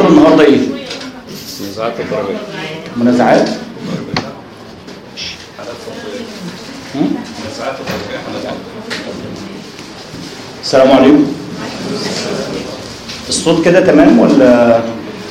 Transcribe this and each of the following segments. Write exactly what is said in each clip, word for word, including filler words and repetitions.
المحاضرة النهاردة ايه؟ منازعات الضريبية. منازعات؟ منازعات الضريبية. السلام عليكم. الصوت كده تمام ولا؟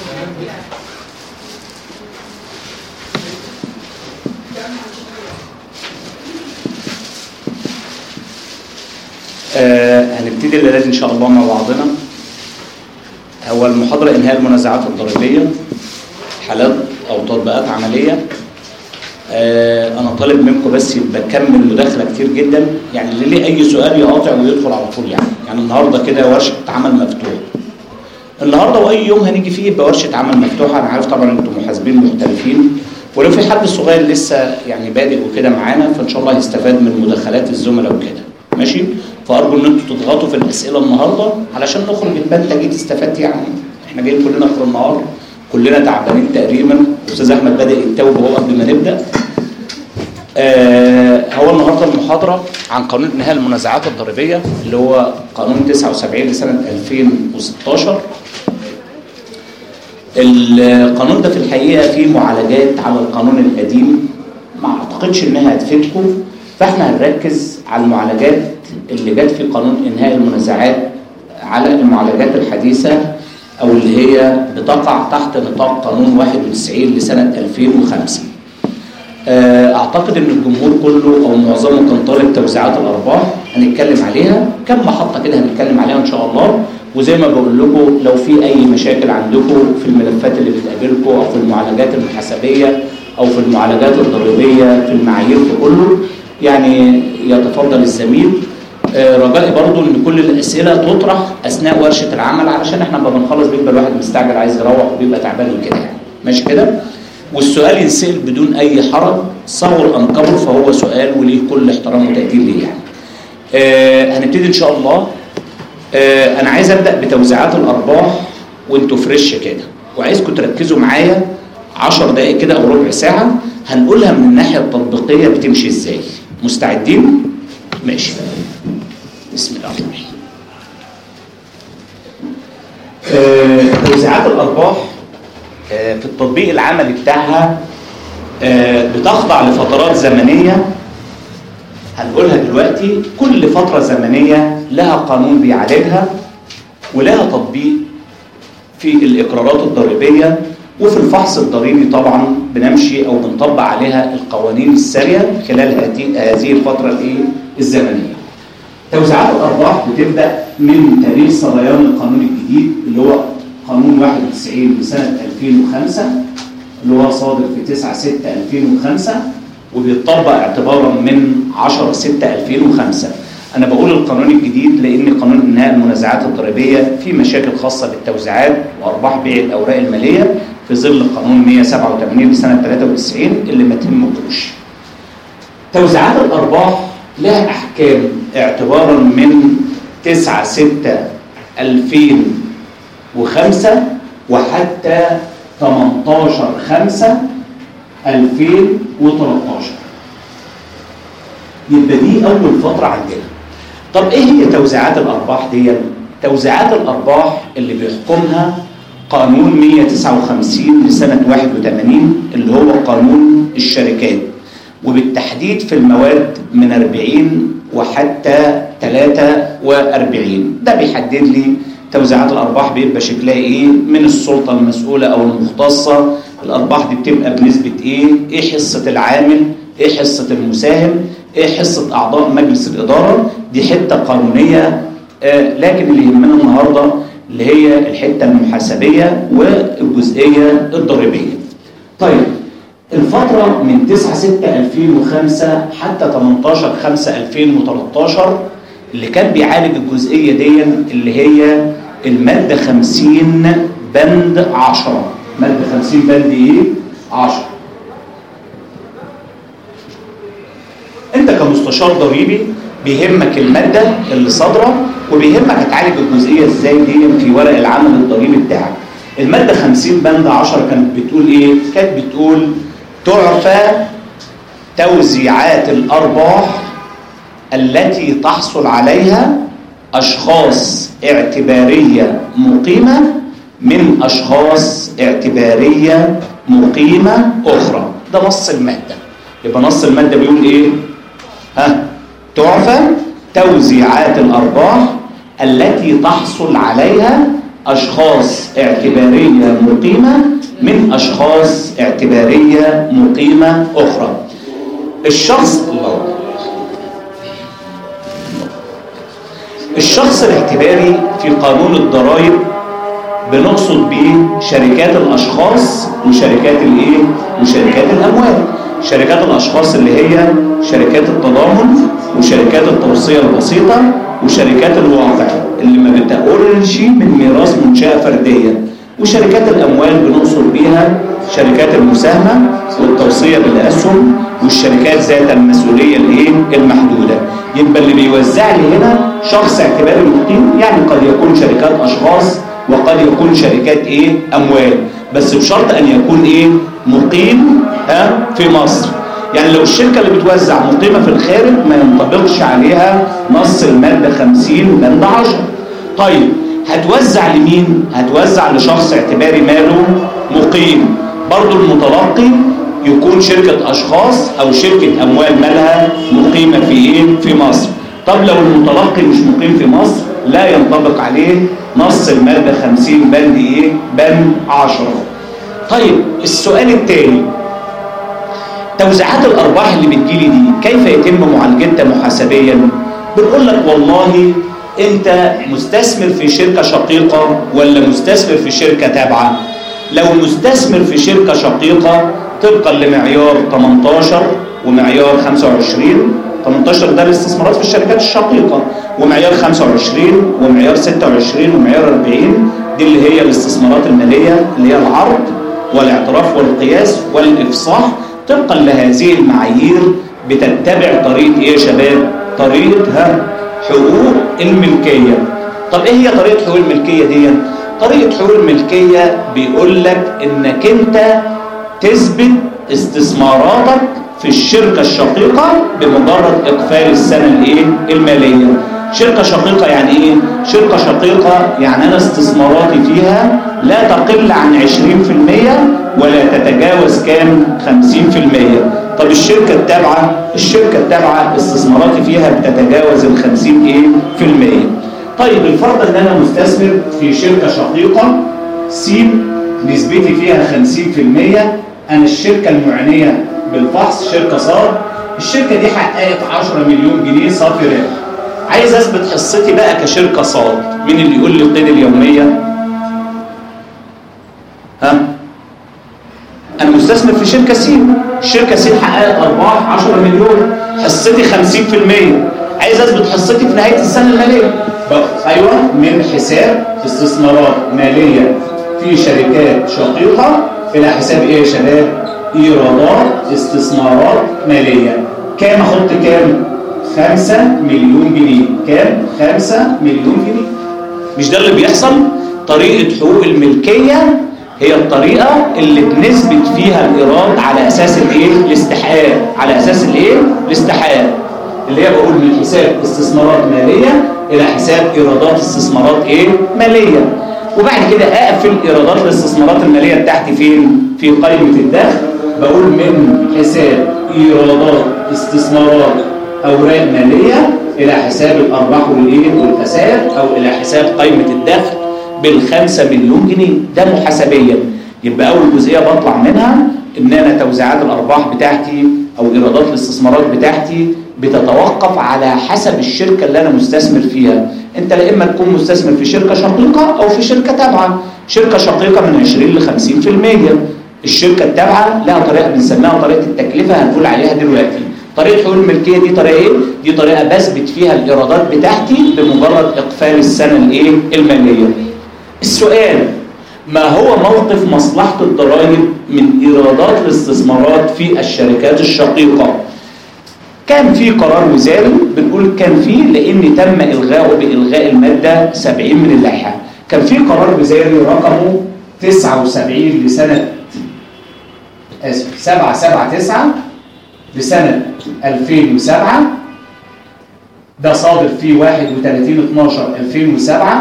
آه هنبتدي الليلة إن شاء الله مع بعضنا. هو المحاضرة إنهاء المنازعات الضريبية، حالات أو تطبيقات عملية. آه أنا طالب منكم بس يبقى كمل مداخلة كتير جدا، يعني اللي ليه أي سؤال يقاطع ويدخل على طول. يعني يعني النهاردة كده ورشة عمل مفتوح. النهاردة وأي يوم هنيجي فيه يبقى ورشة عمل مفتوحة. أنا عارف طبعا أنتم محاسبين محترفين، ولو في حد صغير لسه يعني بادئ وكده معانا فإن شاء الله هيستفاد من مداخلات الزملاء وكده. ماشي؟ فأرجو إن أنتم تضغطوا في الأسئلة النهاردة علشان نخرج يبقى أنت جيت استفدت. يعني إحنا جايين كلنا آخر النهار، كلنا تعبانين تقريبا. أستاذ أحمد بدأ يتوب وهو قبل ما نبدأ. آه هو النهارده المحاضرة عن قانون إنهاء المنازعات الضريبية اللي هو قانون تسعة وسبعين لسنة ألفين وستاشر. القانون ده في الحقيقة فيه معالجات على القانون القديم، ما أعتقدش إنها هتفيدكم، فإحنا هنركز على المعالجات اللي جت في قانون إنهاء المنازعات على المعالجات الحديثة أو اللي هي بتقع تحت نطاق قانون واحد وتسعين لسنة ألفين وخمسة. أعتقد إن الجمهور كله أو معظمه كان طالب توزيعات الأرباح، هنتكلم عليها كم محطة كده، هنتكلم عليها إن شاء الله. وزي ما بقول لكم لو في أي مشاكل عندكم في الملفات اللي بتقابلكم أو في المعالجات المحاسبية أو في المعالجات الضريبية في المعايير في كله، يعني يتفضل الزميل. رجائي برضو ان كل الاسئله تطرح اثناء ورشه العمل، علشان احنا لما بنخلص بيبقى الواحد مستعجل عايز يروح وبيبقى تعبان وكده يعني. ماشي كده؟ والسؤال ينسال بدون اي حرج، صغر ام كبر فهو سؤال وليه كل احترام وتقدير ليه يعني. آه هنبتدي ان شاء الله. آه انا عايز ابدا بتوزيعات الارباح وانتوا فريش كده، وعايزكم تركزوا معايا عشر دقائق كده او ربع ساعه، هنقولها من الناحيه التطبيقيه بتمشي ازاي. مستعدين؟ ماشي. بسم الله الرحمن الرحيم. توزيعات الأرباح آه في التطبيق العملي بتاعها آه بتخضع لفترات زمنية هنقولها دلوقتي. كل فترة زمنية لها قانون بيعالجها ولها تطبيق في الإقرارات الضريبية، وفي الفحص الضريبي طبعا بنمشي أو بنطبق عليها القوانين السارية خلال هذه الفترة الزمنية. توزيعات الأرباح بتبدأ من تاريخ صديان القانون الجديد اللي هو قانون واحد وتسعين لسنة ألفين وخمسة، اللي هو صادر في تسعة ستة ألفين وخمسة وبيتطبق اعتبارا من عشرة ستة ألفين وخمسة. أنا بقول القانون الجديد لأن قانون إنهاء المنازعات الضريبية فيه مشاكل خاصة بالتوزيعات وأرباح بيع الأوراق المالية في ظل قانون مئة وسبعة وثمانين لسنة ثلاثة وتسعين اللي ما تهمكوش. توزيعات الأرباح لها أحكام اعتبارا من تسعة ستة ألفين وخمسة وحتى ثمانية عشر خمسة ألفين وثلاثة عشر. يبقى دي أول فترة عندنا. طب إيه هي توزيعات الأرباح دي؟ توزيعات الأرباح اللي بيحكمها قانون مئة وتسعة وخمسين لسنة واحد وثمانين اللي هو قانون الشركات، وبالتحديد في المواد من أربعين وحتى ثلاثة وأربعين. ده بيحدد لي توزيعات الأرباح بيبقى شكلها إيه من السلطة المسؤولة أو المختصة. الأرباح دي بتبقى بنسبة إيه؟ إيه حصة العامل؟ إيه حصة المساهم؟ إيه حصة أعضاء مجلس الإدارة؟ دي حتة قانونية. آه لكن اللي يهمنا النهاردة اللي هي الحتة المحاسبية والجزئية الضريبية. طيب الفترة من تسعة ستة ألفين وخمسة حتى ثمانية عشر خمسة ألفين وثلاثة عشر اللي كان بيعالج الجزئية دي اللي هي المادة خمسين بند عشرة. مادة خمسين بند ايه؟ عشرة. انت كمستشار ضريبي بيهمك المادة اللي صادرة وبيهمك هتعالج الجزئية ازاي دي في ورق العمل الضريبي بتاعك. المادة خمسين بند عشرة كانت بتقول ايه؟ كانت بتقول تعفى توزيعات الأرباح التي تحصل عليها أشخاص اعتبارية مقيمة من أشخاص اعتبارية مقيمة أخرى. ده نص المادة. يبقى نص المادة بيقول إيه؟ ها تعفى توزيعات الأرباح التي تحصل عليها أشخاص اعتبارية مقيمة من أشخاص اعتبارية مقيمة أخرى. الشخص الشخص الاعتباري في قانون الضرائب بنقصد به شركات الأشخاص وشركات الإيه؟ وشركات الأموال. شركات الأشخاص اللي هي شركات التضامن وشركات التوصية البسيطة وشركات الواقع اللي ما بتقولش من ميراث منشأة فردية، وشركات الأموال بنقصد بيها شركات المساهمة والتوصية بالأسهم والشركات ذات المسؤولية الايه المحدودة. يبقى اللي بيوزع لي هنا شخص اعتباري مقيم، يعني قد يكون شركات أشخاص وقد يكون شركات ايه أموال، بس بشرط أن يكون ايه مقيم ها في مصر. يعني لو الشركة اللي بتوزع مقيمة في الخارج ما ينطبقش عليها نص المادة خمسين بند عشرة. طيب هتوزع لمين؟ هتوزع لشخص اعتباري ماله مقيم، برضو المتلقي يكون شركة أشخاص أو شركة أموال مالها مقيمة في إيه؟ في مصر. طب لو المتلقي مش مقيم في مصر لا ينطبق عليه نص المادة خمسين بند إيه؟ بند عشرة. طيب السؤال الثاني، توزيعات الأرباح اللي بتجيلي دي كيف يتم معالجتها محاسبيا؟ بنقول لك والله أنت مستثمر في شركة شقيقة ولا مستثمر في شركة تابعة؟ لو مستثمر في شركة شقيقة طبقا لمعيار ثمانية عشر ومعيار خمسة وعشرين، ثمانية عشر ده الاستثمارات في الشركات الشقيقة، ومعيار خمسة وعشرين ومعيار ستة وعشرين ومعيار أربعين دي اللي هي الاستثمارات المالية اللي هي العرض والاعتراف والقياس والإفصاح. طبقا لهذه المعايير بتتبع طريقة ايه يا شباب؟ طريقة ها حقوق الملكية. طب ايه هي طريقة حقوق الملكية دي؟ طريقة حقوق الملكية بيقول لك انك انت تثبت استثماراتك في الشركة الشقيقة بمجرد اقفال السنة الايه المالية. شركة شقيقة يعني ايه؟ شركة شقيقة يعني انا استثماراتي فيها لا تقل عن عشرين في المية ولا تتجاوز كام؟ خمسين في المية. طب الشركة التابعة، الشركة التابعة استثماراتي فيها بتتجاوز ال خمسين ايه في المية. طيب الفرض ان انا مستثمر في شركة شقيقة س نسبتي فيها خمسين في المية، انا الشركة المعنية بالفحص شركة صار، الشركة دي حققت عشرة مليون جنيه صافي ربح. عايز اثبت حصتي بقى كشركة صاد، مين اللي يقول لي القيد اليومية؟ ها؟ انا مستثمر في شركة س، الشركة س حققت ارباح عشرة مليون، حصتي خمسين في المية، عايز اثبت حصتي في نهاية السنة المالية. ايوه من حساب استثمارات مالية في شركات شقيقة الى حساب ايه يا شباب؟ ايرادات استثمارات مالية. كام احط كام؟ خمسة مليون جنيه. كام؟ خمسة مليون جنيه. مش ده اللي بيحصل؟ طريقة حقوق الملكية هي الطريقة اللي بنثبت فيها الإيراد على أساس الإيه؟ الاستحقاق. على أساس الإيه؟ الاستحقاق. اللي هي بقول من حساب استثمارات مالية إلى حساب إيرادات استثمارات إيه؟ مالية. وبعد كده أقفل إيرادات الاستثمارات المالية بتاعتي فين؟ في قائمة الدخل. بقول من حساب إيرادات استثمارات أوراق مالية إلى حساب الأرباح والإيه؟ والخسائر أو إلى حساب قائمة الدخل بالخمسة مليون جنيه. ده محاسبيا. يبقى أول جزئية بطلع منها إن أنا توزيعات الأرباح بتاعتي أو إيرادات الاستثمارات بتاعتي بتتوقف على حسب الشركة اللي أنا مستثمر فيها. أنت لا إما تكون مستثمر في شركة شقيقة أو في شركة تابعة. شركة شقيقة من عشرين ل خمسين في المية. الشركة التابعة لها طريقة بنسميها طريقة التكلفة هنقول عليها دلوقتي. طريقة حقوق الملكية دي طريقة إيه؟ دي طريقة بثبت فيها الإيرادات بتاعتي بمجرد إقفال السنة الإيه؟ المالية. السؤال، ما هو موقف مصلحة الضرائب من إيرادات الاستثمارات في الشركات الشقيقة؟ كان في قرار وزاري، بنقول كان فيه لأن تم إلغاؤه بإلغاء المادة سبعين من اللائحة. كان في قرار وزاري رقمه تسعة وسبعين لسنة آسف سبعة سبعة تسعة لسنة ألفين وسبعة، ده صادر في واحد وثلاثين اتناشر ألفين وسبعة.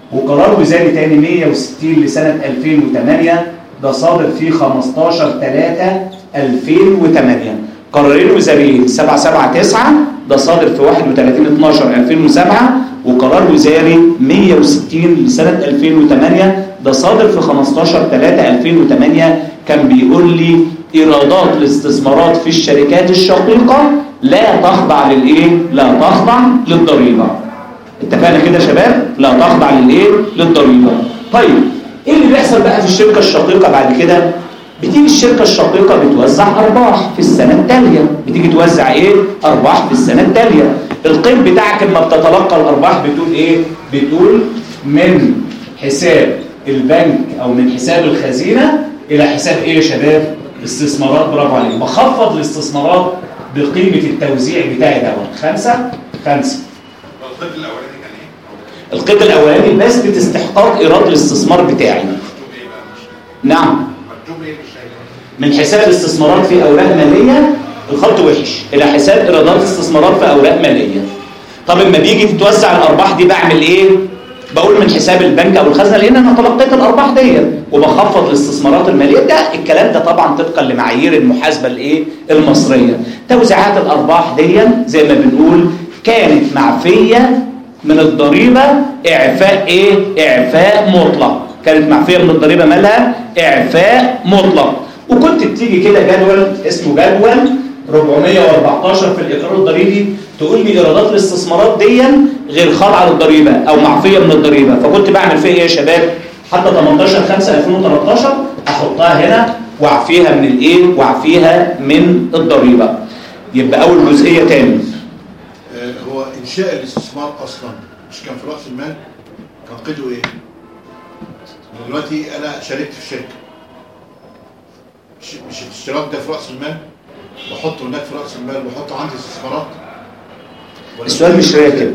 وقرار وزاري تاني مية وستين لسنة ألفين وثمانية ده صادر في خمستاشر تلاتة ألفين وثمانية. قرارين وزاريين سبعة سبعة تسعة ده صادر في واحد وتلاتين اتناشر ألفين وسبعة، وقرار وزاري مية وستين لسنة ألفين وثمانية ده صادر في خمستاشر تلاتة ألفين وثمانية. كان بيقول لي إيرادات الاستثمارات في الشركات الشقيقة لا تخضع للإيه؟ لا تخضع للضريبة. اتفقنا كده يا شباب؟ لا تخضع للإيه؟ للضريبة. طيب إيه اللي بيحصل بقى في الشركة الشقيقة بعد كده؟ بتيجي الشركة الشقيقة بتوزع أرباح في السنة التالية. بتيجي توزع إيه؟ أرباح في السنة التالية. القيم بتاعك لما بتتلقى الأرباح بتقول إيه؟ بتقول من حساب البنك أو من حساب الخزينة إلى حساب إيه يا شباب؟ استثمارات. برافو عليك. بخفض الاستثمارات بقيمة التوزيع بتاعي دوت خمسة خمسة. القيد الأولاني كان إيه؟ القيد الأولاني بثبت استحقاق إيراد الاستثمار بتاعي. نعم. من حساب استثمارات في أوراق مالية الخط وحش إلى حساب إيرادات استثمارات في أوراق مالية. طب لما بيجي تتوزع الأرباح دي بعمل إيه؟ بقول من حساب البنك أو الخزنة لأن أنا تلقيت الأرباح دي وبخفض الاستثمارات المالية. ده الكلام ده طبعا طبقا لمعايير المحاسبة الإيه؟ المصرية. توزيعات الأرباح دي زي ما بنقول كانت معفية من الضريبة إعفاء إيه؟ إعفاء مطلق. كانت معفية من الضريبة مالها إعفاء مطلق. وكنت بتيجي كده جدول اسمه جدول أربعمية وأربعتاشر في الإقرار الضريبي تقول لي إيرادات الاستثمارات دي غير خاضعة للضريبة أو معفية من الضريبة. فكنت بعمل فيها إيه يا شباب؟ حتى تمنتاشر خمسة ألفين وتلتاشر أحطها هنا وأعفيها من الإيه؟ وأعفيها من الضريبة. يبقى أول جزئية تاني. هو إنشاء الاستثمار أصلا مش كان في رأس المال؟ كان قيده إيه؟ دلوقتي أنا شاركت في شركة، مش الاشتراك ده في رأس المال؟ بحطه هناك في رأس المال وبحط عندي استثمارات؟ السؤال مش راكب.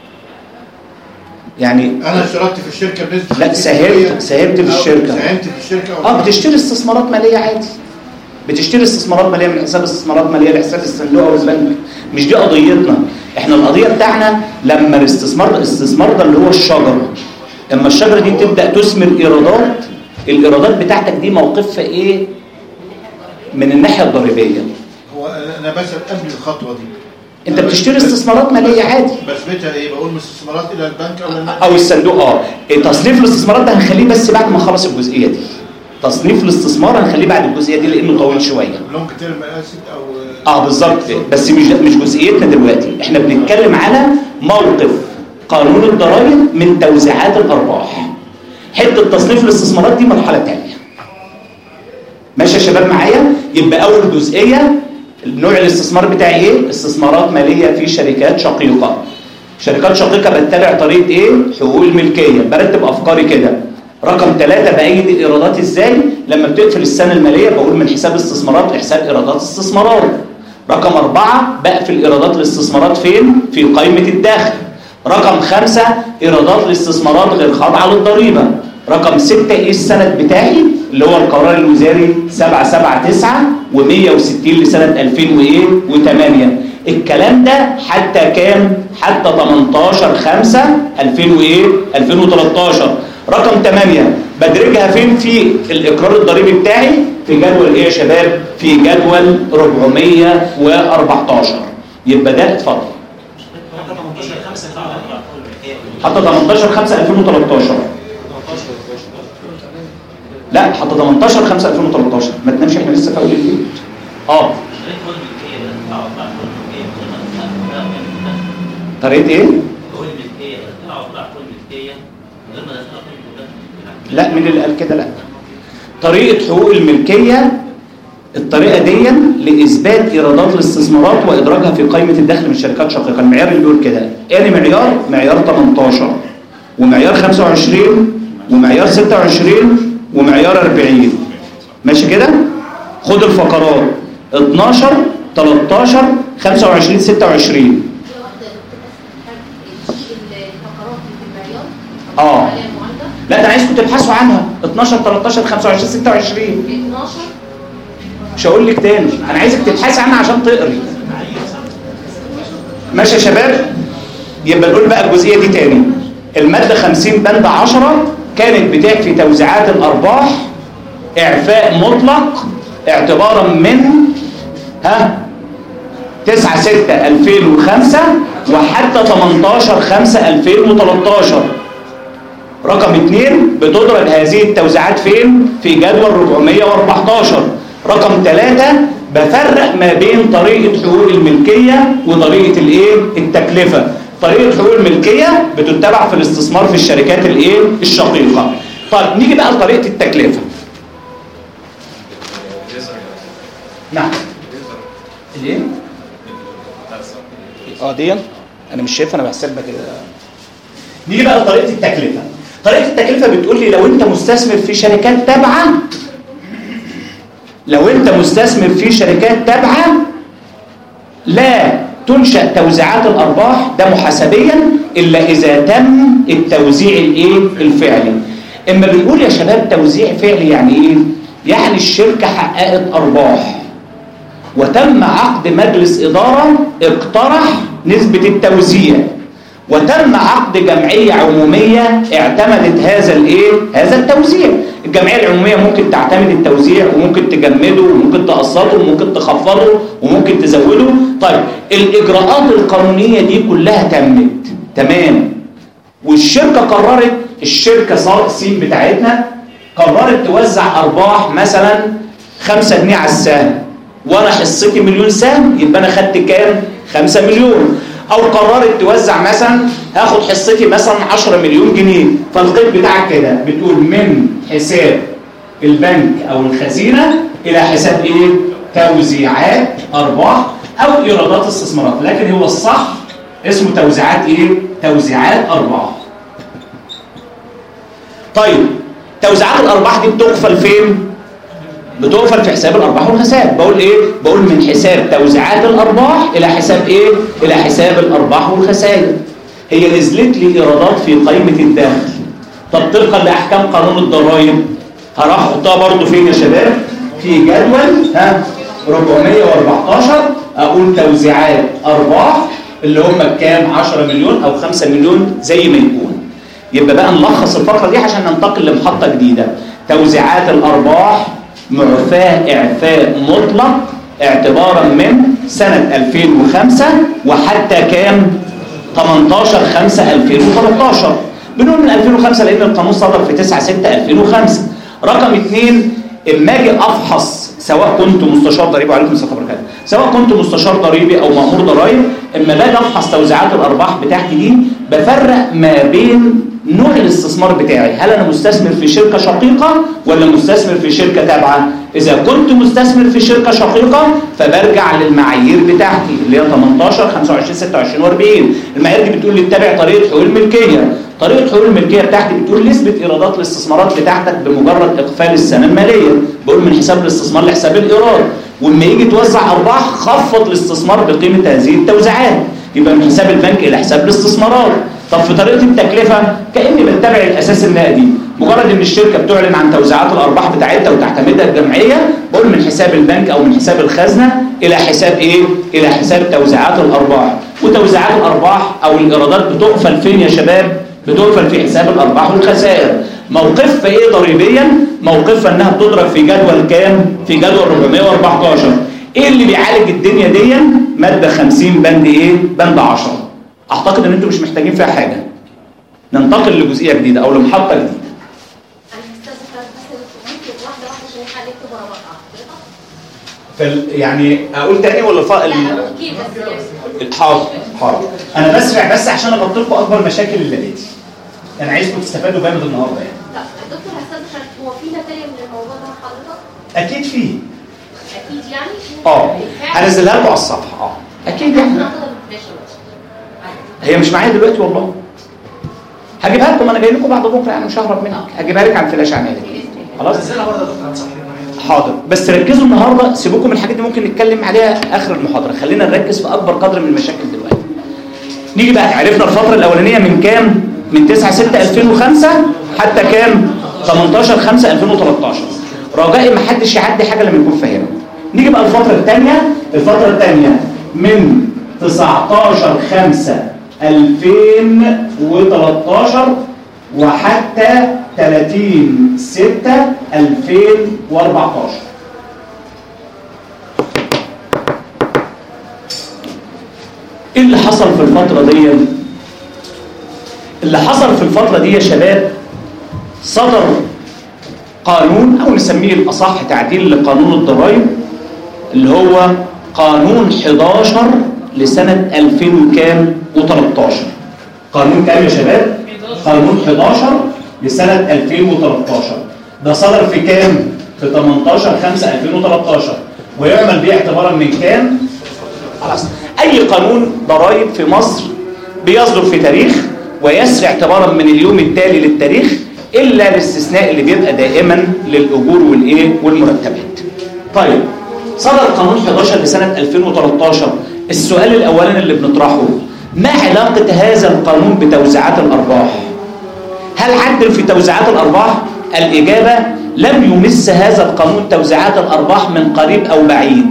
يعني أنا اشتركت في الشركة بنسبة لا ساهمت ساهمت في الشركة. ساهمت في الشركة اه بتشتري استثمارات مالية عادي. بتشتري استثمارات مالية من حساب استثمارات مالية لحساب الصندوق أو البنك. مش دي قضيتنا. احنا القضية بتاعنا لما الاستثمار الاستثمار ده اللي هو الشجرة. لما الشجرة دي تبدأ تثمر إيرادات، الإيرادات بتاعتك دي موقفها إيه من الناحية الضريبية؟ هو أنا بسأل قبل الخطوة دي. أنت بتشتري استثمارات مالية عادي. بثبتها إيه؟ بقول من استثمارات إلى البنك أو البنك أو الصندوق. أه تصنيف الاستثمارات ده هنخليه بس بعد ما نخلص الجزئية دي. تصنيف الاستثمار هنخليه بعد الجزئية دي لأنه طويل شوية. لونج تيرم أسيد أو اه بالظبط. بس مش مش جزئيتنا دلوقتي. احنا بنتكلم على موقف قانون الضرائب من توزيعات الأرباح. حتة تصنيف الاستثمارات دي مرحلة تانية. ماشي يا شباب معايا؟ يبقى أول جزئية نوع الاستثمار بتاعي إيه؟ استثمارات مالية في شركات شقيقة. شركات شقيقة بتتبع طريقة إيه؟ حقوق الملكية. برتب أفكاري كده. رقم ثلاثة بأيد الإيرادات إزاي؟ لما بتقفل السنة المالية بقول من حساب استثمارات لحساب إيرادات استثمارات. رقم أربعة بقفل إيرادات الاستثمارات فين؟ في قائمة الدخل. رقم خمسة إيرادات الاستثمارات غير خاضعة للضريبة. رقم ستة إيه السند بتاعي اللي هو القرار الوزاري سبعة سبعة تسعة ومية وستين لسنة ألفين وثمانية. الكلام ده حتى كام؟ حتى تمنتاشر خمسة ألفين وتلتاشر. رقم ثمانية بدرجها فين في الإقرار الضريبي بتاعي؟ في جدول إيه يا شباب؟ في جدول أربعمية وأربعتاشر. يبقى ده اتفضل. حتى تمنتاشر خمسة ألفين وتلتاشر. لا حتى تمنتاشر خمسة ألفين وتلتاشر. ما تنامش احنا لسه في اول الليل. اه طريقه ايه؟ لا مين اللي قال كده؟ لا طريقه حقوق الملكيه الطريقه دي لاثبات ايرادات الاستثمارات وادراجها في قائمه الدخل من شركات شقيقه. المعيار اللي بيقول كده يعني معيار معيار تمنتاشر ومعيار خمسة وعشرين ومعيار ستة وعشرين ومعيار أربعين. ماشي كده؟ خد الفقرات اتناشر تلتاشر خمسة وعشرين ستة وعشرين. اه لا ده عايزكم تبحثوا عنها اتناشر تلتاشر خمسة وعشرين ستة وعشرين. مش هقول لك تاني، انا عايزك تبحثي عنها عشان تقري. ماشي يا شباب؟ يبقى نقول بقى الجزئيه دي تاني. المادة خمسين بند عشرة كانت بتحكي توزيعات الأرباح إعفاء مطلق اعتبارا من ها تسعة ستة ألفين وخمسة وحتى تمنتاشر خمسة ألفين وتلتاشر. رقم اتنين بتدرج هذه التوزيعات فين؟ في جدول أربعمية وأربعتاشر. رقم ثلاثة بفرق ما بين طريقة حقوق الملكية وطريقة الايه؟ التكلفة. طريقة حقوق الملكية بتتبع في الاستثمار في الشركات الايه؟ الشقيقة. طيب نيجي بقى لطريقة التكلفة. نعم. الايه؟ اه دي انا مش شايفها، انا بحسبها كده. نيجي بقى لطريقة التكلفة. طريقة التكلفة بتقول لي لو انت مستثمر في شركات تابعة لو انت مستثمر في شركات تابعة لا تنشأ توزيعات الأرباح ده محاسبيا إلا إذا تم التوزيع الايه الفعلي. اما بنقول يا شباب توزيع فعلي يعني ايه؟ يعني الشركة حققت أرباح وتم عقد مجلس إدارة اقترح نسبة التوزيع وتم عقد جمعية عمومية اعتمدت هذا الايه هذا التوزيع. الجمعية العمومية ممكن تعتمد التوزيع وممكن تجمده وممكن تقسطه وممكن تخفضه وممكن تزوده. طيب الإجراءات القانونية دي كلها تمت تمام والشركة قررت الشركة سين بتاعتنا قررت توزع أرباح مثلا خمسة جنيه على السهم وأنا حصتي مليون سهم يبقى أنا خدت كام؟ خمسة مليون. أو قررت توزع مثلا هاخد حصتي مثلا عشرة مليون جنيه. فالقيد بتاعك كده بتقول من حساب البنك أو الخزينة إلى حساب إيه؟ توزيعات أرباح أو إيرادات استثمارات. لكن هو الصح اسمه توزيعات إيه؟ توزيعات أرباح. طيب توزيعات الأرباح دي بتقفل فين؟ بتقفل في حساب الأرباح والخسائر. بقول إيه؟ بقول من حساب توزيعات الأرباح إلى حساب إيه؟ إلى حساب الأرباح والخسائر. هي نزلت لي إيرادات في قائمة الدخل. طب طبقا لأحكام قانون الضرائب هروح أحطها برضو فين يا شباب؟ في جدول ها أربعمية وأربعتاشر أقول توزيعات أرباح اللي هم بكام؟ عشرة مليون أو خمسة مليون زي ما يكون. يبقى بقى نلخص الفقرة دي عشان ننتقل لمحطة جديدة. توزيعات الأرباح معفاة إعفاء مطلق اعتبارا من سنة ألفين وخمسة وحتى كام؟ تمنتاشر خمسة ألفين وتلتاشر. بنقول من ألفين وخمسة لأن القانون صدر في تسعة ستة ألفين وخمسة. رقم اثنين اما اجي افحص سواء كنت مستشار ضريبي وعليكم السلام وبركاته سواء كنت مستشار ضريبي او مأمور ضرائب اما باجي افحص توزيعات الارباح بتاعتي دي بفرق ما بين نوع الاستثمار بتاعي. هل انا مستثمر في شركه شقيقه ولا مستثمر في شركه تابعه؟ اذا كنت مستثمر في شركه شقيقه فبرجع للمعايير بتاعتي اللي هي تمنتاشر خمسة وعشرين ستة وعشرين وأربعين. المعايير دي بتقول لي اتبع طريقه حقوق الملكيه. طريقه حقوق الملكيه بتاعتي بتقول نسبه ايرادات الاستثمارات بتاعتك بمجرد اقفال السنه الماليه. بقول من حساب الاستثمار لحساب الايراد. ولما يجي توزع ارباح خفض الاستثمار بقيمه هذه التوزيعات. يبقى من حساب البنك الى حساب الاستثمارات. طب في طريقه التكلفه كاني بتبع الاساس النقدي. مجرد ان الشركه بتعلن عن توزيعات الارباح بتاعتها وتعتمدها الجمعيه بقول من حساب البنك او من حساب الخزنه الى حساب ايه؟ الى حساب توزيعات الارباح. وتوزيعات الارباح او الايرادات بتقفل فين يا شباب؟ بتقفل في حساب الارباح والخسائر. موقفها ايه ضريبيا؟ موقفها انها بتضرب في جدول كام؟ في جدول أربعمية وأربعتاشر. ايه اللي بيعالج الدنيا دي؟ ماده خمسين بند ايه؟ بند عشرة. اعتقد ان انتم مش محتاجين فيها حاجه. ننتقل لجزئيه جديده او لمحطه جديده. فال يعني اقول تاني ولا فا ال... حاضر حاضر. انا بسرع بس عشان اغطي لكم اكبر مشاكل اللي لقيتي. انا عايزكم تستفادوا جامد النهارده يعني. طب دكتور هستاذن هو في نتائج من الموضوع ده حضرتك؟ اكيد في. اكيد يعني؟ اه هنزلها لكم على الصفحه. اه اكيد يعني. هي مش معايا دلوقتي والله. هجيبها لكم انا جاي لكم بعد بكره يعني مش ههرب منها. هجيبها لك على الفلاش عينيا. خلاص؟ حاضر بس ركزوا النهارده. سيبوكم من الحاجات دي ممكن نتكلم عليها اخر المحاضره. خلينا نركز في اكبر قدر من المشاكل دلوقتي. نيجي بقى عرفنا الفتره الاولانيه من كام؟ من تسعة ستة ألفين وخمسة حتى كام؟ تمنتاشر خمسة ألفين وتلتاشر. رجائي ما حدش يعدي حاجه لما يكون فاهمها. نيجي بقى الفتره الثانيه. الفتره الثانيه من تسعتاشر خمسة ألفين وتلتاشر وحتى ثلاثين ستة ألفين وأربعتاشر. ايه اللي حصل في الفترة دي؟ اللي حصل في الفترة دي يا شباب صدر قانون او نسميه الاصح تعديل لقانون الضرائب اللي هو قانون حداشر لسنة ألفين وكام وتلتاشر. قانون كام يا شباب؟ قانون حداشر لسنة ألفين وتلتاشر. ده صدر في كام؟ في تمنتاشر خمسة ألفين وتلتاشر ويعمل بيه اعتبارا من كام؟ خلاص. اي قانون ضرائب في مصر بيصدر في تاريخ ويسري اعتبارا من اليوم التالي للتاريخ الا الاستثناء اللي بيبقى دائما للاجور والايه والمرتبات. طيب صدر قانون حداشر لسنة ألفين وتلتاشر. السؤال الاولاني اللي بنطرحه ما علاقة هذا القانون بتوزيعات الارباح؟ هل عدل في توزيعات الارباح؟ الاجابة لم يمس هذا القانون توزيعات الارباح من قريب او بعيد،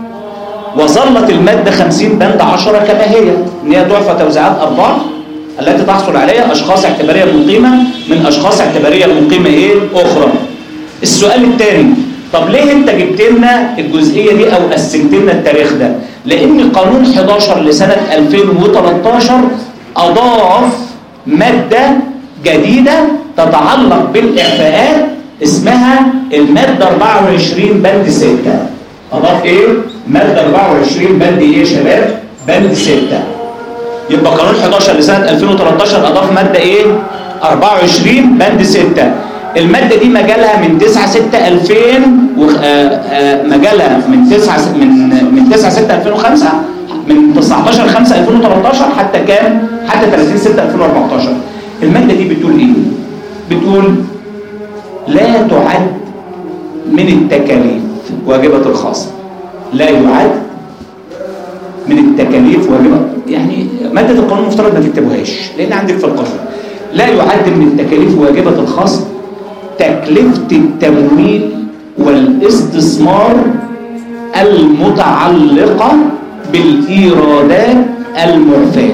وظلت المادة خمسين بند عشرة كما هي، ان هي ضعف توزيعات ارباح التي تحصل عليها اشخاص اعتباريه مقيمه من اشخاص اعتباريه مقيمه ايه اخرى. السؤال الثاني، طب ليه انت جبت لنا الجزئيه دي او قسمت لنا التاريخ ده؟ لان قانون حداشر لسنه ألفين وتلتاشر اضاف ماده جديده تتعلق بالاعفاءات اسمها الماده أربعة وعشرين بند ستة. اضاف ايه؟ ماده أربعة وعشرين بند ايه يا شباب؟ بند ستة. يبقى قانون حداشر لسنة ألفين وتلتاشر أضاف مادة إيه؟ أربعة وعشرين بند ستة. المادة دي مجالها من تسعة ستة ألفين و... مجالها من تسعة من من تسعة ستة ألفين وخمسة من تسعتاشر خمسة ألفين وتلتاشر حتى كام؟ حتى ثلاثين ستة ألفين وأربعتاشر. المادة دي بتقول إيه؟ بتقول لا تعد من التكاليف واجبة الخاصة. لا يعد من التكاليف واجبة، يعني مادة القانون مفترض ما تكتبوهاش لأن عندك في القانون لا يعد من التكاليف واجبة الخاص تكلفة التمويل والاستثمار المتعلقة بالإيرادات المعفاة.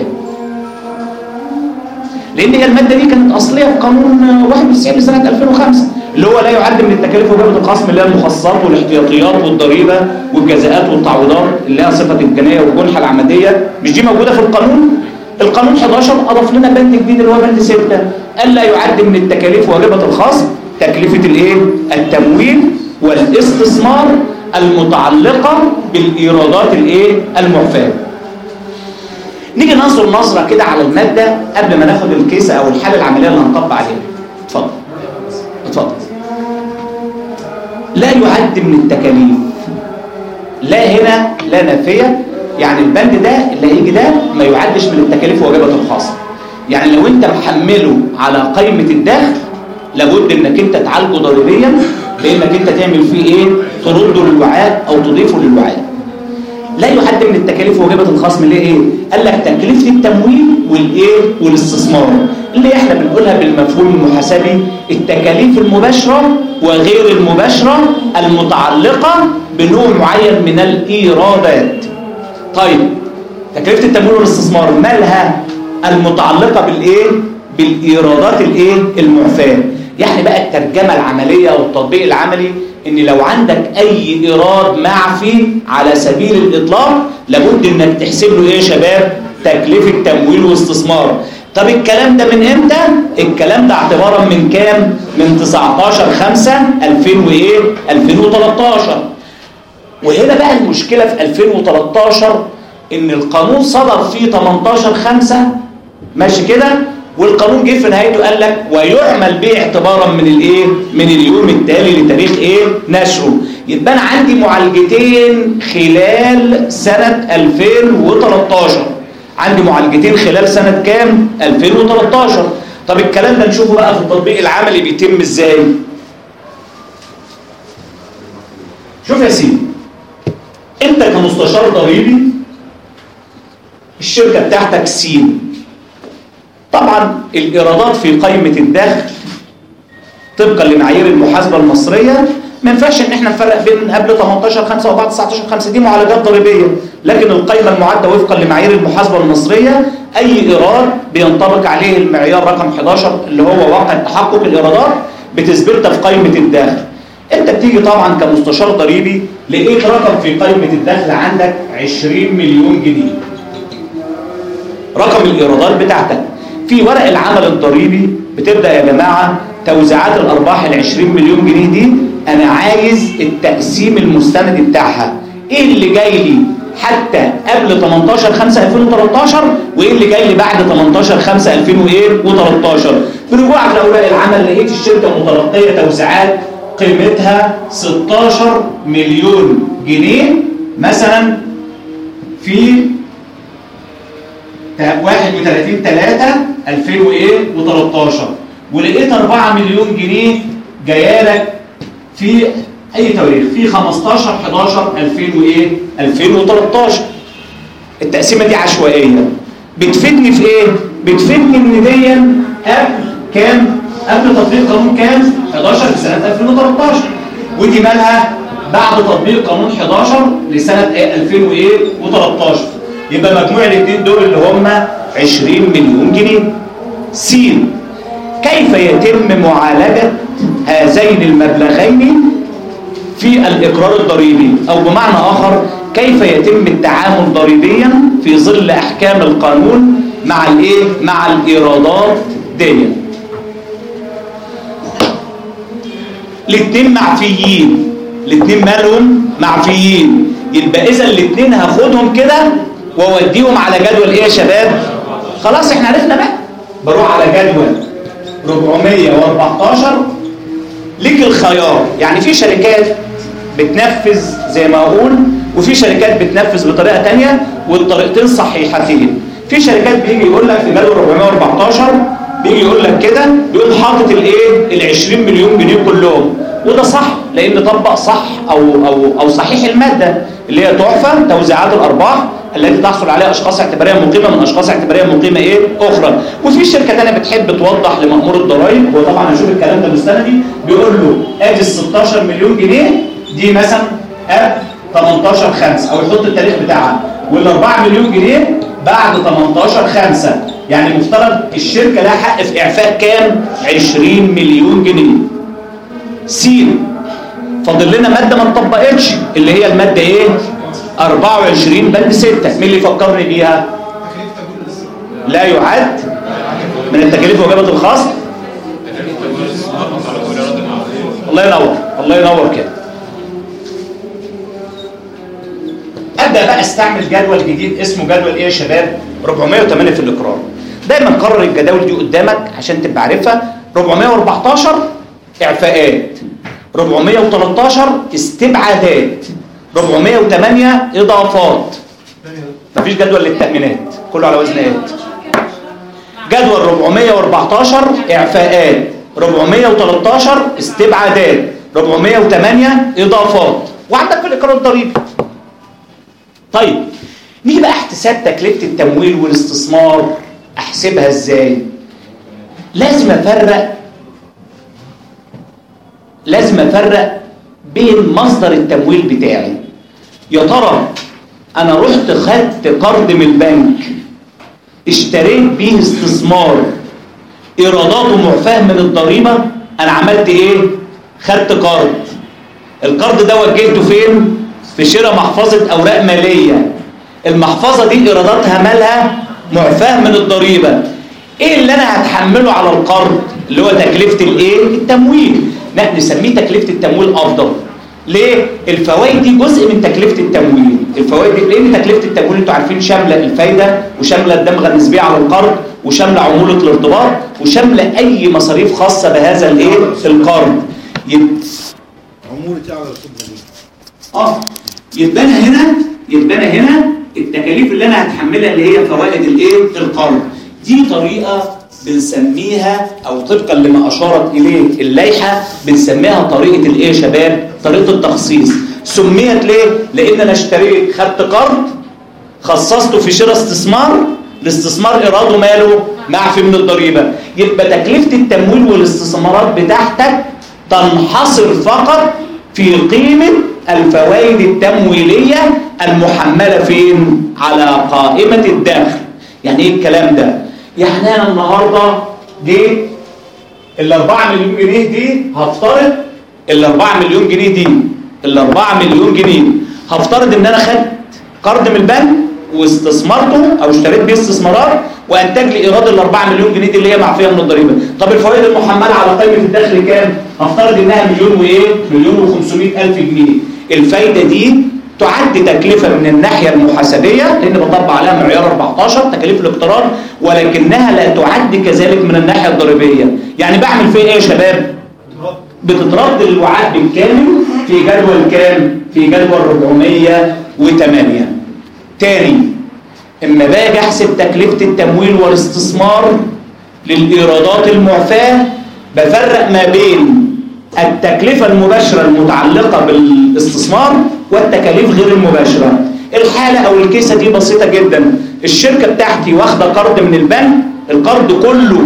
لأن هي المادة دي كانت أصلية في قانون واحد وتسعين لسنة ألفين وخمسة اللي هو لا يعد من التكاليف واجبة الخصم اللي هي المخصصات والاحتياطيات والضريبة والجزاءات والتعويضات اللي هي صفة الجناية والجنحة العمدية. مش دي موجودة في القانون؟ القانون حداشر أضاف لنا بند جديد اللي هو بند ستة قال لا يعد من التكاليف واجبة الخصم تكلفة الايه؟ التمويل والاستثمار المتعلقة بالإيرادات الايه؟ المعفاة. نيجي ننظر نظرة كده على المادة قبل ما ناخد الكيس أو الحالة العملية اللي هنطبق عليها. اتفضل. اتفضل. لا يعد من التكاليف، لا هنا لا نافية، يعني البند ده اللي هيجي ده ما يعدش من التكاليف واجبة الخاصة. يعني لو انت محمله على قائمة الدخل لابد انك انت تعالجه ضريبيا بانك انت تعمل فيه ايه؟ ترده للوعاء او تضيفه للوعاء. لا يعد من التكاليف واجبة الخصم اللي ايه؟ قال لك تكلفة التمويل والايه؟ والاستثمار اللي احنا بنقولها بالمفهوم المحاسبي التكاليف المباشرة وغير المباشرة المتعلقة بنوع معين من الإيرادات. طيب تكلفة التمويل والاستثمار مالها؟ المتعلقة بالايه؟ بالإيرادات الايه؟ المعفاة. يعني بقى الترجمة العملية والتطبيق العملي ان لو عندك اي ايراد معفي على سبيل الاطلاق لابد انك تحسب له ايه يا شباب؟ تكلفة تمويل واستثمار. طب الكلام ده من امتى؟ الكلام ده اعتبارا من كام؟ من تسعتاشر خمسة ألفين وايه؟ ألفين وتلتاشر. وهنا بقى المشكلة في ألفين وتلتاشر ان القانون صدر فيه تمنتاشر خمسة ماشي كده، والقانون جه في نهايته قال لك ويعمل به اعتبارا من الايه؟ من اليوم التالي لتاريخ ايه؟ نشره. يبقى انا عندي معالجتين خلال سنة ألفين وتلتاشر. عندي معالجتين خلال سنة كام؟ ألفين وتلتاشر. طب الكلام ده نشوفه بقى في التطبيق العملي بيتم ازاي؟ شوف يا سيدي، انت كمستشار ضريبي الشركة بتاعتك سين. طبعا الإيرادات في قائمة الدخل طبقا لمعايير المحاسبة المصرية ما ينفعش ان احنا نفرق بين قبل تمنتاشر خمسة وبعد تسعتاشر خمسة، دي معالجات ضريبية، لكن القائمة المعدة وفقا لمعايير المحاسبة المصرية اي ايراد بينطبق عليه المعيار رقم حداشر اللي هو واقع تحقق الايرادات بتثبتها في قائمه الدخل. انت بتيجي طبعا كمستشار ضريبي لقيت رقم في قائمه الدخل عندك عشرين مليون جنيه، رقم الايرادات بتاعتك. في ورق العمل الضريبي بتبدا يا جماعه توزيعات الارباح ال عشرين مليون جنيه دي انا عايز التقسيم المستند بتاعها، ايه اللي جاي لي حتى قبل تمنتاشر خمسة ألفين وتلتاشر وايه اللي جاي لي بعد تمنتاشر خمسة ألفين وتلتاشر. برجوعك لاوراق العمل لقيت الشركه متلقيه توزيعات قيمتها ستاشر مليون جنيه مثلا في واحد وتلاتين تلاتة ألفين وتلتاشر، ولقيت أربعة مليون جنيه جايه لك في اي تواريخ في خمستاشر حداشر ألفين وتلتاشر. التقسيمه دي عشوائيه بتفيدني في ايه؟ بتفيدني ان دي قبل كام؟ قبل تطبيق قانون كام؟ حداشر لسنه ألفين وتلتاشر، ودي مالها بعد تطبيق قانون حداشر لسنه ألفين وتلتاشر. يبقى مجموع الاثنين دول اللي هم عشرين مليون جنيه. س كيف يتم معالجه هذين المبلغين في الإقرار الضريبي، أو بمعنى آخر كيف يتم التعامل ضريبيا في ظل أحكام القانون مع الإيه؟ مع الإيرادات دي. الاثنين معفيين، الاثنين مالهم معفيين، يبقى إذا الاثنين هاخدهم كده وأوديهم على جدول إيه يا شباب؟ خلاص إحنا عرفنا بقى. بروح على جدول أربعمية وأربعتاشر. ليك الخيار، يعني في شركات بتنفذ زي ما اقول وفي شركات بتنفذ بطريقه ثانيه والطريقتين صحيحتين. في شركات بيجي يقول لك في جدول أربعمية وأربعتاشر بيجي يقول لك كده بيقول حاطط الايه ال عشرين مليون جنيه كلهم، وده صح لان طبق صح او او او صحيح الماده اللي هي تعفى توزيعات الارباح التي تحصل عليها اشخاص اعتباريه مقيمه من اشخاص اعتباريه مقيمه ايه اخرى. وفي شركه ثانيه بتحب توضح لمأمور الضرائب، هو طبعا هشوف الكلام ده مستندي، بيقول له ادي ال ستاشر مليون جنيه دي مثلا قبل تمنتاشر خمسة او يحط التاريخ بتاعها، وال أربعة مليون جنيه بعد تمنتاشر خمسة، يعني مفترض الشركه لها حق في اعفاء كام؟ عشرين مليون جنيه. س فاضل لنا ماده ما اتطبقتش اللي هي الماده ايه؟ أربعة وعشرين بند ستة. مين اللي فكرني بيها؟ لا يعد من التكاليف وجبة الخصم. الله ينور الله ينور كده. ابدا بقى استعمل جدول جديد اسمه جدول ايه يا شباب؟ أربعمية وتمانية في الاقرار. دايما قرر الجداول دي قدامك عشان تبقى عارفها. أربعمية وأربعتاشر اعفاءات، أربعمية وتلتاشر استبعادات، أربعمية وتمانية اضافات. مفيش جدول للتأمينات، كله على وزن آت. جدول أربعمية وأربعتاشر اعفاءات، أربعمية وتلتاشر استبعادات، أربعمية وتمانية اضافات، وعندك في الاقرار الضريبي. طيب نيجي بقى احتساب تكلفه التمويل والاستثمار، احسبها ازاي؟ لازم افرق لازم افرق بين مصدر التمويل بتاعي. يا ترى انا رحت خدت قرض من البنك اشتريت بيه استثمار ايراداته معفاه من الضريبه، انا عملت ايه؟ خدت قرض، القرض ده وجهته فين؟ في شراء محفظه اوراق ماليه، المحفظه دي ايراداتها مالها معفاه من الضريبه. ايه اللي انا هتحمله على القرض؟ اللي هو تكلفه الايه؟ التمويل. لا نسميه تكلفه التمويل افضل. ليه؟ الفوائد دي جزء من تكلفه التمويل. الفوائد دي لان تكلفه التمويل انتوا عارفين شامله الفايده وشامله الدمغه النسبيه على القرض وشامله عموله الارتباط وشامله اي مصاريف خاصه بهذا الايه؟ القرض. يبقى عمولة على الخدمه دي. اه يبقى انا هنا يبقى انا هنا التكاليف اللي انا هتحملها اللي هي فوائد الايه؟ القرض. دي طريقه بنسميها او طبقا لما اشارت اليه اللائحه بنسميها طريقه الايه يا شباب؟ طريقه التخصيص. سميت ليه؟ لان انا اشتريت خدت قرض خصصته في شراء استثمار، الاستثمار ايراده ماله؟ معفي من الضريبه. يبقى تكلفه التمويل والاستثمارات بتاعتك تنحصر فقط في قيمه الفوائد التمويليه المحمله فين؟ على قائمه الدخل. يعني ايه الكلام ده؟ يعني انا النهارده جيت ال أربعة مليون جنيه دي هفترض ال أربعة مليون جنيه دي ال أربعة مليون جنيه هفترض ان انا خدت قرض من البنك واستثمرته او اشتريت بيه استثمارات وانتج لي ايراد ال أربعة مليون جنيه دي اللي هي معفيه من الضريبه. طب الفوائد المحمله على قيمه الدخل كام؟ هفترض انها مليون وايه؟ مليون وخمسمائة الف جنيه. الفايده دي تعد تكلفه من الناحيه المحاسبيه لان بطبق عليها معيار أربعتاشر تكاليف الاقتراض، ولكنها لا تعد كذلك من الناحيه الضريبيه. يعني بعمل فيها ايه يا شباب؟ بتترد الوعاء بالكامل في جدول كام؟ في جدول أربعمائة وثمانية. تاني اما باجي احسب تكلفه التمويل والاستثمار للايرادات المعفاه بفرق ما بين التكلفه المباشره المتعلقه بالاستثمار والتكاليف غير المباشره. الحاله او الكيسه دي بسيطه جدا. الشركه بتاعتي واخده قرض من البنك، القرض كله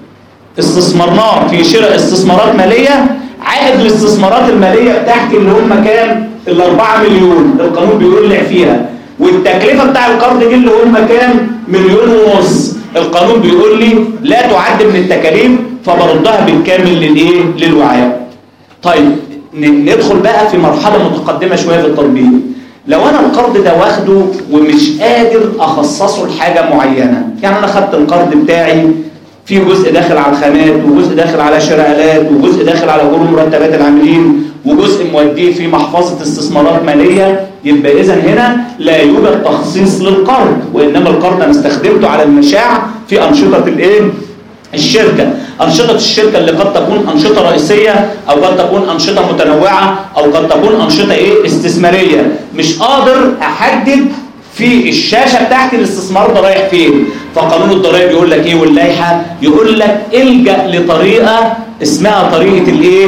استثمرناه في شراء استثمارات ماليه، عائد الاستثمارات الماليه بتاعتي اللي هم كام؟ ال أربعة مليون القانون بيقول لي فيها، والتكلفه بتاع القرض دي اللي هم كام؟ مليون ونص. القانون بيقول لي لا تعد من التكاليف فبردها بالكامل للايه؟ للوعاء. طيب ندخل بقى في مرحله متقدمه شويه في التطبيق. لو انا القرض ده واخده ومش قادر اخصصه لحاجه معينه، يعني انا خدت القرض بتاعي في جزء داخل على الخامات وجزء داخل على شراء آلات وجزء داخل على اجور مرتبات العاملين وجزء موديه في محفظه استثمارات ماليه، يبقى اذا هنا لا يوجد تخصيص للقرض، وانما القرض انا استخدمته على المشاع في انشطه الايه؟ الشركه. انشطه الشركه اللي قد تكون انشطه رئيسيه او قد تكون انشطه متنوعه او قد تكون انشطه ايه؟ استثماريه. مش قادر احدد في الشاشه بتاعتي الاستثمار ده رايح فين. فقانون الضرائب يقول لك ايه واللائحه؟ يقول لك الجا لطريقه اسمها طريقه الايه؟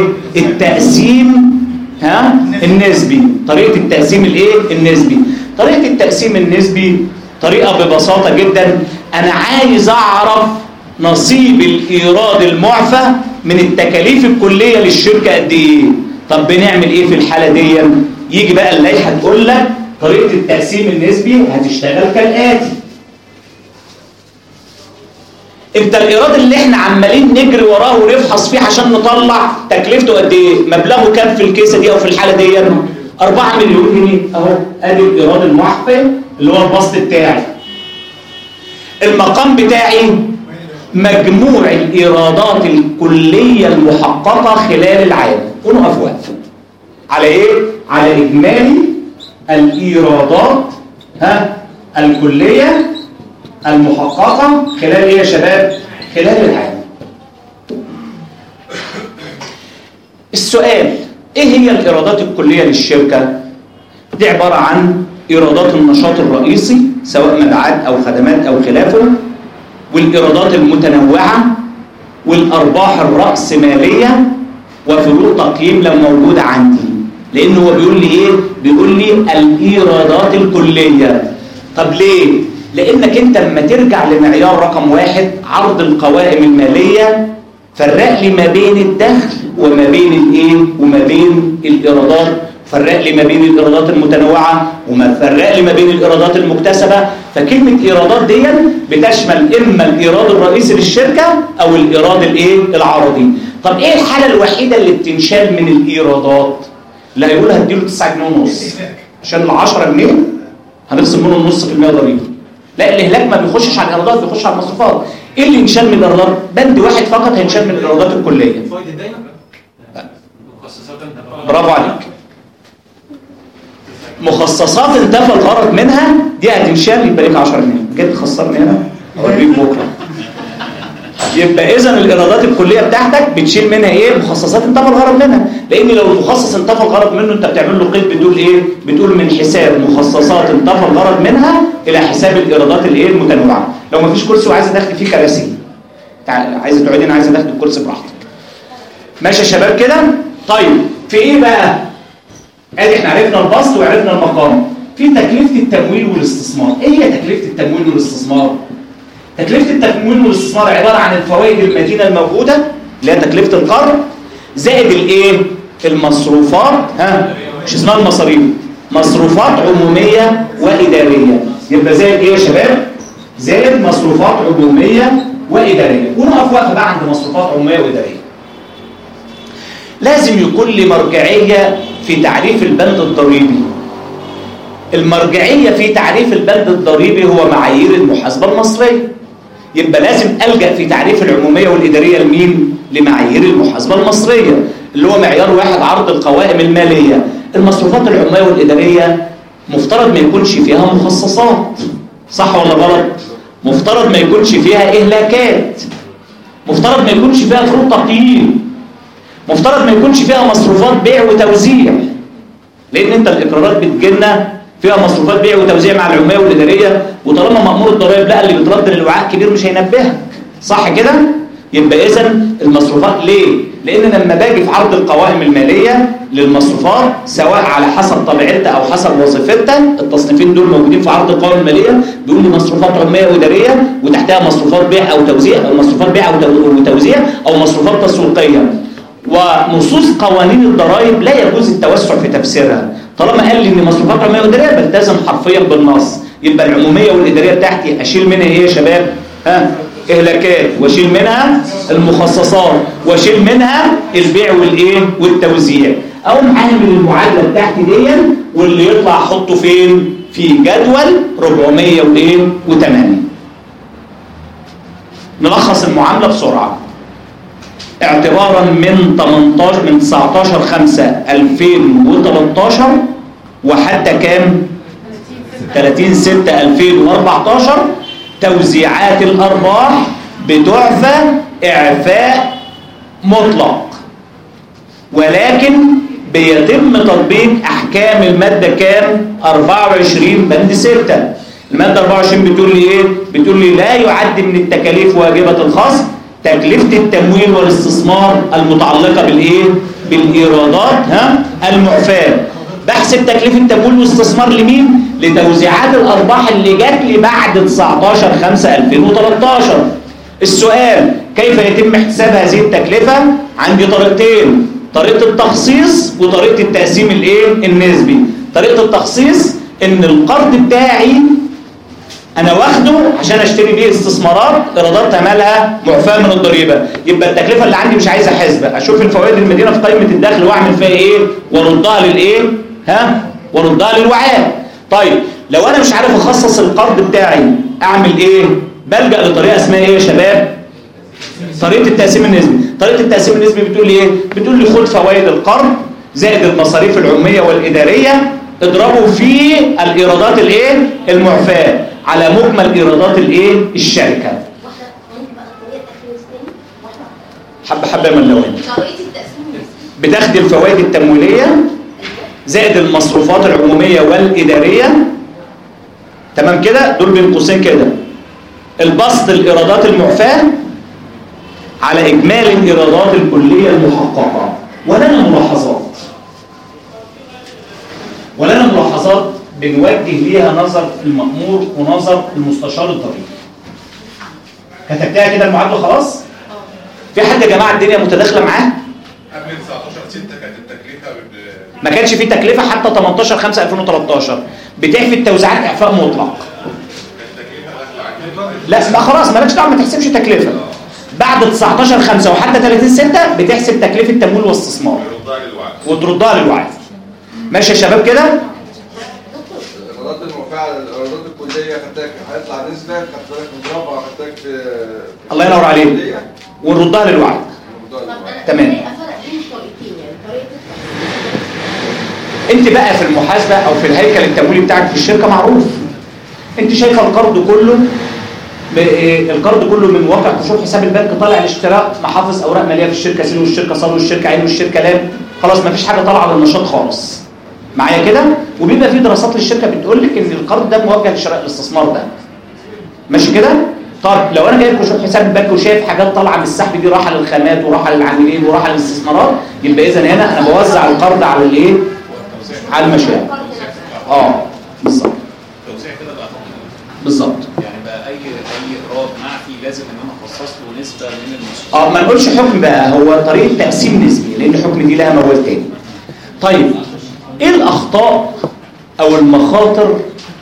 التقسيم ها النسبي. طريقه التقسيم الايه؟ النسبي. طريقه التقسيم النسبي طريقه ببساطه جدا، انا عايز اعرف نصيب الايراد المعفى من التكاليف الكليه للشركه قد ايه. طب بنعمل ايه في الحاله دي؟ يجي بقى اللائحه تقول لك طريقه التقسيم النسبي هتشتغل كالاتي. انت الايراد اللي احنا عمالين نجري وراه ونفحص فيه عشان نطلع تكلفته قد ايه؟ مبلغه كام في الكيسه دي او في الحاله دي؟ أربعة مليون جنيه اهو. ادي الايراد المعفى اللي هو البسط بتاعي. المقام بتاعي مجموع الايرادات الكليه المحققه خلال العام. ونقف وقف على ايه؟ على اجمالي الايرادات ها الكليه المحققه خلال ايه يا شباب؟ خلال العام. السؤال ايه هي الايرادات الكليه للشركه؟ دي عباره عن ايرادات النشاط الرئيسي سواء مبيعات او خدمات او خلافه، والايرادات المتنوعه، والارباح الراسماليه، وفروق تقييم لو موجوده عندي. لانه هو بيقول لي ايه؟ بيقول لي الايرادات الكليه. طب ليه؟ لانك انت لما ترجع لمعيار رقم واحد عرض القوائم الماليه فرق لي ما بين الدخل وما بين الايه؟ وما بين الايرادات. فرق لي ما بين الايرادات المتنوعه وما فرق لي ما بين الايرادات المكتسبه. فكلمه ايرادات دي بتشمل اما الايراد الرئيسي للشركه او الايراد الايه؟ العرضي. طب ايه الحاله الوحيده اللي بتنشال من الايرادات؟ لا هيقول هديله تسعة جنيه ونص عشان ال عشرة جنيه هنخصم منه النص في المية ضريبه. لا الاهلاك ما بيخشش على الايرادات، بيخش على المصروفات. ايه اللي ينشال من الايرادات؟ بند واحد فقط هينشال من الايرادات الكليه. برافو عليك. مخصصات انتفى الغرض منها دي هتنشال يبقى ليك عشرة جنيه. جيت تخسرني هنا اوريك بكره. يبقى اذا الايرادات الكليه بتاعتك بتشيل منها ايه؟ مخصصات انتفى الغرض منها. لان لو المخصص انتفى الغرض منه انت بتعمل له قيد بتقول ايه؟ بتقول من حساب مخصصات انتفى الغرض منها الى حساب الايرادات الايه؟ المتنوعه. لو ما فيش كرسي وعايز تاخد فيه كراسي، عايزه تقعدي هنا، عايزه تاخد الكرسي براحتك. ماشي يا شباب كده؟ طيب في ايه بقى؟ ادي احنا عرفنا البسط وعرفنا المقام. في تكلفه التمويل والاستثمار. ايه هي تكلفه التمويل والاستثمار؟ تكلفه التمويل والاستثمار عباره عن الفوائد المدينه الموجوده اللي هي تكلفه القرض زائد الايه؟ المصروفات. ها مش اسمها المصاريف، مصروفات عموميه واداريه. يبقى زائد ايه يا شباب؟ زائد مصروفات عموميه واداريه. ونقف وقفه بقى عند مصروفات عموميه واداريه. لازم يكون لي مرجعيه في تعريف البند الضريبي. المرجعيه في تعريف البند الضريبي هو معايير المحاسبه المصريه. يبقى لازم ألجأ في تعريف العمومية والإدارية لمين؟ لمعايير المحاسبة المصرية اللي هو معيار واحد عرض القوائم المالية. المصروفات العمومية والإدارية مفترض ما يكونش فيها مخصصات، صح ولا غلط؟ مفترض ما يكونش فيها إهلاكات، مفترض ما يكونش فيها فروض تقييم، مفترض ما يكونش فيها مصروفات بيع وتوزيع، لأن أنت الإقرارات بتجيلنا فيها مصروفات بيع وتوزيع مع العموميه والاداريه، وطالما مأمور الضرائب لا اللي بيترد للوعاء كبير مش هينبهك، صح كده؟ يبقى اذا المصروفات ليه؟ لان لما باجي في عرض القوائم الماليه للمصروفات سواء على حسب طبيعتها او حسب وظيفتها، التصنيفين دول موجودين في عرض القوائم الماليه، بيقول لي مصروفات عموميه واداريه وتحتها مصروفات بيع او توزيع او مصروفات بيع او توزيع او مصروفات تسويقيه. ونصوص قوانين الضرائب لا يجوز التوسع في تفسيرها. طالما قال لي ان مصروفات عموميه واداريه بلتزم حرفيا بالنص. يبقى العموميه والاداريه بتاعتي اشيل منها ايه يا شباب؟ ها؟ اهلاكات، واشيل منها المخصصات، واشيل منها البيع والايه؟ والتوزيع. اقوم عامل المعادله بتاعتي دي واللي يطلع احطه فين؟ في جدول أربعمية وثمانية. نلخص المعامله بسرعه. اعتبارا من تمنتاشر من تسعتاشر خمسة ألفين وتلتاشر وحتى كام؟ تلاتين ستة ألفين وأربعتاشر توزيعات الأرباح بتعفى إعفاء مطلق، ولكن بيتم تطبيق أحكام المادة كام؟ أربعة وعشرين بند ستة. المادة أربعة وعشرين بتقول لي إيه؟ بتقول لي لا يعد من التكاليف واجبة الخصم تكلفة التمويل والاستثمار المتعلقة بالإيه؟ بالإيرادات ها؟ المعفاة. بحسب تكلفة التمويل والاستثمار لمين؟ لتوزيعات الأرباح اللي جات لي بعد تسعتاشر خمسة ألفين وتلتاشر. السؤال كيف يتم احتساب هذه التكلفة؟ عندي طريقتين، طريقة التخصيص وطريقة التقسيم الإيه؟ النسبي. طريقة التخصيص إن القرض بتاعي أنا واخده عشان أشتري بيه استثمارات إيراداتها مالها معفاة من الضريبة، يبقى التكلفة اللي عندي مش عايز أحسبها، أشوف الفوائد المدينة في قائمة الدخل وأعمل فيها إيه؟ وأردها للإيه؟ ها؟ وأردها للوعاء. طيب لو أنا مش عارف أخصص القرض بتاعي أعمل إيه؟ بلجأ لطريقة اسمها إيه يا شباب؟ طريقة التقسيم النسبي. طريقة التقسيم النسبي بتقول لي إيه؟ بتقول لي خد فوائد القرض زائد المصاريف العمومية والإدارية اضربوا في الإيرادات الإيه؟ المعفاة على مجمل إيرادات الإيه؟ الشركة. حبة حبة من اللوان. بتاخد الفوائد التمويلية زائد المصروفات العمومية والإدارية، تمام كده؟ دول بين قوسين كده. البسط الإيرادات المعفاة على إجمالي الإيرادات الكلية المحققة. ولنا ملاحظات. ولنا ملاحظات بنوجه ليها نظر المأمور ونظر المستشار الضريبي. كتبتها كده المعادله خلاص؟ في حد يا جماعه الدنيا متداخله معاه؟ قبل تسعتاشر ستة كانت التكلفه ما كانش في تكلفه حتى تمنتاشر خمسة ألفين وتلتاشر. بتعفي التوزيعات اعفاء مطلق. لا ما خلاص مالكش دعوه، ما تحسبش تكلفه. بعد تسعتاشر خمسة وحتى تلاتين ستة بتحسب تكلفه تمويل واستثمار وتردها للوعاء. ماشي يا شباب كده؟ الايرادات المعفاه على الايرادات الكليه خدتك هيطلع نسبه خدت بالك مضربه خدتك في الله ينور عليك ونردها للوعاء. تمام. انت بقى في المحاسبه او في الهيكل التمويلي بتاعك في الشركه معروف. انت شايفه القرض كله القرض كله من واقع كشوف حساب البنك طالع لاشتراء محافظ اوراق ماليه في الشركه س والشركه ص والشركه ع والشركه لام. خلاص ما فيش حاجه طالعه للنشاط خالص. معايا كده؟ وبيبقى في دراسات للشركه بتقول لك ان القرض ده موجه لشراء الاستثمار ده. ماشي كده؟ طب لو انا جايب كشوف حساب البنك وشايف حاجات طالعه من السحب دي راحه للخامات وراحه للعاملين وراحه للاستثمارات، يبقى اذا هنا انا بوزع القرض على الايه؟ على المشاريع. اه بالظبط. توزيع كده بقى بالظبط. يعني بقى اي اي ايراد معفي لازم ان انا اخصص له نسبه من المصروف. اه ما نقولش حكم بقى، هو طريقه تقسيم نسبي لان الحكم دي لها موال تاني. طيب ايه الاخطاء او المخاطر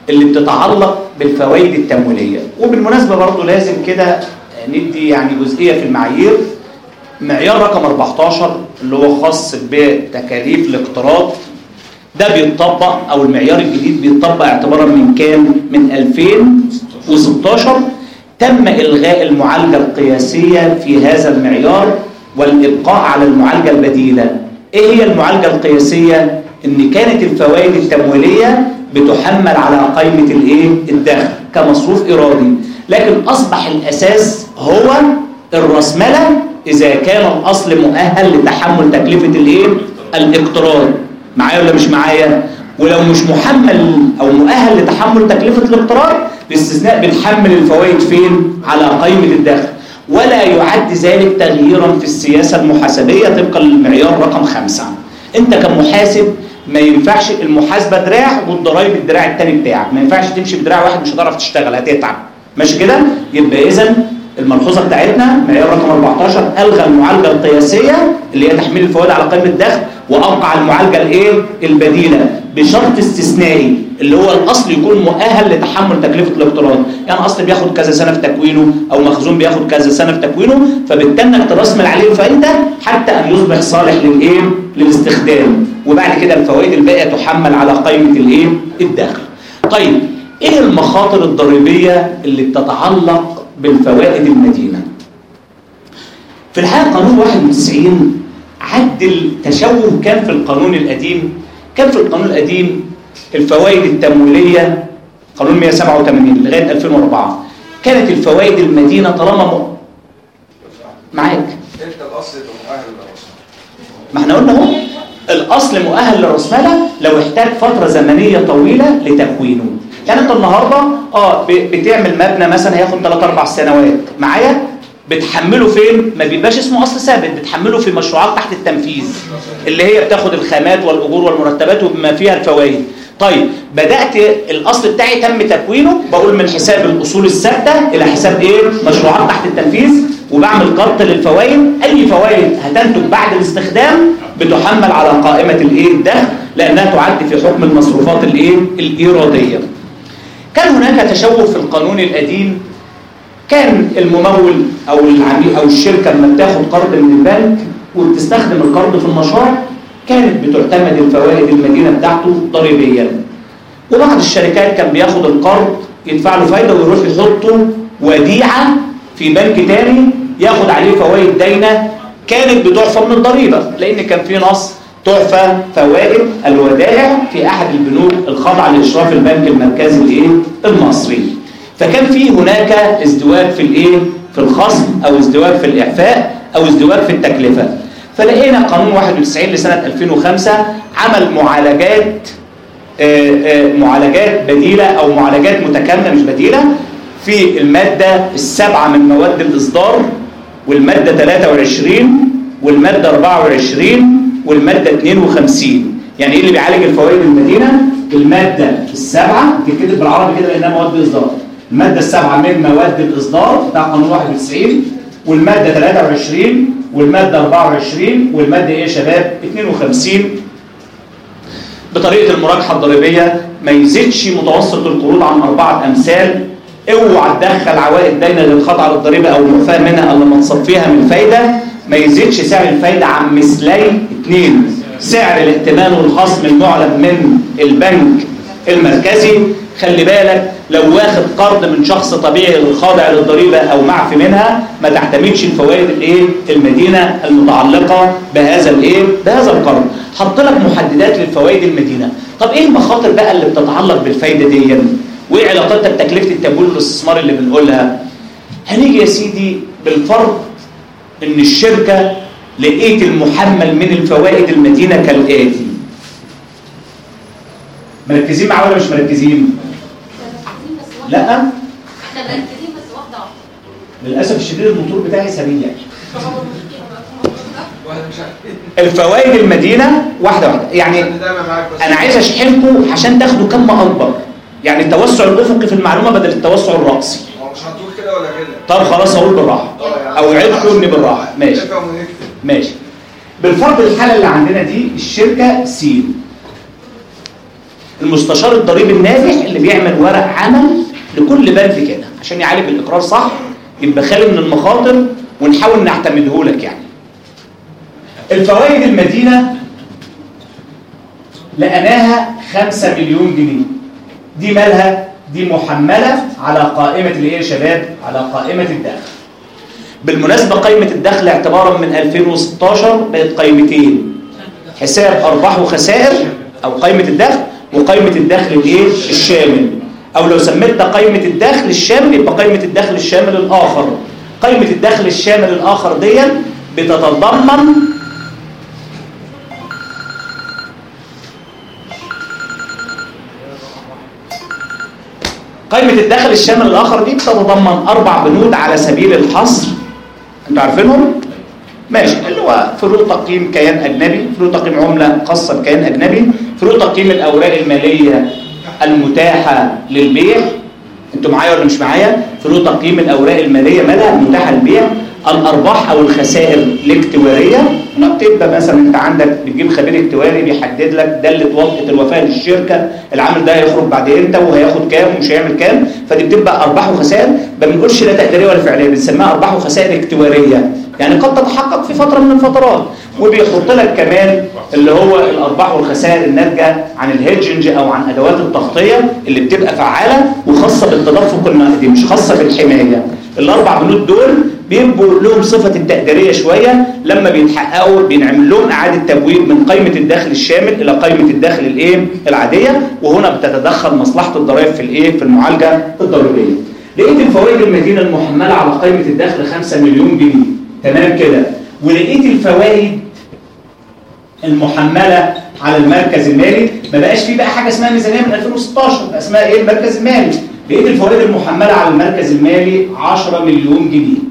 اللي بتتعلق بالفوائد التمويليه. وبالمناسبه برضه لازم كده ندي يعني جزئيه في المعايير. معيار رقم أربعتاشر اللي هو خاص بتكاليف الاقتراض ده بيتطبق، او المعيار الجديد بيتطبق اعتبارا من كام؟ من ألفين وستاشر. تم الغاء المعالجه القياسيه في هذا المعيار والابقاء على المعالجه البديله. ايه هي المعالجه القياسيه؟ ان كانت الفوائد التمويليه بتحمل على قائمه الايه؟ الدخل كمصروف ارادي، لكن اصبح الاساس هو الرأسمالة اذا كان الاصل مؤهل لتحمل تكلفه الايه؟ الاقتراض. معايا ولا مش معايا؟ ولو مش محمل او مؤهل لتحمل تكلفه الاقتراض باستثناء بنحمل الفوائد فين؟ على قائمه الدخل، ولا يعد ذلك تغييرا في السياسه المحاسبيه طبقا للمعيار رقم خمسة. انت كمحاسب ما ينفعش المحاسبه دراع والضرايب الدراع الثاني بتاعك، ما ينفعش تمشي بدراع واحد مش هتعرف تشتغل، هتتعب. ماشي كده؟ يبقى اذا الملحوظه بتاعتنا معيار رقم أربعتاشر الغى المعالجه القياسيه اللي هي تحميل الفوائد على قائمه الدخل، وابقى على المعالجه الايه؟ البديله بشرط استثنائي اللي هو الاصل يكون مؤهل لتحمل تكلفه الاقتراض. يعني اصل بياخد كذا سنه في تكوينه او مخزون بياخد كذا سنه في تكوينه، فبالتالي انك ترسمل عليه الفائده حتى ان يصبح صالح للايه؟ للاستخدام، وبعد كده الفوائد الباقيه تحمل على قائمه الايه؟ الدخل. طيب ايه المخاطر الضريبيه اللي بتتعلق بالفوائد المدينه؟ في الحقيقه قانون واحد وتسعين عدل تشوه كان في القانون القديم. كان في القانون القديم الفوائد التمويليه قانون مئة وسبعة وثمانين لغايه ألفين وأربعة كانت الفوائد المدينه طالما م... معاك انت الاصل مؤهل للرأسمالة. ما احنا قلنا اهو الاصل مؤهل للرأسمالة لو احتاج فتره زمنيه طويله لتكوينه. يعني انت النهارده اه بتعمل مبنى مثلا هياخد ثلاث أربع سنوات، معايا؟ بتحمله فين؟ ما بيبقاش اسمه اصل ثابت، بتحمله في مشروعات تحت التنفيذ اللي هي بتاخد الخامات والاجور والمرتبات وبما فيها الفوائد. طيب بدات الاصل بتاعي تم تكوينه، بقول من حساب الاصول الثابته الى حساب ايه؟ مشروعات تحت التنفيذ، وبعمل قط للفوائد. اي فوائد هتنتج بعد الاستخدام بتحمل على قائمه الايه؟ الدخل، لانها تعد في حكم المصروفات الايه؟ الاراديه. كان هناك تشوه في القانون القديم. كان الممول او العميل او الشركه لما بتاخد قرض من البنك وبتستخدم القرض في النشاط كانت بتعتمد الفوائد المدينه بتاعته ضريبيا. وبعض الشركات كان بياخد القرض يدفع له فايده ويروح يحطه وديعه في بنك تاني ياخد عليه فوائد داينه كانت بتعفى من الضريبه، لان كان في نص تعفى فوائد الودائع في احد البنوك الخاضعه لاشراف البنك المركزي الايه؟ المصري. فكان في هناك ازدواج في الايه؟ في الخصم او ازدواج في الاعفاء او ازدواج في التكلفه. فلقينا قانون واحد وتسعين لسنه ألفين وخمسة عمل معالجات آآ آآ معالجات بديله او معالجات متكامله مش بديله في الماده السابعه من مواد الاصدار، والماده ثلاثة وعشرين والماده أربعة وعشرين والماده اثنين وخمسين. يعني ايه اللي بيعالج الفوائد المدينه؟ الماده السابعه بتتكتب بالعربي كده لانها مواد اصدار. الماده السابعه من مواد الاصدار بتاع قانون واحد وتسعين، والماده ثلاثة وعشرين والماده أربعة وعشرين والماده ايه يا شباب؟ اثنين وخمسين. بطريقه المراجحه الضريبيه ما يزيدش متوسط القروض عن اربعه امثال. اوعى تدخل عوائد داينه اللي خاضعه للضريبه او المعفاه منها او لما تصفيها من فايده ما يزيدش سعر الفايده عن مثلي اثنين سعر الائتمان والخصم المعلن من البنك المركزي. خلي بالك لو واخد قرض من شخص طبيعي خاضع للضريبه او معفي منها ما تعتمدش الفوائد الايه؟ المدينه المتعلقه بهذا الايه؟ بهذا القرض. حط لك محددات للفوائد المدينه. طب ايه المخاطر بقى اللي بتتعلق بالفايده دي؟ وايه علاقتها بتكلفه التمويل والاستثمار اللي بنقولها؟ هنيجي يا سيدي بالفرض ان الشركه لقيت المحمل من الفوائد المدينه كالاتي. مركزين معايا ولا مش مركزين؟ لا احنا مركزين بس واحده واحده. للاسف الشديد الموتور بتاعي سريع. الفوائد المدينه واحده واحده. يعني انا عايز اشحنكم عشان تاخدوا كم اكبر، يعني التوسع الافقي في المعلومه بدل التوسع الراسي. هو مش هتقول كده ولا كده؟ طب خلاص اقول بالراحه اوعدكم اني بالراحه. ماشي ماشي. بالفرض الحاله اللي عندنا دي الشركه س المستشار الضريبي الناجح اللي بيعمل ورق عمل لكل بند كده عشان يعالج الاقرار صح، يبقى خالي من المخاطر ونحاول نعتمده لك. يعني الفوائد المدينه لقناها خمسة مليون جنيه، دي مالها؟ دي محمله على قائمه الايه يا شباب؟ على قائمه الدخل. بالمناسبه قائمه الدخل اعتبارا من ألفين وستاشر بقت قائمتين، حساب ارباح وخسائر او قائمه الدخل، وقائمه الدخل الايه؟ الشامل، او لو سميت ده قائمه الدخل الشامل يبقى قائمه الدخل الشامل الاخر. قائمه الدخل الشامل الاخر دي بتتضمن قائمه الدخل الشامل الاخر دي بتتضمن اربع بنود على سبيل الحصر، انتوا عارفينهم؟ ماشي، اللي هو فروق تقييم كيان اجنبي، فروق تقييم عمله خاصه بكيان اجنبي، فروق تقييم الاوراق الماليه المتاحه للبيع، انتوا معايا ولا مش معايا؟ فروق تقييم الاوراق الماليه مالها المتاحه للبيع، الارباح او الخسائر الاكتواريه، بتبقى مثلا انت عندك بتجيب خبير اكتواري بيحدد لك داله وطئه الوفاه للشركه، العامل ده هيخرج بعد امتى وهياخد كام ومش هيعمل كام، فدي بتبقى ارباح وخسائر، ما بنقولش لا تقديريه ولا فعليه، بنسميها ارباح وخسائر اكتواريه، يعني قد تتحقق في فتره من الفترات. وبيحط لك كمان اللي هو الارباح والخسائر الناتجه عن الهيدجنج او عن ادوات التغطيه اللي بتبقى فعاله وخاصه بالتدفق النقدي مش خاصه بالحمايه. الاربع بنود دول بيبقوا لهم صفه التقديريه شويه، لما بيتحققوا بينعمل لهم اعاده تبويب من قائمه الدخل الشامل الى قائمه الدخل الايه؟ العاديه، وهنا بتتدخل مصلحه الضرائب في الايه؟ في المعالجه الضريبيه. لقيت الفوائد المدينه المحمله على قائمه الدخل خمسة مليون جنيه، تمام كده، ولقيت الفوائد المحمله على المركز المالي، ما بقاش فيه بقى حاجه اسمها ميزانيه من ألفين وستاشر، بقى اسمها ايه؟ المركز المالي. لقيت الفوائد المحمله على المركز المالي عشرة مليون جنيه.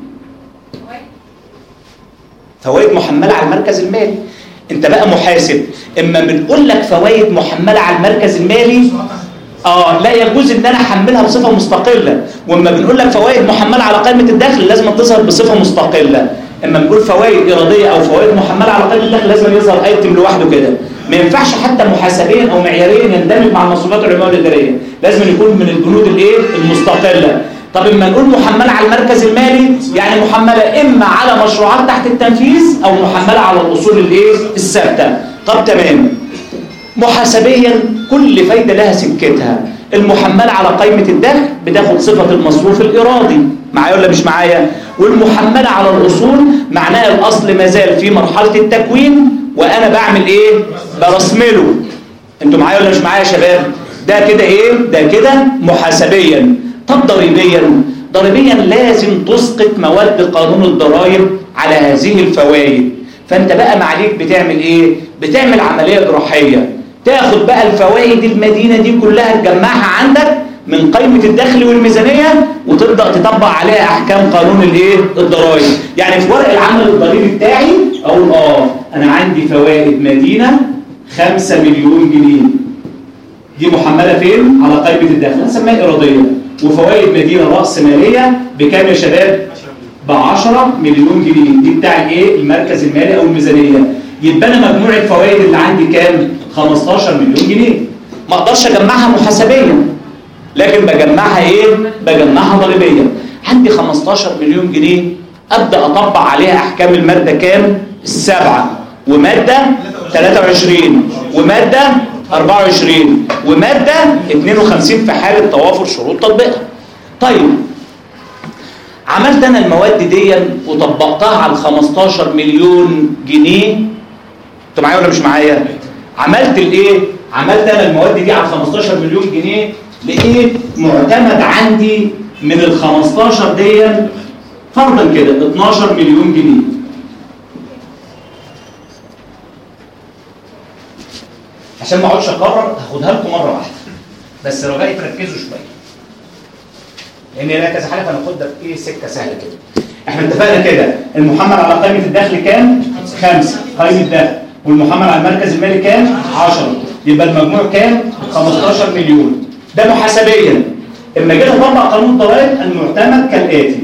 فوائد محمله على المركز المالي. انت بقى محاسب، اما بنقول لك فوائد محمله على المركز المالي اه لا يجوز ان انا احملها بصفه مستقله، واما بنقول لك فوائد محمله على قائمه الدخل لازم تظهر بصفه مستقله. اما بنقول فوائد اراديه او فوائد محمله على قائمه الدخل لازم يظهر ايتم لوحده كده، ما ينفعش حتى محاسبيا او معياريا يندمج مع المسؤوليات العلميه والاداريه، لازم يكون من البنود الايه؟ المستقله. طب اما نقول محمله على المركز المالي يعني محمله اما على مشروعات تحت التنفيذ او محمله على الاصول الايه؟ الثابته. طب تمام، محاسبيا كل فايده لها سكتها. المحمله على قائمه الدخل بتاخد صفه المصروف الارادي، معايا ولا مش معايا؟ والمحمله على الاصول معناها الاصل ما زال في مرحله التكوين وانا بعمل ايه؟ برسمله. انتوا معايا ولا مش معايا يا شباب؟ ده كده ايه؟ ده كده محاسبيا. طب ضريبيا، ضريبيا لازم تسقط مواد قانون الضرائب على هذه الفوائد. فانت بقى معليك بتعمل ايه؟ بتعمل عمليه جراحيه، تاخد بقى الفوائد المدينه دي كلها تجمعها عندك من قائمه الدخل والميزانيه وتبدا تطبق عليها احكام قانون الايه؟ الضرائب. يعني في ورق العمل الضريبي بتاعي اقول اه انا عندي فوائد مدينه خمسة مليون جنيه، دي محمله فين؟ على قائمه الدخل، هنسميها اراديه. وفوائد مدينه راس ماليه بكام يا شباب؟ ب عشرة مليون جنيه، دي بتاع الايه؟ المركز المالي او الميزانيه. يبقى انا مجموع الفوائد اللي عندي كام؟ خمستاشر مليون جنيه. ما اقدرش اجمعها محاسبيا، لكن بجمعها ايه؟ بجمعها ضريبيا. عندي خمستاشر مليون جنيه، ابدا اطبق عليها احكام الماده كام؟ السبعه، وماده ثلاثة وعشرين، وماده أربعة وعشرين، وماده اتنين وخمسين في حاله توافر شروط تطبيقها. طيب عملت انا المواد دي وطبقتها على خمستاشر مليون جنيه، انتوا معايا ولا مش معايا؟ عملت الايه؟ عملت انا المواد دي على خمستاشر مليون جنيه، لقيت معتمد عندي من ال خمستاشر دي فرضا كده اتناشر مليون جنيه. عشان ما اقعدش اكرر هاخدها لكم مره واحده، بس رجائي تركزوا شويه، لان هنا كذا حاجه فناخدها في ايه؟ سكه سهله كده. احنا اتفقنا كده المحمل على قائمه الدخل كام؟ خمسة قائمه الدخل، والمحمل على المركز المالي كام؟ عشرة، يبقى المجموع كام؟ خمستاشر مليون. ده محاسبيا. اما جيت اطبق قانون الضرائب المعتمد كالاتي: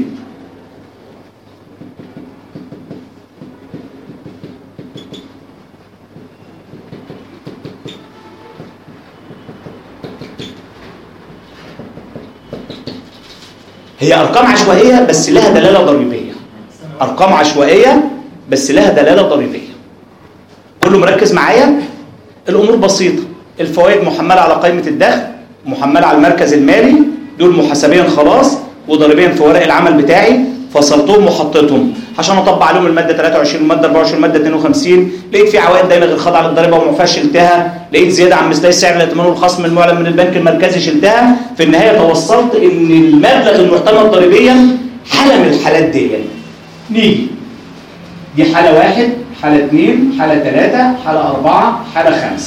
هي ارقام عشوائيه بس لها دلاله ضريبيه. ارقام عشوائيه بس لها دلاله ضريبيه. كله مركز معايا؟ الامور بسيطه. الفوائد محمله على قائمه الدخل، محمله على المركز المالي، دول محاسبيا خلاص، وضريبيا في ورق العمل بتاعي فصلتهم وحطيتهم عشان اطبق عليهم الماده ثلاثة وعشرين والماده أربعة وعشرين والماده اثنين وخمسين. لقيت في عوائد دايما غير خاضعه للضريبه وما شلتها، لقيت زياده عن مثلي السعر الائتماني والخصم المعلن من البنك المركزي شلتها. في النهايه توصلت ان المبلغ المحتمل ضريبيا حاله من الحالات دي. نيجي دي حاله واحد، حاله اثنين، حاله ثلاثه، حاله اربعه، حاله خمسه.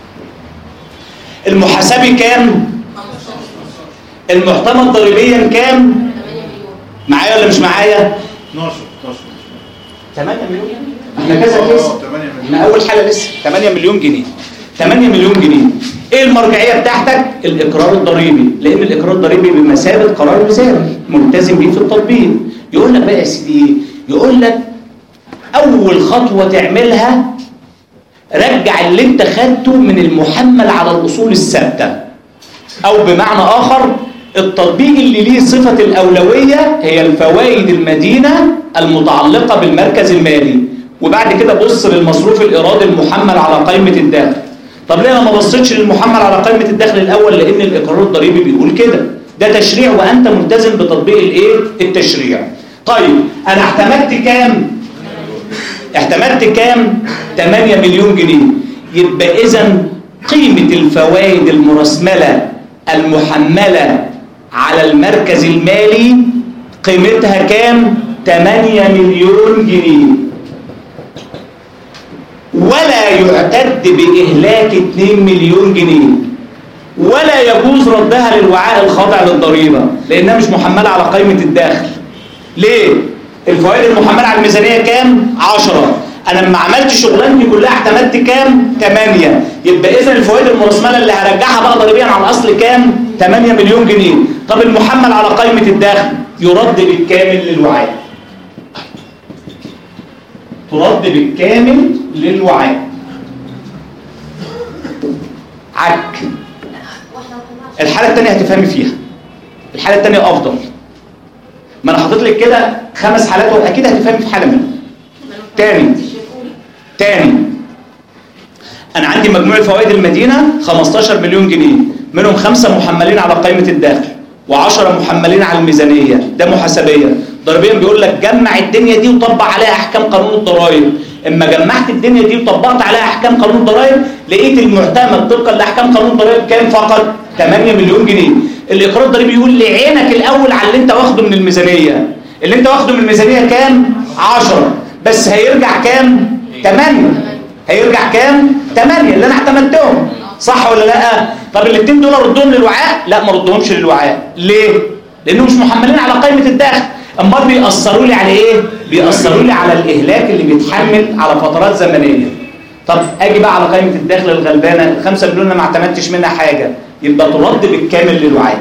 المحاسبي كام؟ المحتمل ضريبيا كام؟ معايا ولا مش معايا؟ اتناشر اتناشر ثمانية مليون. احنا كذا كيس. احنا اول حاله لسه ثمانية مليون جنيه. ثمانية مليون جنيه. ايه المرجعيه بتاعتك؟ الاقرار الضريبي، لان الاقرار الضريبي بمثابه قرار وزاري ملتزم بيه في التطبيق. يقول لك بقى يا سيدي ايه؟ يقول لك اول خطوه تعملها رجع اللي انت خدته من المحمل على الاصول الثابته، او بمعنى اخر التطبيق اللي ليه صفه الاولويه هي الفوائد المدينه المتعلقه بالمركز المالي، وبعد كده بص للمصروف الارادي المحمل على قائمه الدخل. طب ليه انا ما بصيتش للمحمل على قائمه الدخل الاول؟ لان الاقرار الضريبي بيقول كده، ده تشريع وانت ملتزم بتطبيق الايه؟ التشريع. طيب انا اعتمدت كام؟ اعتمدت كام؟ ثمانية مليون جنيه. يبقى اذا قيمه الفوائد المرسمله المحمله على المركز المالي قيمتها كام؟ ثمانية مليون جنيه. ولا يعتد بإهلاك اثنين مليون جنيه، ولا يجوز ردها للوعاء الخاضع للضريبة لأنها مش محملة على قائمة الدخل. ليه؟ الفوائد المحملة على الميزانية كام؟ عشرة. أنا لما عملت شغلانتي كلها اعتمدت كام؟ ثمانية. يبقى إذا الفوائد المرسملة اللي هرجعها بقى ضريبيا على الأصل كام؟ ثمانية مليون جنيه. طب المحمل على قائمة الدخل يرد بالكامل للوعاء. ترد بالكامل للوعاء. عك. الحالة الثانية هتفهمي فيها. الحالة الثانية أفضل. ما أنا حاطط لك كده خمس حالات وأكيد هتفهمي في حالة منهم. تاني تاني أنا عندي مجموع فوائد المدينة خمستاشر مليون جنيه، منهم خمسة محملين على قائمة الدخل وعشرة محملين على الميزانية، ده محاسبية. ضريبيا بيقول لك جمع الدنيا دي وطبق عليها أحكام قانون الضرائب. اما جمعت الدنيا دي وطبقت عليها أحكام قانون الضرائب لقيت المعتمد طبقا لأحكام قانون الضرائب كام فقط؟ ثمانية مليون جنيه. الإقرار الضريبي يقول لي عينك الأول على اللي أنت واخده من الميزانية. اللي أنت واخده من الميزانية كام؟ عشرة، بس هيرجع كام؟ ثمانية. هيرجع كام؟ ثمانية اللي أنا اعتمدتهم، صح ولا لا؟ طب الاثنين دول ردهم للوعاء؟ لا، ما ردهمش للوعاء. ليه؟ لأنهم مش محملين على قائمة الدخل. امال بيأثروا لي على ايه؟ بيأثروا لي على الاهلاك اللي بيتحمل على فترات زمنيه. طب اجي بقى على قائمه الدخل الغلبانه الخمسة مليون انا ما اعتمدتش منها حاجه، يبقى ترد بالكامل للوعاء.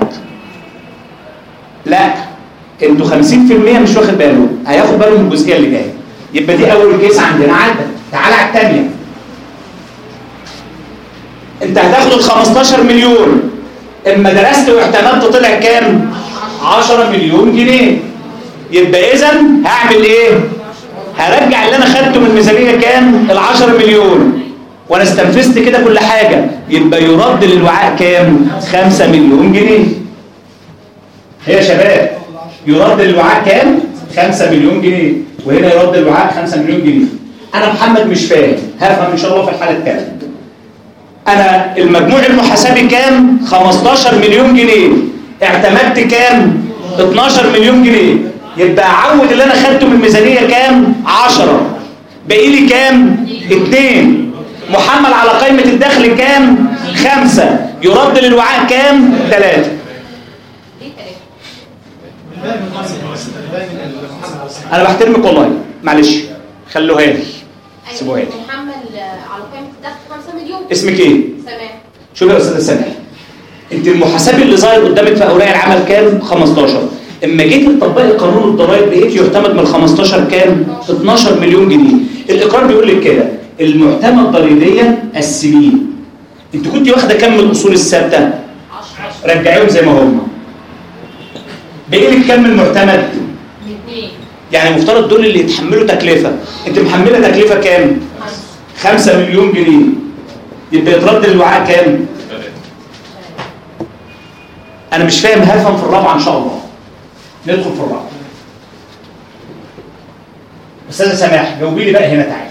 لا، انتوا خمسين في المية مش واخد باله، هياخد باله من الجزئيه اللي جايه. يبقى دي اول كيس عندنا عدى. تعالى على الثانيه. انت هتاخد ال خمستاشر مليون، اما درست واعتمدت طلع كام؟ عشرة مليون جنيه. يبقى اذا هعمل ايه؟ هرجع اللي انا خدته من الميزانيه كام؟ ال عشرة مليون، وانا استنفذت كده كل حاجه. يبقى يرد للوعاء كام؟ خمسة مليون جنيه. هي يا شباب يرد للوعاء كام؟ خمسة مليون جنيه، وهنا يرد للوعاء خمسة مليون جنيه. انا محمد مش فاهم، هفهم ان شاء الله في الحاله الثالثه. انا المجموع المحاسبي كام؟ خمستاشر مليون جنيه، اعتمدت كام؟ اتناشر مليون جنيه. يبقى اعود اللي انا خدته من الميزانيه كام؟ عشرة، باقي لي كام؟ اتنين. محمل على قائمه الدخل كام؟ خمسة، يرد للوعاء كام؟ ثلاثة. انا بحترمك والله، معلش خلوها لي، سيبوها لي. محمل على قائمه الدخل خمسة مليون. اسمك ايه؟ سماح. شوفي يا استاذه سماح، انت المحاسبي اللي ظاهر قدامك في اوراق العمل كام؟ خمستاشر. اما جيت تطبقي قانون الضرائب لقيت يعتمد من خمستاشر كام؟ اتناشر مليون جنيه. الاقرار بيقول لك كده، المعتمد ضريبيا قسميه. انت كنت واخده كام من الاصول الثابته؟ رجعيهم زي ما هم. باقي لك كام المعتمد؟ الاثنين. يعني المفترض دول اللي يتحملوا تكلفه، انت محمله تكلفه كام؟ خمسة مليون جنيه، يبقى يترد للوعاء كام؟ انا مش فاهم، هفهم في الرابعه ان شاء الله. ندخل في الرابعه. استاذه سماح جاوبي لي بقى هنا، تعالي.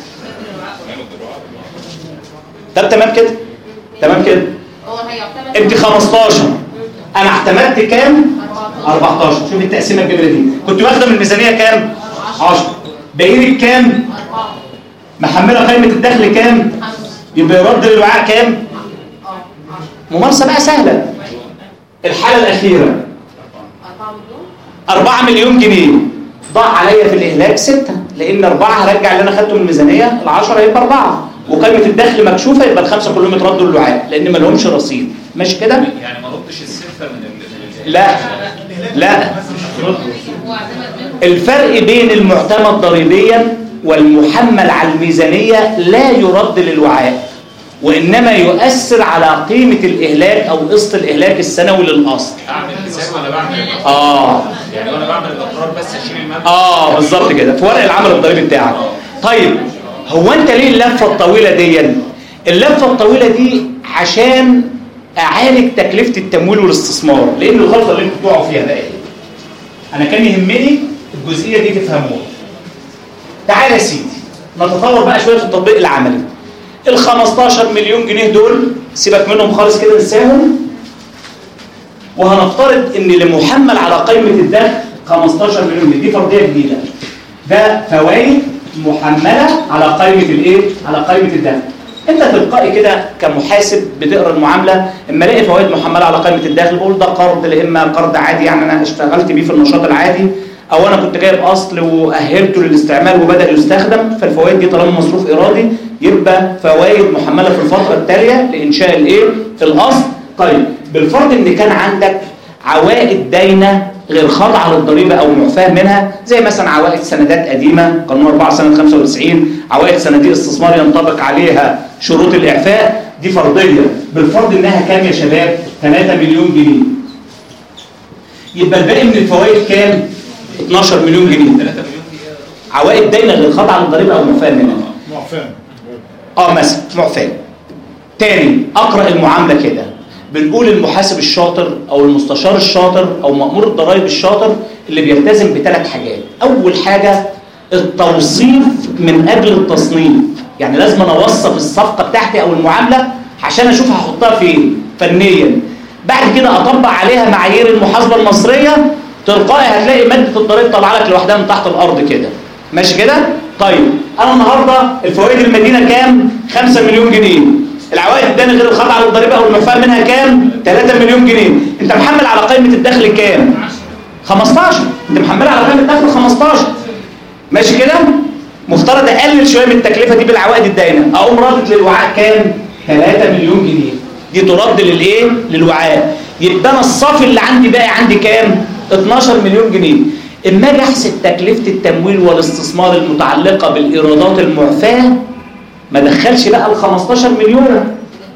طب تمام كده؟ تمام كده؟ هو هيعتمد انت خمستاشر، انا اعتمدت كام؟ أربعتاشر. شوف التقسيمه الجميله دي، كنت واخده من الميزانيه كام؟ عشرة. باقي لك كام؟ أربعة. محمله قائمه الدخل كام؟ خمسة. يبقى يرد للوعاء كام؟ اه ممارسه بقى سهله. الحاله الاخيره أربعة مليون. أربعة مليون جنيه، ضاع عليا في الاهلاك ستة، لان أربعة هرجع اللي انا خدته من الميزانيه، العشرة يبقى أربعة، وقائمه الدخل مكشوفه، يبقى الخمسه كلهم يتردوا للوعاء لان ما لهمش رصيد. ماشي كده؟ يعني ما ردش الستة من ال لا لا، الفرق بين المعتمد ضريبيا والمحمل على الميزانيه لا يرد للوعاء، وانما يؤثر على قيمه الاهلاك او قسط الاهلاك السنوي للاصل. اعمل حساب وانا بعمل اه يعني وانا بعمل الاقرار بس اشيل المبلغ. اه بالظبط كده، في ورق العمل الضريبي بتاعك. طيب هو انت ليه اللفه الطويله دي؟ اللفه الطويله دي عشان اعالج تكلفه التمويل والاستثمار، لان الغلطه اللي انتوا بتقعوا فيها بقى ايه؟ انا كان يهمني الجزئيه دي تفهموها. تعالى يا سيدي نتطور بقى شويه في التطبيق العملي. ال خمستاشر مليون جنيه دول سيبك منهم خالص كده، ننساهم، وهنفترض ان اللي محمل على قائمه الدخل خمستاشر مليون جنيه، دي فرضيه جديده. ده فوائد محمله على قائمه الايه؟ على قائمه الدخل. انت تلقائي كده كمحاسب بتقرا المعامله، اما الاقي فوائد محمله على قائمه الدخل بقول ده قرض، لا اما قرض عادي يعني انا اشتغلت بيه في النشاط العادي، او انا كنت جايب اصل واهلته للاستعمال وبدا يستخدم، فالفوائد دي طالما مصروف ارادي يبقى فوائد محمله في الفتره التاليه لانشاء الايه؟ الاصل. طيب بالفرض ان كان عندك عوائد داينه غير خاضعه للضريبه او معفاه منها، زي مثلا عوائد سندات قديمه قانون أربعة سنه خمسة وتسعين، عوائد صناديق استثمار ينطبق عليها شروط الاعفاء، دي فرضيه. بالفرض انها كام يا شباب؟ ثلاثة مليون جنيه. يبقى الباقي من الفوائد كام؟ اتناشر مليون جنيه. ثلاثة مليون جنيه عوائد داينه غير خاضعه للضريبه او معفاه منها. معفاه. اه مثلا معفاه. تاني اقرا المعامله كده، بنقول المحاسب الشاطر او المستشار الشاطر او مأمور الضرائب الشاطر اللي بيلتزم بثلاث حاجات. اول حاجه التوصيف من اجل التصنيف، يعني لازم انا اوصف الصفقه بتاعتي او المعامله عشان اشوف هحطها فين فنيا. بعد كده اطبق عليها معايير المحاسبه المصريه، تلقائي هتلاقي ماده الضرائب طالعه لك لوحدها من تحت الارض كده. ماشي كده؟ طيب انا النهارده الفوائد المدينه كام؟ خمسة مليون جنيه. العوائد الداينه غير الخاضعه للضريبه او المعفاه منها كام؟ ثلاثة مليون جنيه. انت محمل على قائمه الدخل كام؟ خمستاشر. انت محمل على قائمه الدخل خمستاشر. ماشي كده؟ مفترض اقلل شويه من التكلفه دي بالعوائد الداينه، اقوم رادد للوعاء كام؟ ثلاثة مليون جنيه. دي ترد للايه؟ للوعاء. يبقى انا الصافي اللي عندي باقي عندي كام؟ اتناشر مليون جنيه. اما اجي احسب تكلفه التمويل والاستثمار المتعلقه بالايرادات المعفاه، ما دخلش بقى ال خمستاشر مليون،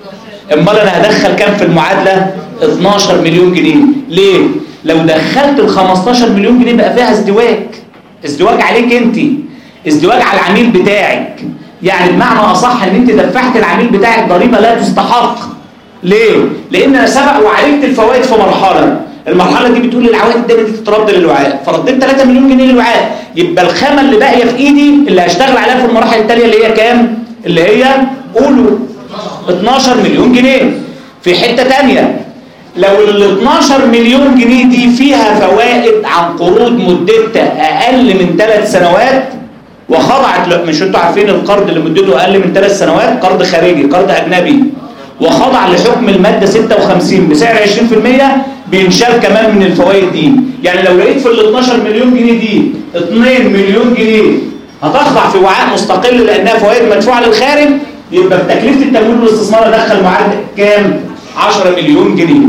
امال انا هدخل كام في المعادله؟ اتناشر مليون جنيه. ليه؟ لو دخلت ال خمستاشر مليون جنيه بقى فيها ازدواج. ازدواج عليك انت، ازدواج على العميل بتاعك. يعني بمعنى اصح ان انت دفعت العميل بتاعك ضريبه لا تستحق. ليه؟ لان انا سبق وعالجت الفوائد في مرحله، المرحله دي بتقول العوائد الداينه دي تترد للوعاء، فرديت ثلاثة مليون جنيه للوعاء، يبقى الخامه اللي باقيه في ايدي اللي هشتغل عليها في المراحل التاليه اللي هي كام؟ اللي هي قولوا اتناشر مليون جنيه. في حته ثانيه، لو ال اتناشر مليون جنيه دي فيها فوائد عن قروض مدتها اقل من ثلاث سنوات وخضعت، مش انتوا عارفين القرض اللي مدته اقل من ثلاث سنوات قرض خارجي، قرض اجنبي، وخضع لحكم الماده ستة وخمسين بسعر عشرين في المية، بينشال كمان من الفوائد دي. يعني لو لقيت في ال اتناشر مليون جنيه دي اتنين مليون جنيه هتخضع في وعاء مستقل لانها فوائد مدفوعه للخارج، يبقى بتكلفه التمويل والاستثمار ادخل معادله كام؟ عشرة مليون جنيه.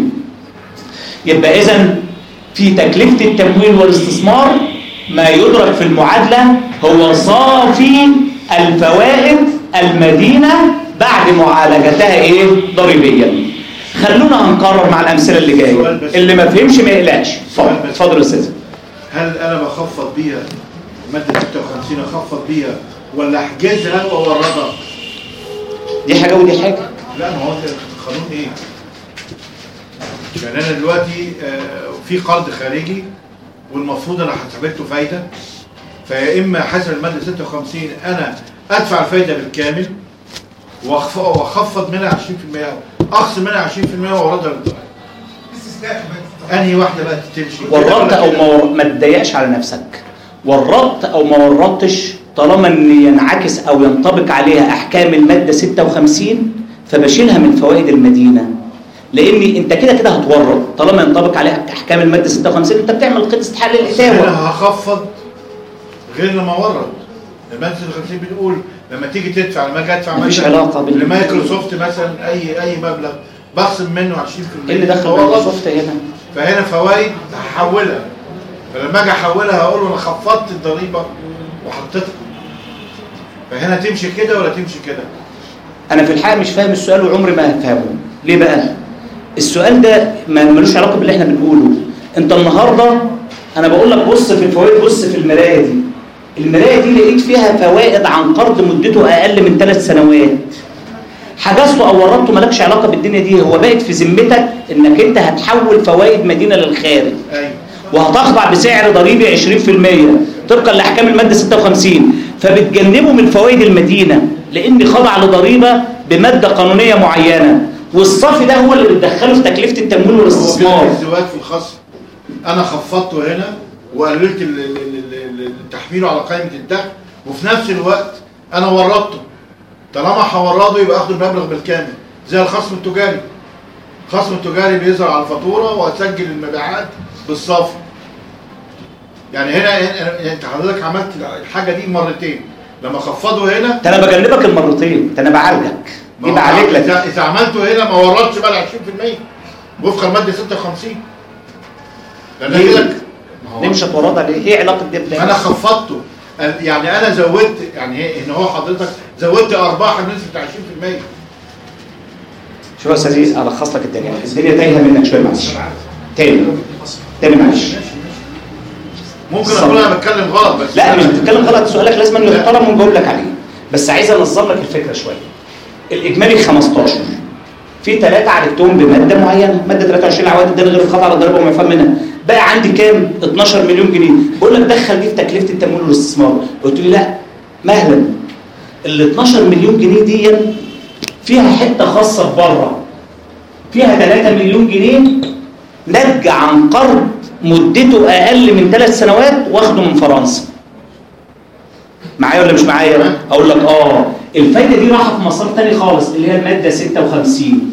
يبقى اذا في تكلفه التمويل والاستثمار ما يدرك في المعادله هو صافي الفوائد المدينه بعد معالجتها ايه؟ ضريبيا. خلونا هنقرر مع الامثله اللي جايه، اللي ما فهمش ما يقلقش. اتفضل اتفضل يا استاذ. هل انا بخفض بيها ماده ستة وخمسين اخفض بيها ولا احجزها واوردها؟ دي حاجه ودي حاجه. لا ما هو القانون ايه؟ يعني انا دلوقتي في قرض خارجي والمفروض انا حسبته فايده، فيا اما حسب الماده ستة وخمسين انا ادفع الفايده بالكامل واخفض منها عشرين في المية، اخصم منها عشرين في المية واوردها للضرائب. انهي واحده بقى تمشي؟ ورطت او ما ما تضايقش على نفسك، ورطت او ما ورطتش طالما ان ينعكس او ينطبق عليها احكام الماده ستة وخمسين فبشيلها من فوائد المدينه، لان انت كده كده هتورط طالما ينطبق عليها احكام الماده ستة وخمسين. انت بتعمل قيد استحاله للاتاوه. انا هخفض غير لما اورط. الماده ستة وخمسين بتقول لما تيجي تدفع، لما اجي ادفع مفيش علاقه بال لمايكروسوفت مثلا اي اي مبلغ بخصم منه عشرين في المية. ايه اللي دخل مايكروسوفت هنا؟ فهنا فوائد هحولها، فلما اجي احولها هقول له انا خفضت الضريبه وحطيتها. فهنا تمشي كده ولا تمشي كده؟ انا في الحقيقه مش فاهم السؤال وعمري ما هفهمه. ليه بقى؟ السؤال ده ما ملوش علاقه باللي احنا بنقوله. انت النهارده انا بقول لك بص في الفوائد، بص في المرايه دي. المرايه دي لقيت فيها فوائد عن قرض مدته اقل من ثلاث سنوات. حجزته او ورطته مالكش علاقه بالدنيا دي، هو بقت في ذمتك انك انت هتحول فوائد مدينه للخارج. ايوه. وهتخضع بسعر ضريبي عشرين في المية طبقا لاحكام الماده ستة وخمسين، فبتجنبه من فوائد المدينه لان خضع لضريبه بماده قانونيه معينه، والصافي ده هو اللي بتدخله في تكلفه التمويل والاستثمار. هو الزواج في الخصم انا خفضته هنا وقللت تحميله على قائمه الدخل، وفي نفس الوقت انا ورطته. طالما هورده يبقى اخد المبلغ بالكامل زي الخصم التجاري. الخصم التجاري بيظهر على الفاتوره واسجل المبيعات بالصافي. يعني هنا انت حضرتك عملت الحاجه دي مرتين، لما خفضه هنا ده انا بجنبك المرتين، ده انا بعالجك. دي بعالج لك. اذا عملته هنا ما وردتش بقى ال عشرين في المية وفقا الماده ستة وخمسين. ليه لك ليه مش هتوردها؟ ليه؟ ايه علاقه دي بده؟ انا خفضته، يعني انا زودت، يعني ان هو حضرتك زودت ارباح بنسبه عشرين في المية. شوف يا استاذ الخص لك الدنيا، الدنيا تايهه منك شويه. معلش تاني تاني معلش. ممكن اقول انا بتكلم غلط بس لا مش بتتكلم غلط، سؤالك لازم انه يحترم ونجاوب لك عليه، بس عايز انظم لك الفكره شويه. الاجمالي خمستاشر، في ثلاثه عالجتهم بماده معينه، ماده ثلاثة وعشرين العوائد ده غير الخطا على الضريبه وما يفهم منها. بقى عندي كام؟ اتناشر مليون جنيه. بقول لك دخل دي في تكلفه التمويل والاستثمار. قلت لي لا مهلا، ال اتناشر مليون جنيه دي فيها حته خاصه بره، فيها ثلاثة مليون جنيه ناتجه عن قرض مدته اقل من ثلاث سنوات واخده من فرنسا. معايا ولا مش معايا؟ اقول لك اه الفايده دي راحه في مسار ثاني خالص اللي هي الماده ستة وخمسين.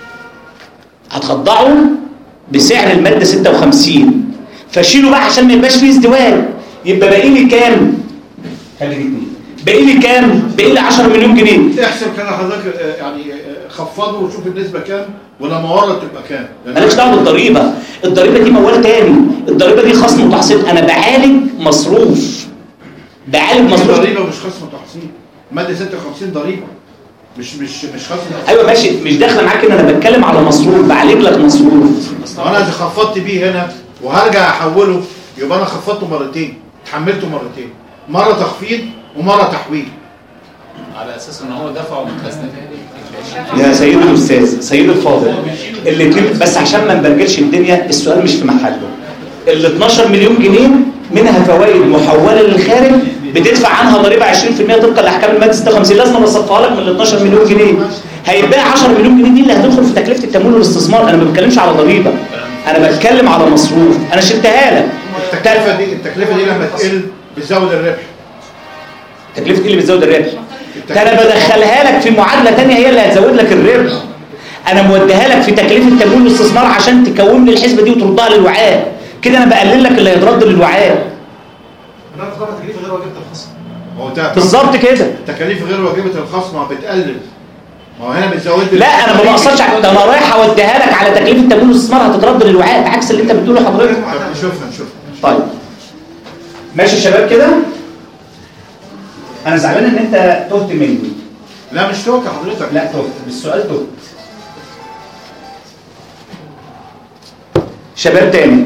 هتخضعه بسعر الماده ستة وخمسين، فشيله بقى عشان ما يبقاش فيه ازدواج. يبقى باقي لي كام؟ خلي دي اتنين، باقي لي كام؟ باقي لي عشرة مليون جنيه. احسب كده حضرتك، يعني خفضه وشوف النسبه كام ولما ورد تبقى كام. مالكش دعوه بالضريبه، الضريبه دي موال تاني، الضريبه دي خصم وتحصيل. انا بعالج مصروف، بعالج مصروف. ضريبه مش خصم وتحصيل، ماده ستة وخمسين ضريبه مش مش مش خصم. ايوه ماشي، مش داخله معاك ان انا بتكلم على مصروف، بعالج لك مصروف. وانا اذا خفضت بيه هنا وهرجع احوله يبقى انا خفضته مرتين، اتحملته مرتين، مره تخفيض ومره تحويل، على اساس ان هو دفعه من خزنه. يا سيدي الاستاذ، سيدي الفاضل، الاثنين بس عشان ما نبرجلش الدنيا، السؤال مش في محله. ال اتناشر مليون جنيه منها فوائد محوله للخارج بتدفع عنها ضريبه عشرين في المية طبقا لاحكام الماده ستة وخمسين. لازم اوصفها لك من ال اتناشر مليون جنيه. هيتبقى عشرة مليون جنيه دي اللي هتدخل في تكلفه التمويل والاستثمار. انا ما بتكلمش على ضريبه، انا بتكلم على مصروف. انا شلتها لك. التكلفه دي التكلفه دي لما تقل بتزود الربح. التكلفه دي اللي بتزود الربح. ده انا بدخلها لك في معادله ثانيه هي اللي هتزود لك الربح. انا موديها لك في تكلفه التمويل والاستثمار عشان تكون لي الحسبه دي وتردها للوعاء. كده انا بقلل لك اللي هيترد للوعاء. انا بختار تكلفه غير واجبه الخصم. هو ده بالظبط كده. التكاليف غير واجبه الخصم بتقلل. ما هو هنا بتزود. لا انا ما بقصدش، ده انا رايح اوديها لك على تكلفه التمويل والاستثمار هتترد للوعاء، عكس اللي انت بتقوله حضرتك. طب نشوفها نشوفها. طيب ماشي يا شباب كده. انا زعلان ان انت تهت مني. لا مش توقع حضرتك. لا تهت بالسؤال، تهت. شباب تاني،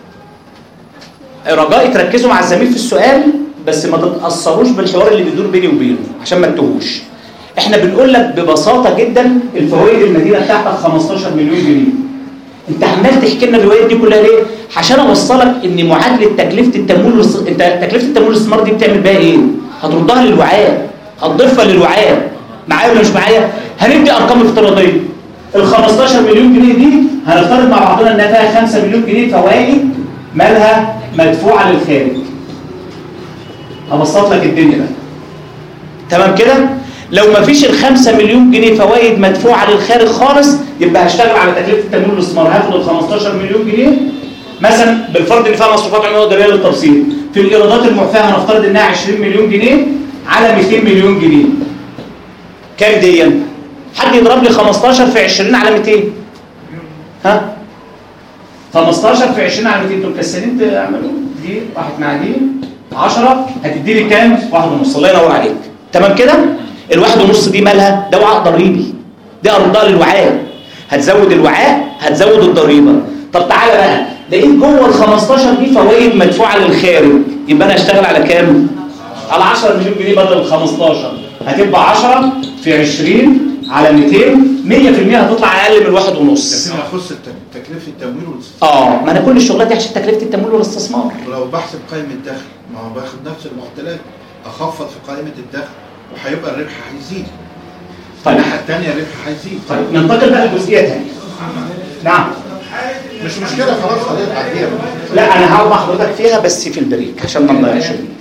رجائي تركزوا مع الزميل في السؤال بس ما تتاثروش بالحوار اللي بيدور بيني وبينه عشان ما تتوهوش. احنا بنقول لك ببساطه جدا الفوائد المدينه بتاعتك خمستاشر مليون جنيه. انت عمال تحكي لنا الروايات دي كلها ليه؟ عشان اوصلك ان معادله تكلفه التمويل والص... انت تكلفه التمويل والاستثمار دي بتعمل بيها ايه؟ هتردها للوعاء، هتضيفها للوعاء. معايا ولا مش معايا؟ هندي ارقام افتراضيه. ال خمستاشر مليون جنيه دي هنفترض مع بعضنا انها فيها خمسة مليون جنيه فوائد مالها مدفوعه للخارج. هبسط لك الدنيا بقى. تمام كده؟ لو ما فيش ال خمسة مليون جنيه فوائد مدفوعه للخارج خالص يبقى هشتغل على تكلفه التمويل والاستثمار، هاخد ال خمستاشر مليون جنيه مثلا بالفرض ان فيها مصروفات عموميه ودائريه للتبسيط. في الايرادات المعفاه هنفترض انها عشرين مليون جنيه على مئتين مليون جنيه. كام دي؟ حد يضرب لي خمستاشر في عشرين على مئتين. ها؟ خمستاشر في عشرين على مئتين، انتوا مكسلين تعملوا دي واحد مع دي عشرة هتدي لي كام؟ واحد ونص. الله ينور عليك. تمام كده؟ الواحد ونص دي مالها؟ ده وعاء ضريبي. دي اردها للوعاء. هتزود الوعاء، هتزود الضريبه. طب تعالى بقى، لقيت جوه ال خمستاشر دي فوائد مدفوعه للخارج، يبقى انا اشتغل على كام؟ على عشرة مليون جنيه بدل ال خمستاشر. هتبقى عشرة في عشرين على مئتين، مية في المية هتطلع اقل من واحد ونص. لكن هخص تكلفه التمويل والاستثمار. اه ما انا كل الشغلات دي عشان تكلفه التمويل والاستثمار. ولو بحسب قائمه الدخل ما هو باخد نفس المعدلات، اخفض في قائمه الدخل وهيبقى الربح هيزيد. طيب الناحيه الثانيه الربح هيزيد. طيب ننتقل بقى لجزئيه ثانيه. نعم. مش مشكله خلاص خلينا نعديها. لا انا هقعد مع حضرتك فيها بس في البريك عشان ما نضيعش.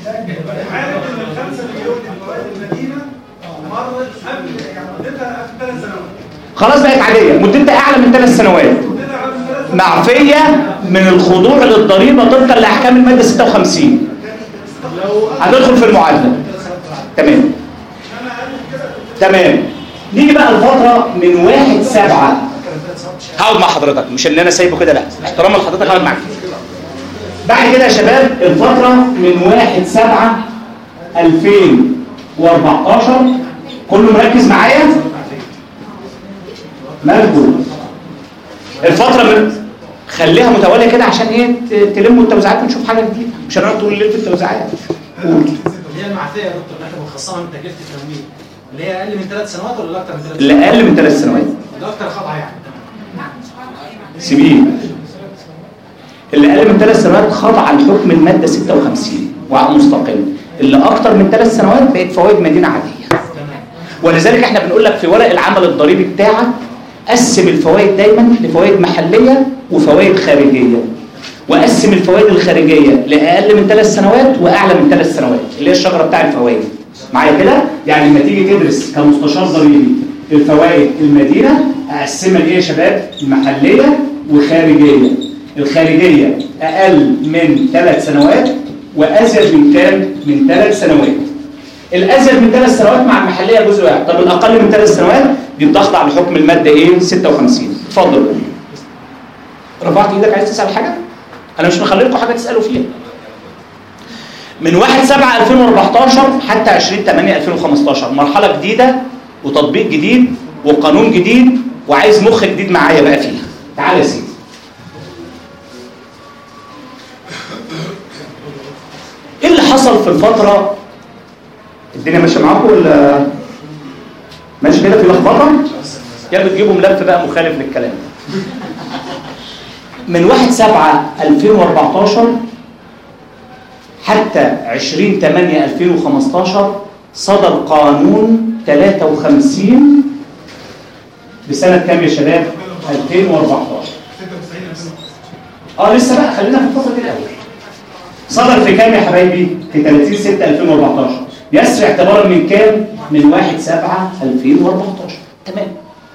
خلاص بقت عاديه، مدتها اعلى من ثلاث سنوات. معفيه من الخضوع للضريبه طبقا لاحكام الماده ستة وخمسين. هتدخل في المعادله. تمام. تمام. نيجي بقى الفتره من واحد سبعة. هقعد مع حضرتك مش ان انا سايبه كده، لا احتراما لحضرتك هقعد معاك. بعد كده يا شباب الفتره من واحد سبعة ألفين وأربعتاشر كله مركز معايا؟ مالكم؟ الفتره من خليها متواليه كده عشان ايه تلموا التوزيعات ونشوف حاجه جديده، مش هنقعد طول الليل في التوزيعات. اللي هي المعفيه يا دكتور اللي احنا بنخصصها من تكلفه التمويل اللي هي اقل من ثلاث سنوات ولا اكتر من ثلاث سنوات؟ اللي اقل من ثلاث سنوات. ده اكتر خطأ يعني. سيبيه. اللي اقل من ثلاث سنوات خضع لحكم الماده ستة وخمسين وعاء مستقل. اللي اكتر من ثلاث سنوات بقت فوائد مدينه عاديه. ولذلك احنا بنقول لك في ورق العمل الضريبي بتاعك قسم الفوائد دايما لفوائد محليه وفوائد خارجيه. وقسم الفوائد الخارجيه لاقل من ثلاث سنوات واعلى من ثلاث سنوات اللي هي الشجره بتاع الفوائد. معايا كده؟ يعني لما تيجي تدرس كمستشار ضريبي الفوائد المدينه اقسمها لايه يا شباب؟ محليه وخارجيه. الخارجيه اقل من ثلاث سنوات وازيد من كام؟ من ثلاث سنوات. الازيد من ثلاث سنوات مع المحليه جزء واحد. طب الاقل من ثلاث سنوات دي بتخضع لحكم الماده ايه؟ ستة وخمسين. اتفضل. رفعت ايدك عايز تسال حاجه؟ انا مش مخلي لكم حاجه تسالوا فيها. من واحد سبعة ألفين وأربعتاشر حتى عشرين ثمانية ألفين وخمستاشر مرحله جديده وتطبيق جديد وقانون جديد وعايز مخ جديد معايا بقى فيها. تعالى يا سيدي. ايه اللي حصل في الفتره؟ الدنيا ماشيه معاكم ولا ماشي كده في لخبطه؟ يا بتجيبوا ملف بقى مخالف للكلام. من واحد سبعة ألفين وأربعتاشر حتى عشرين ثمانية ألفين وخمستاشر صدر قانون ثلاثة وخمسين بسنه كام يا شباب؟ ألفين وأربعتاشر. اه لسه بقى خلينا في الفتره دي الاول. صدر في كام يا حبايبي؟ في ثلاثين ستة ألفين وأربعتاشر. يسري اعتبارا من كام؟ من واحد سبعة ألفين وأربعتاشر. تمام.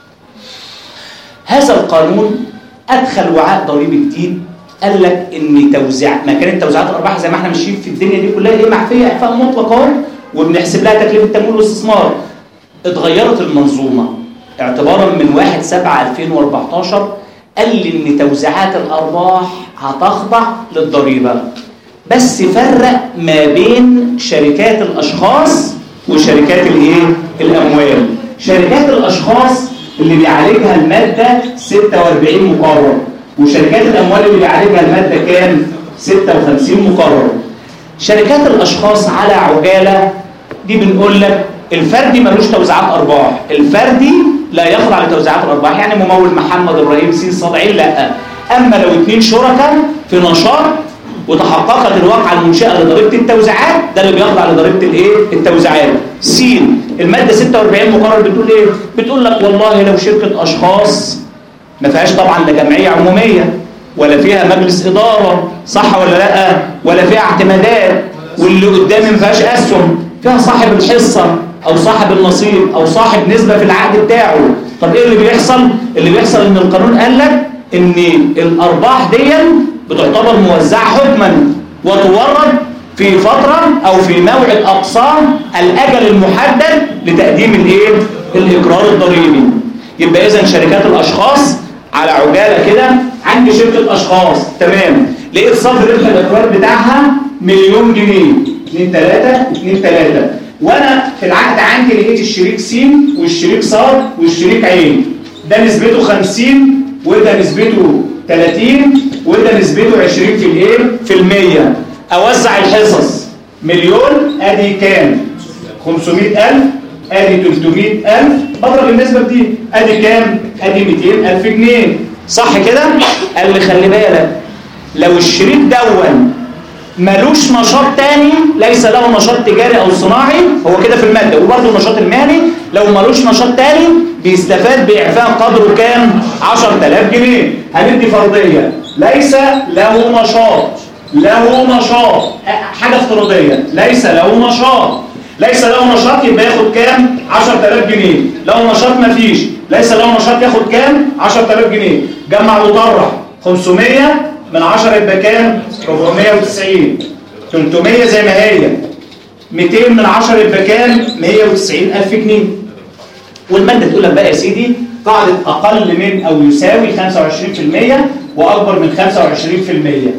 هذا القانون ادخل وعاء ضريبي جديد قال لك ان توزيع ما كانت توزيعات الارباح زي ما احنا ماشيين في الدنيا دي كلها ايه؟ معفيه اعفاء مطلق اهو وبنحسب لها تكلفه التمويل والاستثمار. اتغيرت المنظومه اعتبارا من واحد سبعة ألفين وأربعتاشر قال لي ان توزيعات الارباح هتخضع للضريبه بس فرق ما بين شركات الاشخاص وشركات الايه؟ الاموال. شركات الاشخاص اللي بيعالجها الماده ستة وأربعين مقرر وشركات الاموال اللي بيعالجها الماده كام؟ ستة وخمسين مقرر. شركات الاشخاص على عجاله دي بنقول لك الفردي ملوش توزيعات ارباح، الفردي لا يخضع لتوزيعات الارباح، يعني ممول محمد ابراهيم سين صادعين لا. اما لو اثنين شركاء في نشاط وتحققت الواقعه المنشاه لضريبه التوزيعات، ده اللي بيخضع لضريبه الايه؟ التوزيعات. س الماده ستة وأربعين مقرر بتقول ايه؟ بتقول لك والله لو شركه اشخاص ما فيهاش طبعا لا جمعيه عموميه ولا فيها مجلس اداره، صح ولا لا؟ ولا فيها اعتمادات، واللي قدامي ما فيهاش اسهم، فيها صاحب الحصه او صاحب النصيب او صاحب نسبه في العقد بتاعه. طب ايه اللي بيحصل؟ اللي بيحصل ان القانون قال لك ان الارباح دي بتعتبر موزعه حكما وتورد في فتره او في موعد اقصام الاجل المحدد لتقديم الايه؟ الاقرار الضريبي. يبقى اذا شركات الاشخاص على عجاله كده، عندي شركه اشخاص تمام، لقيت صافي ربح الاقرار بتاعها مليون جنيه، اتنين تلاتة اتنين تلاتة، وانا في العقد عندي لقيت الشريك س والشريك ص والشريك ع، ده نسبته خمسين وده نسبته تلاتين وده نسبته عشرين في الايه؟ في المية. اوزع الحصص مليون ادي كام؟ خمسمية ألف، ادي تلتمية ألف، بضرب النسبه دي ادي كام؟ ادي ميتين ألف جنيه، صح كده؟ قال لي خلي بالك لو الشريك دون ملوش نشاط تاني، ليس له نشاط تجاري او صناعي، هو كده في الماده، وبرضه النشاط المهني لو ملوش نشاط تاني بيستفاد باعفاء قدره كام؟ عشرة آلاف جنيه. هندي فرضيه ليس له نشاط، له نشاط حاجه افتراضيه، ليس له نشاط، ليس له نشاط يبقى ياخد كام؟ عشرة آلاف جنيه. لو نشاط مفيش، ليس له نشاط ياخد كام؟ عشرة آلاف جنيه. جمع وطرح خمسمية من عشرة يبقى كام؟ أربعمية وتسعين. تلتمية زي ما هي، ميتين من عشرة يبقى كام؟ مية وتسعين ألف جنيه. والماده تقول لك بقى يا سيدي قاعده اقل من او يساوي خمسة وعشرين في المية واكبر من خمسة وعشرين في المية.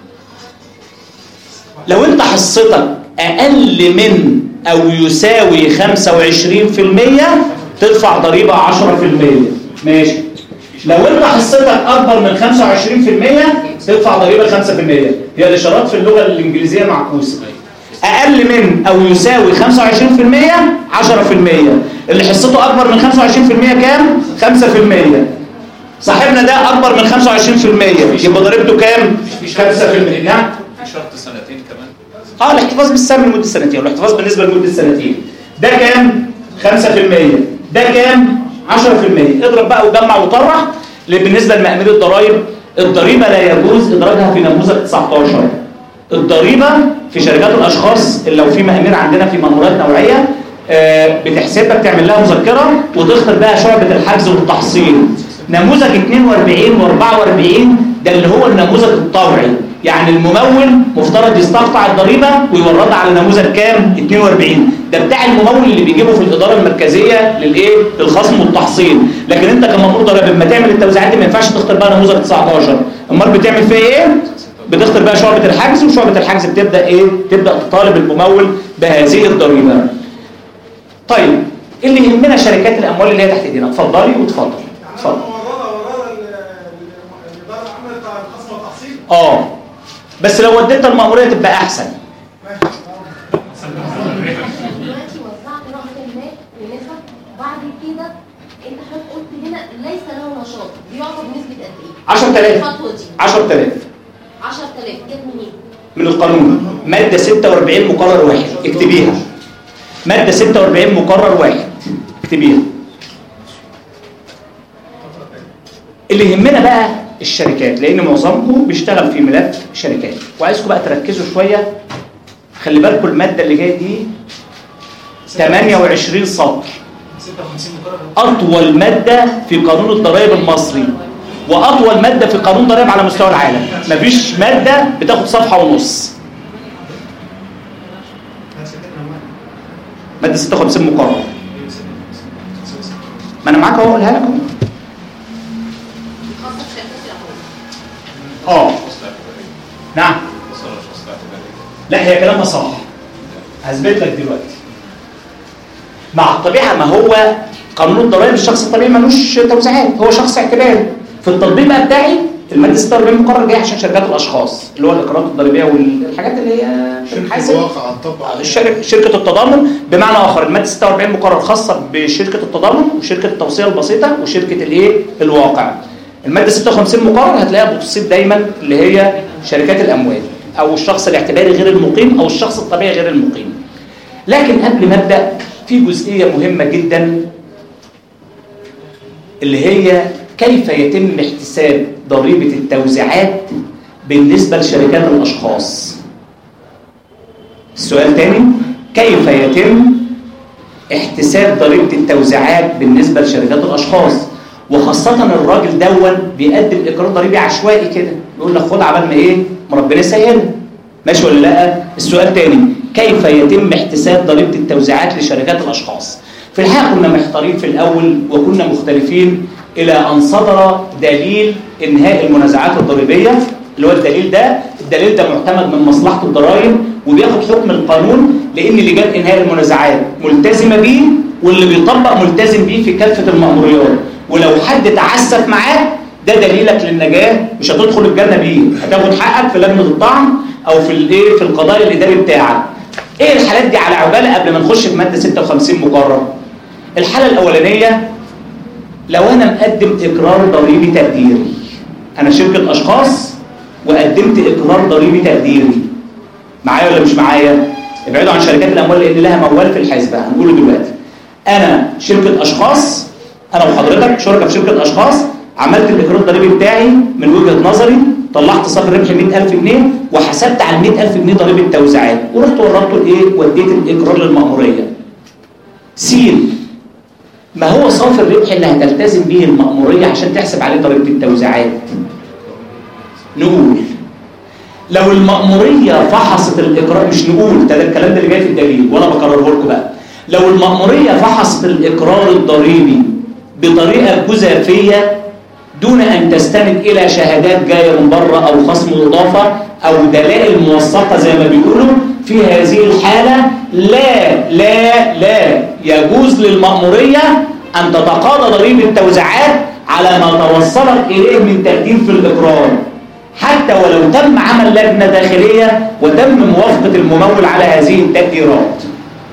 لو انت حصتك اقل من او يساوي خمسة وعشرين في المية تدفع ضريبه عشرة في المية، ماشي. لو انت حصتك اكبر من خمسة وعشرين في المية تدفع ضريبه خمسة في المية. هي الاشارات في اللغه الانجليزيه معكوسه. اقل من او يساوي خمسة وعشرين في المية عشرة في المية، اللي حصته اكبر من خمسة وعشرين في المية كام؟ خمسة في المية. صاحبنا ده اكبر من خمسة وعشرين في المية يبقى ضريبته كام؟ خمسة في المية. نعم، في شرط سنتين كمان. اه الاحتفاظ بالسهم لمده سنتين، والاحتفاظ بالنسبه لمده سنتين. ده كام؟ خمسة في المية. ده كام؟ عشرة في المية. اضرب بقى وجمع وطرح. بالنسبه لمأمير الضرائب، الضريبه لا يجوز ادراجها في نموذج تسعتاشر. الضريبه في شركات الاشخاص اللي لو في مأمير عندنا في مأمورات نوعيه بتحسبها، بتعمل لها مذكره وتختار بها شعبه الحجز والتحصيل. نموذج اتنين وأربعين وأربعة وأربعين ده اللي هو النموذج الطوعي، يعني الممول مفترض يستقطع الضريبه ويوردها على نموذج كام؟ اتنين وأربعين. ده بتاع الممول اللي بيجيبه في الاداره المركزيه للايه؟ للخصم والتحصيل. لكن انت كمأمور ضرائب لما تعمل التوزيعات دي ما ينفعش تختار بقى نموذج تسعتاشر. امال بتعمل فيها ايه؟ بتختار بقى شعبه الحجز، وشعبه الحجز بتبدا ايه؟ تبدا تطالب الممول بهذه الضريبه. طيب اللي يهمنا شركات الاموال اللي هي تحت ايدينا، اتفضلي واتفضل. اتفضل. اه بس لو وديتها المأمورية تبقى احسن. دلوقتي وزعت رأس المال ونسب، بعد كده انت حضرتك قلت هنا ليس له نشاط، بيعطى بنسبة قد ايه؟ عشرة آلاف. الخطوة دي عشرة آلاف. عشرة آلاف جت منين؟ من القانون، مادة ستة وأربعين مقرر واحد، اكتبيها. مادة ستة وأربعين مقرر واحد، اكتبيها. اللي يهمنا بقى الشركات، لان معظمكم بيشتغل في ملف شركات، وعايزكم بقى تركزوا شويه. خلي بالكم الماده اللي جايه دي تمنية وعشرين سطر، اطول ماده في قانون الضرائب المصري واطول ماده في قانون الضرائب على مستوى العالم. مفيش ماده بتاخد صفحه ونص. ماده ستة وخمسين مقرر. ما انا معاك اهو، اقولها لكم. اه نعم. لا هي كلامها صح، هثبت لك دلوقتي. مع الطبيعه، ما هو قانون الضرائب الشخص الطبيعي ملوش توزيعات، هو شخص اعتباري. في التطبيق بقى بتاعي الماده ستة وأربعين مقرر جاي عشان شركات الاشخاص اللي هو الاقرارات الضريبيه والحاجات اللي هي شركه الواقع هتطبق الشركه شركه التضامن. بمعنى اخر الماده ستة وأربعين مقرر خاصه بشركه التضامن وشركه التوصيه البسيطه وشركه الايه الواقع. الماده ستة وخمسين مقرر هتلاقيها بتصيب دايما اللي هي شركات الاموال او الشخص الاعتباري غير المقيم او الشخص الطبيعي غير المقيم. لكن قبل ما ابدا في جزئيه مهمه جدا اللي هي كيف يتم احتساب ضريبه التوزيعات بالنسبه لشركات الاشخاص. السؤال تاني، كيف يتم احتساب ضريبه التوزيعات بالنسبه لشركات الاشخاص؟ وخاصه الراجل دون بيقدم اقرار ضريبي عشوائي كده، يقول لك خد عبال ما ايه ما ربنا يسهله، ماشي ولا لا؟ السؤال تاني، كيف يتم احتساب ضريبه التوزيعات لشركات الاشخاص؟ في الحقيقه كنا محتارين في الاول وكنا مختلفين الى ان صدر دليل انهاء المنازعات الضريبيه اللي هو الدليل ده. الدليل ده معتمد من مصلحه الضرائب وبياخد حكم القانون، لان لجان انهاء المنازعات ملتزمه بيه واللي بيطبق ملتزم بيه في كافه المأموريات. ولو حد تعسف معاك ده دليلك للنجاه، مش هتدخل الجنه بيه، هتاخد حقك في لجنه الطعن او في الايه في القضاء الاداري بتاعك. ايه الحالات دي على عجاله قبل ما نخش في ماده ستة وخمسين مقرر؟ الحاله الاولانيه، لو انا مقدم اقرار ضريبي تقديري، انا شركه اشخاص وقدمت اقرار ضريبي تقديري، معايا ولا مش معايا؟ ابعدوا عن شركات الاموال لان لها موال في الحسبه، هنقوله دلوقتي. انا شركه اشخاص، انا وحضرتك شركه في شركه اشخاص، عملت الاقرار الضريبي بتاعي من وجهه نظري، طلعت صافي الربح مئة ألف جنيه وحسبت على مئة ألف جنيه ضريبه توزيعات ورحت ورطته الايه وديت الاقرار للمأموريه. سين، ما هو صافي الربح اللي هتلتزم به المأموريه عشان تحسب عليه ضريبه التوزيعات؟ نقول لو المأموريه فحصت الاقرار، مش نقول ده, ده الكلام ده اللي جاي في الدليل وانا بكرره لكم بقى. لو المأموريه فحصت الاقرار الضريبي بطريقه جزافيه دون أن تستند إلى شهادات جاية من بره أو خصم إضافة أو دلائل موثقة زي ما بيقولوا، في هذه الحالة لا لا لا يجوز للمأمورية أن تتقاضى ضريبة التوزيعات على ما توصلت إليه من تقديم في الإقرار، حتى ولو تم عمل لجنة داخلية وتم موافقة الممول على هذه التقديرات.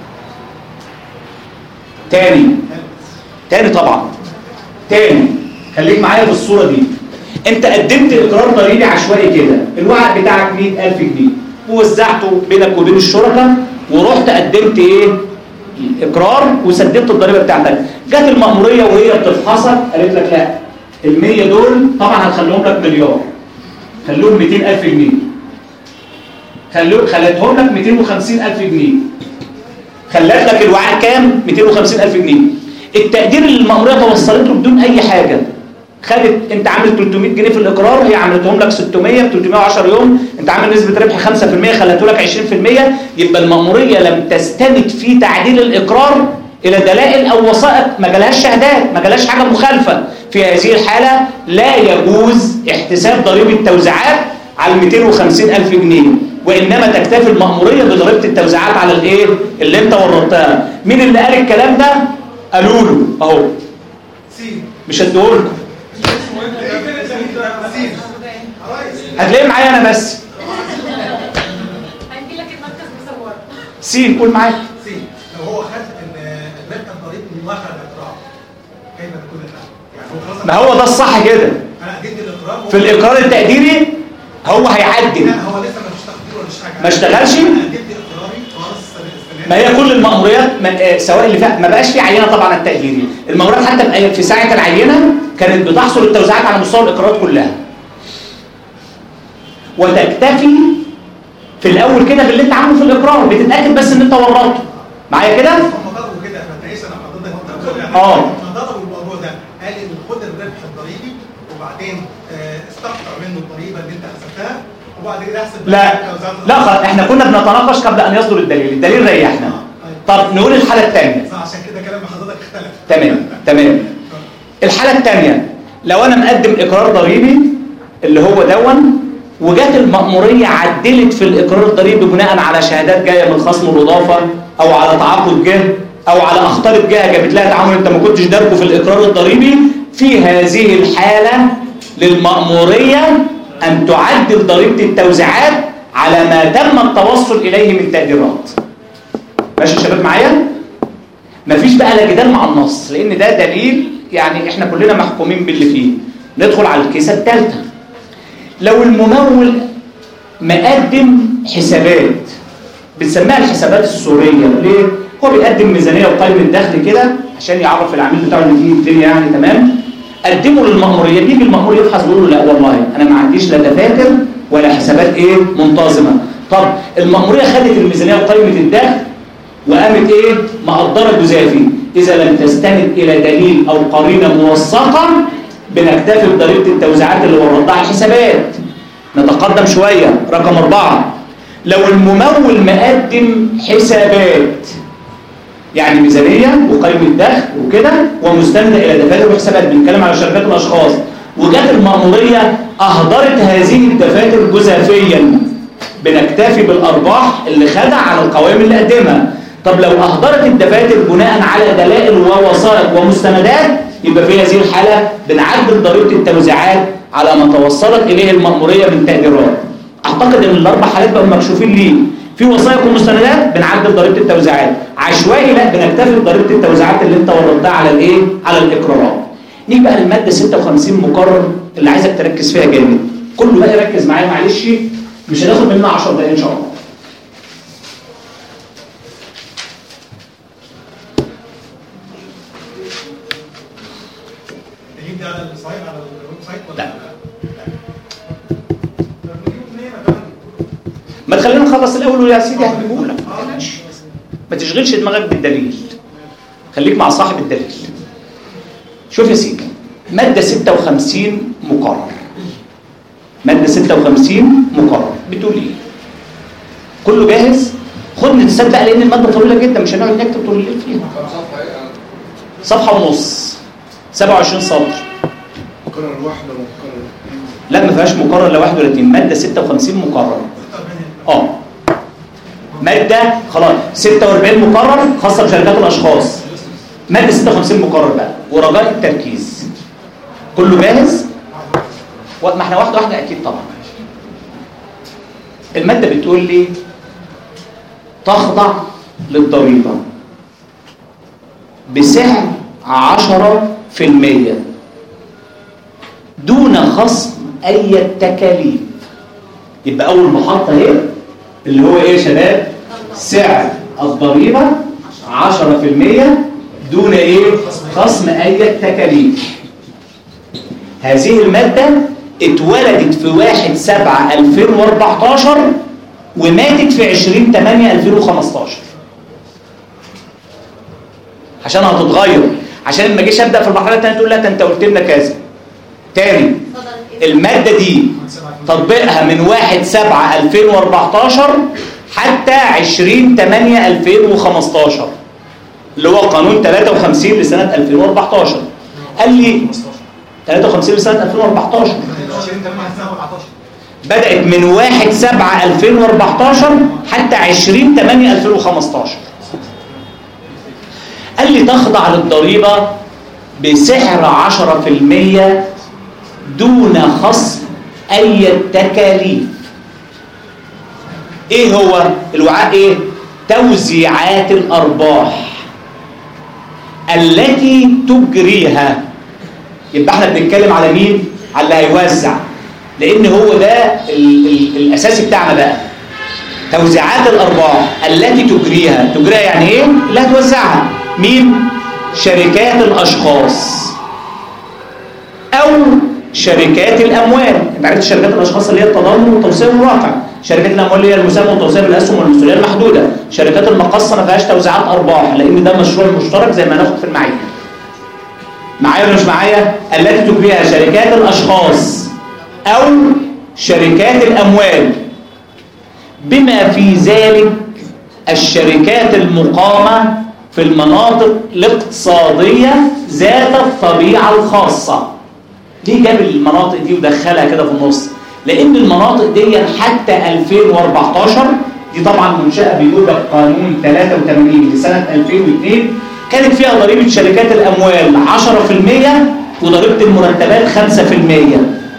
تاني تاني طبعا تاني خليك معايا في الصورة دي. انت قدمت اقرار ضريبي عشوائي كده، الوعد بتاعك مئة ألف جنيه ووزعته بينك وبين الشركاء ورحت قدمت ايه اقرار وسددت الضريبه بتاعتك. جت المأمورية وهي بتفحصك قالت لك لا، المية دول طبعا هتخليهم لك مليار، خلوهم مئتين ألف جنيه، خلو خلتهم لك مئتين وخمسين ألف جنيه، خلت لك الوعاء كام؟ مئتين وخمسين ألف جنيه. التقدير اللي المأمورية توصلته بدون أي حاجة، خدت انت عامل ثلاثمئة جنيه في الإقرار، هي عملتهم لك ستمئة في ثلاثمئة وعشرة يوم، انت عامل نسبة ربح خمسة بالمئة خلته لك عشرين بالمئة، يبقى المأمورية لم تستند في تعديل الإقرار إلى دلائل أو وثائق، ما جالهاش شهادات، ما جالهاش حاجة مخالفة. في هذه الحالة لا يجوز احتساب ضريبة التوزيعات على مئتين وخمسين ألف جنيه، وإنما تكتفي المأمورية بضريبة التوزيعات على الإيه اللي أنت ورطتها. مين اللي قال الكلام ده؟ قالوا له أهو، مش هديهولكم، هتلاقيه معايا أنا بس. هنجي لك المركز مصور. سين قول معايا. سين لو هو خد المركز ضريبي من واقع الإقرار كيف تكون الحالة؟ يعني هو خلاص ما هو ده الصح كده. أنا قدمت الإقرار في الإقرار التقديري هو هيعدل. لا هو لسه ما فيش تقدير ولا حاجة. ما اشتغلش؟ أنا قدمت إقراري خلاص. ما هي كل المأموريات ما سواء اللي فيها ما بقاش في عينه طبعا التقديري، المأموريات حتى في ساعه العينه كانت بتحصل التوزيعات على مستوى الإقرارات كلها. وتكتفي في الاول كده باللي انت عامله في الإقرار، بتتاكد بس ان انت ورطته. معايا كده؟ هم ضربوا كده ما تعيش انا حضرتك اه ضربوا الموضوع ده، قال ان خد الربح الضريبي وبعدين استقطع منه الضريبه اللي انت حسبتها وبعد كده احسب. لا لا خلاص، احنا كنا بنتناقش قبل ان يصدر الدليل، الدليل ريحنا. طب نقول الحاله الثانيه. عشان كده كلام حضرتك اختلف. تمام تمام. الحاله الثانيه، لو انا مقدم اقرار ضريبي اللي هو دون وجات المأموريه عدلت في الاقرار الضريبي بناء على شهادات جايه من خصم الاضافه او على تعاقد جهه او على اخطار الجهه جابت لها تعامل انت ما كنتش داركه في الاقرار الضريبي، في هذه الحاله للمأمورية أن تعدل ضريبة التوزيعات على ما تم التوصل إليه من تقديرات. ماشي يا شباب معايا؟ مفيش بقى لا جدال مع النص، لأن ده دليل يعني إحنا كلنا محكومين باللي فيه. ندخل على الكيسة الثالثة. لو الممول مقدم حسابات بنسميها الحسابات السورية، ليه؟ هو بيقدم ميزانية وقائمة دخل كده عشان يعرف العميل بتاعه ان دي الدنيا يعني تمام. قدمه للمأمورية، بيجي المأمور يفحص بيقول له لا والله انا ما عنديش لا دفاتر ولا حسابات ايه منتظمة. طب المأمورية خدت الميزانية وقائمة الدخل وقامت ايه؟ مقدرة جزافي. إذا لم تستند إلى دليل أو قرينة موثقة بنكتفي بضريبة التوزيعات اللي وردها على الحسابات. نتقدم شوية. رقم أربعة، لو الممول مقدم حسابات يعني ميزانية وقائمة دخل وكده ومستندة إلى دفاتر وحسابات، بنتكلم على شركات الأشخاص، وجات المأمورية أهدرت هذه الدفاتر جزافيا، بنكتفي بالأرباح اللي خدع على القوائم اللي قدمها. طب لو أهدرت الدفاتر بناء على دلائل ووثائق ومستندات، يبقى في هذه الحالة بنعدل ضريبة التوزيعات على ما توصلت إليه المأمورية من تقديرات. أعتقد إن الأربع حالات بقوا مكشوفين ليه. في وثائق ومستندات بنعدل ضريبة التوزيعات، عشوائي لا بنكتفي بضريبة التوزيعات اللي أنت وردتها على الإيه؟ على الإقرارات. نيجي بقى للمادة ستة وخمسين مقرر اللي عايزك تركز فيها جامد. كله بقى يركز معايا معلش، مش هناخد منها عشر دقايق إن شاء الله. تجيب ده على السايت على الويب سايت ولا لا؟ ما تخلينا نخلص الاول يا سيدي هجيبه لك. ما تشغلش دماغك بالدليل، خليك مع صاحب الدليل. شوف يا سيدي، ماده ستة وخمسين مقرر. ماده ستة وخمسين مقرر بتقول ايه؟ كله جاهز؟ خد نتسد بقى لان الماده طويله جدا، مش هنقعد نكتب طول الليل فيها. صفحه ونص، سبعة وعشرين سطر. مقرر واحده ومقرر لا ما فيهاش مقرر لا واحد ولا اتنين، ماده ستة وخمسين مقرر. اه ماده خلاص ستة وأربعين مقرر خاصه بشركات الاشخاص. ماده ستة وخمسين مقرر بقى ورجاء التركيز. كله جاهز؟ ما احنا واحده واحده اكيد طبعا. الماده بتقول لي تخضع للضريبه بسعر عشرة في المية دون خصم اي تكاليف. يبقى اول محطه اهي اللي هو ايه يا شباب؟ سعر الضريبه عشرة في المية دون ايه؟ خصم اي تكاليف. هذه الماده اتولدت في واحد سبعة ألفين وأربعتاشر وماتت في عشرين تمانية ألفين وخمستاشر. عشان هتتغير، عشان لما اجيش ابدا في المرحله الثانيه تقول لا انت قلت لنا كذا. تاني الماده دي تطبيقها من واحد سبعة ألفين وأربعتاشر حتى عشرين تمانية ألفين وخمستاشر اللي هو قانون تلاتة وخمسين لسنه ألفين وأربعتاشر. قال لي تلاتة وخمسين لسنه ألفين وأربعتاشر بدات من واحد سبعة ألفين وأربعتاشر حتى عشرين تمانية ألفين وخمستاشر. قال لي تخضع للضريبه بسعر عشرة في المية دون خصم اي تكاليف. ايه هو الوعاء؟ ايه؟ توزيعات الارباح التي تجريها. يبقى احنا بنتكلم على مين؟ على اللي هيوزع، لان هو ده ال ال الاساسي بتاعنا بقى. توزيعات الارباح التي تجريها. تجريها يعني ايه؟ اللي هتوزعها مين؟ شركات الاشخاص او شركات الاموال. انت عرفت شركات الاشخاص اللي هي التضامن والتوسيع والواقع. شركات الاموال اللي هي المساهمه والتوسيع بالاسهم والمسؤوليه المحدوده. شركات المقاصه ما فيهاش توزيعات ارباح لان ده مشروع مشترك زي ما هناخد في المعايير. معايا ولا مش معايا؟ التي تجريها شركات الاشخاص او شركات الاموال، بما في ذلك الشركات المقامه في المناطق الاقتصاديه ذات الطبيعه الخاصه. ليه جاب المناطق دي ودخلها كده في النص؟ لان المناطق دي حتى ألفين وأربعتاشر دي طبعا منشاه بيوجد قانون تلاتة وتمانين لسنه ألفين واتنين كانت فيها ضريبه شركات الاموال عشرة في المية وضريبه المرتبات خمسة في المية.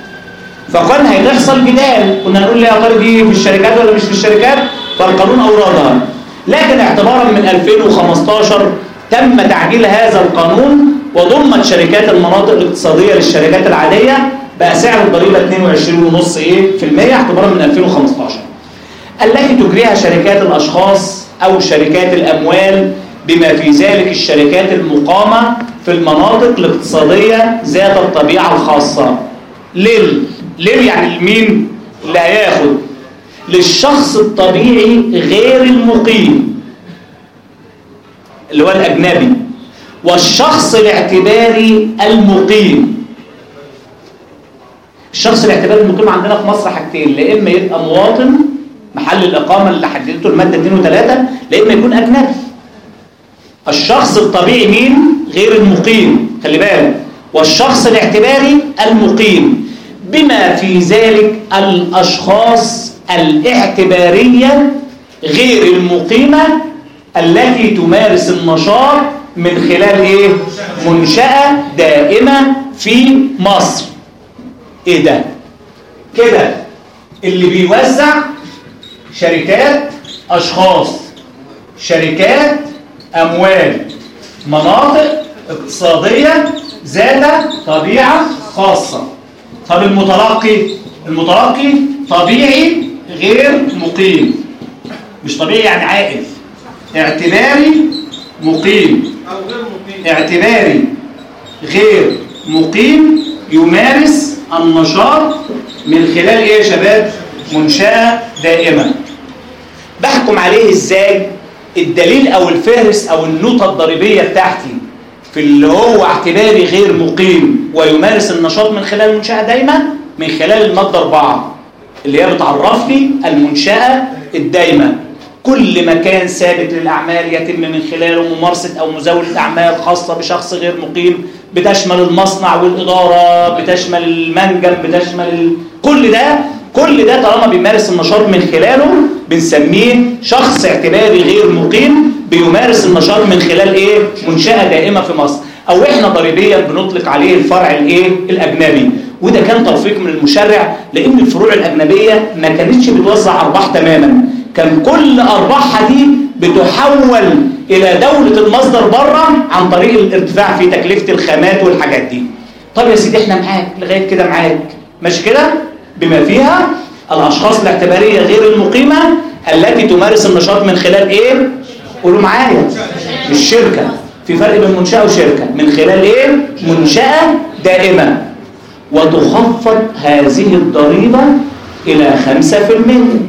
فكان هيحصل جدال، كنا نقول ليه يا ترى دي في الشركات ولا مش في الشركات، فالقانون اوردها. لكن اعتبارا من ألفين وخمستاشر تم تعديل هذا القانون وضمت شركات المناطق الاقتصاديه للشركات العاديه، بقى سعر الضريبه اتنين وعشرين فاصلة خمسة ايه في المية اعتبارا من ألفين وخمستاشر. التي تجريها شركات الاشخاص او شركات الاموال، بما في ذلك الشركات المقامه في المناطق الاقتصاديه ذات الطبيعه الخاصه. لل ليه يعني مين اللي هياخد؟ للشخص الطبيعي غير المقيم اللي هو الأجنبي، والشخص الاعتباري المقيم. الشخص الاعتباري المقيم عندنا في مصر حاجتين، لا إما يبقى مواطن محل الإقامة اللي حددته المادة اتنين وتلاتة، لا إما يكون أجنبي. الشخص الطبيعي مين؟ غير المقيم، خلي بالك، والشخص الاعتباري المقيم، بما في ذلك الأشخاص الاعتبارية غير المقيمة التي تمارس النشاط من خلال ايه؟ منشأة دائمة في مصر. ايه ده؟ كده اللي بيوزع شركات أشخاص، شركات أموال، مناطق اقتصادية ذات طبيعة خاصة. طب المتلقي، المتلقي طبيعي غير مقيم، مش طبيعي يعني عائل، اعتباري مقيم او غير مقيم، اعتباري غير مقيم يمارس النشاط من خلال ايه يا شباب؟ منشأة دائمة. بحكم عليه ازاي؟ الدليل او الفهرس او النوتة الضريبية بتاعتي في اللي هو اعتباري غير مقيم ويمارس النشاط من خلال منشأة دايمة، من خلال المادة أربعة اللي هي بتعرف لي المنشأة الدايمة. كل مكان ثابت للأعمال يتم من خلاله ممارسة أو مزاولة أعمال خاصة بشخص غير مقيم، بتشمل المصنع والإدارة، بتشمل المنجم، بتشمل ال... كل ده كل ده طالما بيمارس النشاط من خلاله بنسميه شخص اعتباري غير مقيم بيمارس النشاط من خلال ايه؟ منشأة دائمة في مصر، او احنا ضريبيا بنطلق عليه الفرع الايه؟ الاجنبي. وده كان توفيق من المشرع، لان الفروع الاجنبيه ما كانتش بتوزع ارباح تماما، كان كل ارباحها دي بتحول الى دوله المصدر بره عن طريق الارتفاع في تكلفه الخامات والحاجات دي. طب يا سيدي احنا معاك لغايه كده، معاك ماشي كده، بما فيها الاشخاص الاعتباريه غير المقيمه التي تمارس النشاط من خلال ايه؟ قولوا معايا، مش شركه، في فرق بين منشأة وشركة، من خلال ايه؟ منشأة دائمة. وتخفض هذه الضريبة إلى خمسة في المية.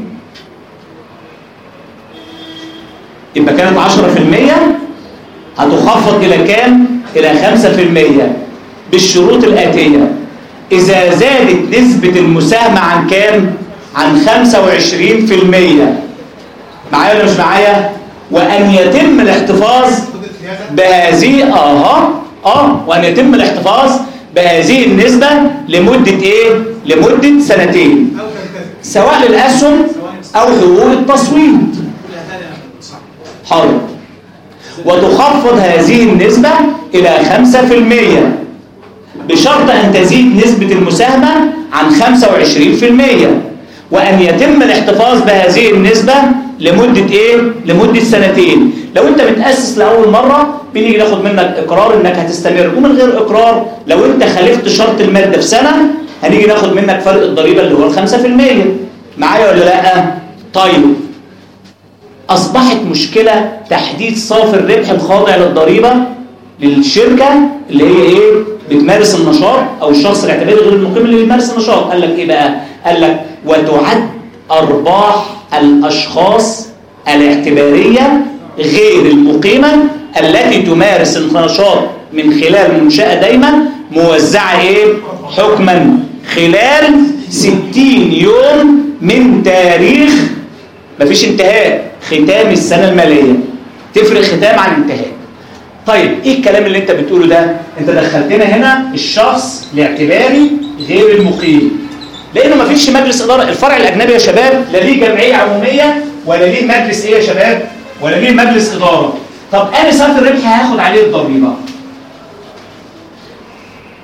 يبقى كانت عشرة في المية، هتخفض إلى كام؟ إلى خمسة في المية بالشروط الآتية: إذا زادت نسبة المساهمة عن كام؟ عن خمسة وعشرين في المية. معايا ولا مش معايا؟ وأن يتم الاحتفاظ بهذه اه اه وأن يتم الاحتفاظ بهذه النسبة لمدة ايه؟ لمدة سنتين، سواء للأسهم أو حقوق التصويت. حاضر. وتخفض هذه النسبة إلى خمسة في المية بشرط أن تزيد نسبة المساهمة عن خمسة وعشرين في المية، وأن يتم الاحتفاظ بهذه النسبة لمدة ايه؟ لمدة سنتين. لو انت متأسس لأول مرة بنيجي ناخد منك إقرار انك هتستمر، ومن غير إقرار لو انت خالفت شرط المادة في سنة هنيجي ناخد منك فرق الضريبة اللي هو الخمسة في المية. معايا ولا لا؟ طيب، أصبحت مشكلة تحديد صافي الربح الخاضع للضريبة للشركة اللي هي ايه؟ بتمارس النشاط، أو الشخص الاعتباري غير المقيم اللي بيمارس النشاط. قال لك ايه بقى؟ قال لك وتعد أرباح الأشخاص الاعتبارية غير المقيمة التي تمارس النشاط من خلال منشأة دايمة موزعة ايه؟ حكما خلال ستين يوم من تاريخ، مفيش انتهاء، ختام السنة المالية. تفرق ختام عن انتهاء. طيب ايه الكلام اللي انت بتقوله ده؟ انت دخلتنا هنا الشخص الاعتباري غير المقيم، لانه مفيش مجلس اداره. الفرع الاجنبي يا شباب لا ليه جمعيه عموميه ولا ليه مجلس ايه يا شباب؟ ولا ليه مجلس اداره. طب انا صافي الربح هاخد عليه الضريبه.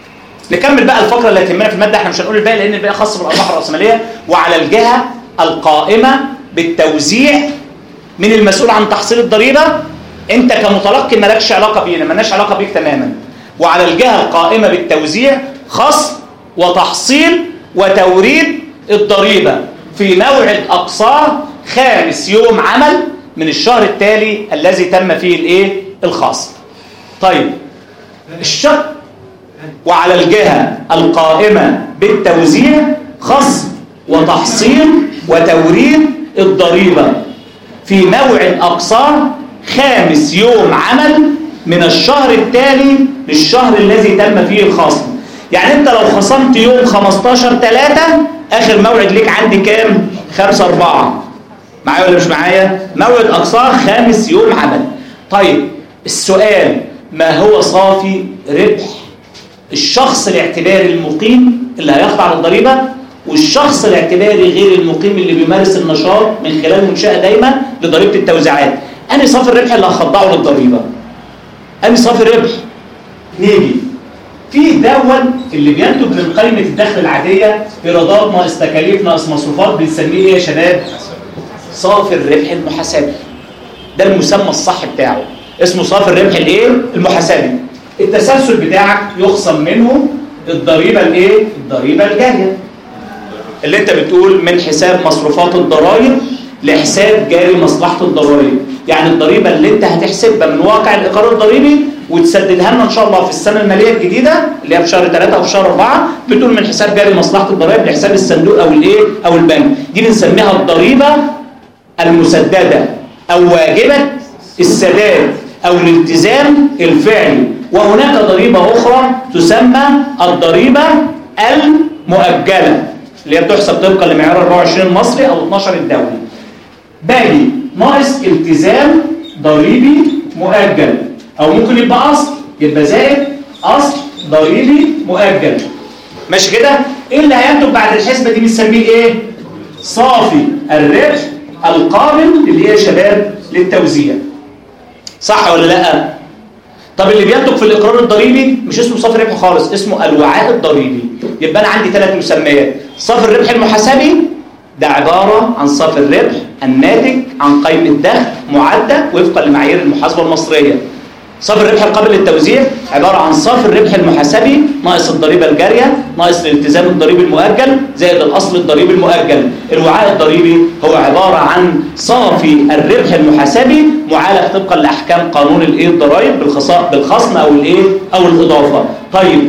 نكمل بقى الفقره اللي هتهمنا في الماده، احنا مش هنقول الباقي لان الباقي خاص بالارباح الراسماليه. وعلى الجهه القائمه بالتوزيع من المسؤول عن تحصيل الضريبه، انت كمتلقي مالكش علاقه بينا، مالناش علاقه بيك تماما. وعلى الجهه القائمه بالتوزيع خصم وتحصيل وتوريد الضريبه في موعد اقصاه خامس يوم عمل من الشهر التالي الذي تم فيه الايه الخصم. طيب الشق وعلى الجهه القائمه بالتوزيع خصم وتحصيل وتوريد الضريبه في موعد اقصاه خامس يوم عمل من الشهر التالي للشهر الذي تم فيه الخصم. يعني انت لو خصمت يوم خمستاشر تلاتة اخر موعد ليك عندي كام؟ خمسة أربعة. معايا ولا مش معايا؟ موعد اقصاه خامس يوم عمل. طيب السؤال، ما هو صافي ربح الشخص الاعتباري المقيم اللي هيخضع للضريبه والشخص الاعتباري غير المقيم اللي بيمارس النشاط من خلال منشأة دايما لضريبه التوزيعات؟ أنهي صافي الربح اللي هخضعه للضريبه؟ أنهي صافي الربح؟ نيجي في دون اللي بينتج من قائمه الدخل العاديه ايرادات ناقص تكاليف ناقص مصروفات، بنسميه ايه يا شباب؟ صافي الربح المحاسبي. ده المسمى الصح بتاعه، اسمه صافي الربح الايه؟ المحاسبي. التسلسل بتاعك يخصم منه الضريبه الايه؟ الضريبه الجاريه اللي انت بتقول من حساب مصروفات الضرائب لحساب جاري مصلحه الضرائب. يعني الضريبه اللي انت هتحسبها من واقع الاقرار الضريبي وتسددها لنا ان شاء الله في السنه الماليه الجديده اللي هي في شهر ثلاثة او في شهر أربعة، بتقول من حساب جاري مصلحه الضرائب لحساب الصندوق او الايه؟ او البنك. دي بنسميها الضريبه المسدده او واجبه السداد او الالتزام الفعلي. وهناك ضريبه اخرى تسمى الضريبه المؤجله اللي هي بتحسب طبقا لمعيار أربعة وعشرين المصري او اتناشر الدولي. باقي ناقص التزام ضريبي مؤجل، او ممكن يبقى اصل، يبقى زائد اصل ضريبي مؤجل. ماشي كده؟ ايه اللي هينتج بعد الحسبه دي؟ بنسميه ايه؟ صافي الربح القابل اللي هي يا شباب للتوزيع. صح ولا لا؟ طب اللي بينتج في الاقرار الضريبي مش اسمه صافي ربح خالص، اسمه الوعاء الضريبي. يبقى انا عندي ثلاث مسميات. صافي الربح المحاسبي ده عباره عن صافي الربح الناتج عن قيمه دخل معده وفقا لمعايير المحاسبه المصريه. صافي الربح القابل للتوزيع عباره عن صافي الربح المحاسبي ناقص الضريبه الجاريه ناقص الالتزام الضريبي المؤجل زائد الاصل الضريبي المؤجل. الوعاء الضريبي هو عباره عن صافي الربح المحاسبي معالج طبقا لاحكام قانون الايه الضرائب بالخصم او الايه او الاضافه. طيب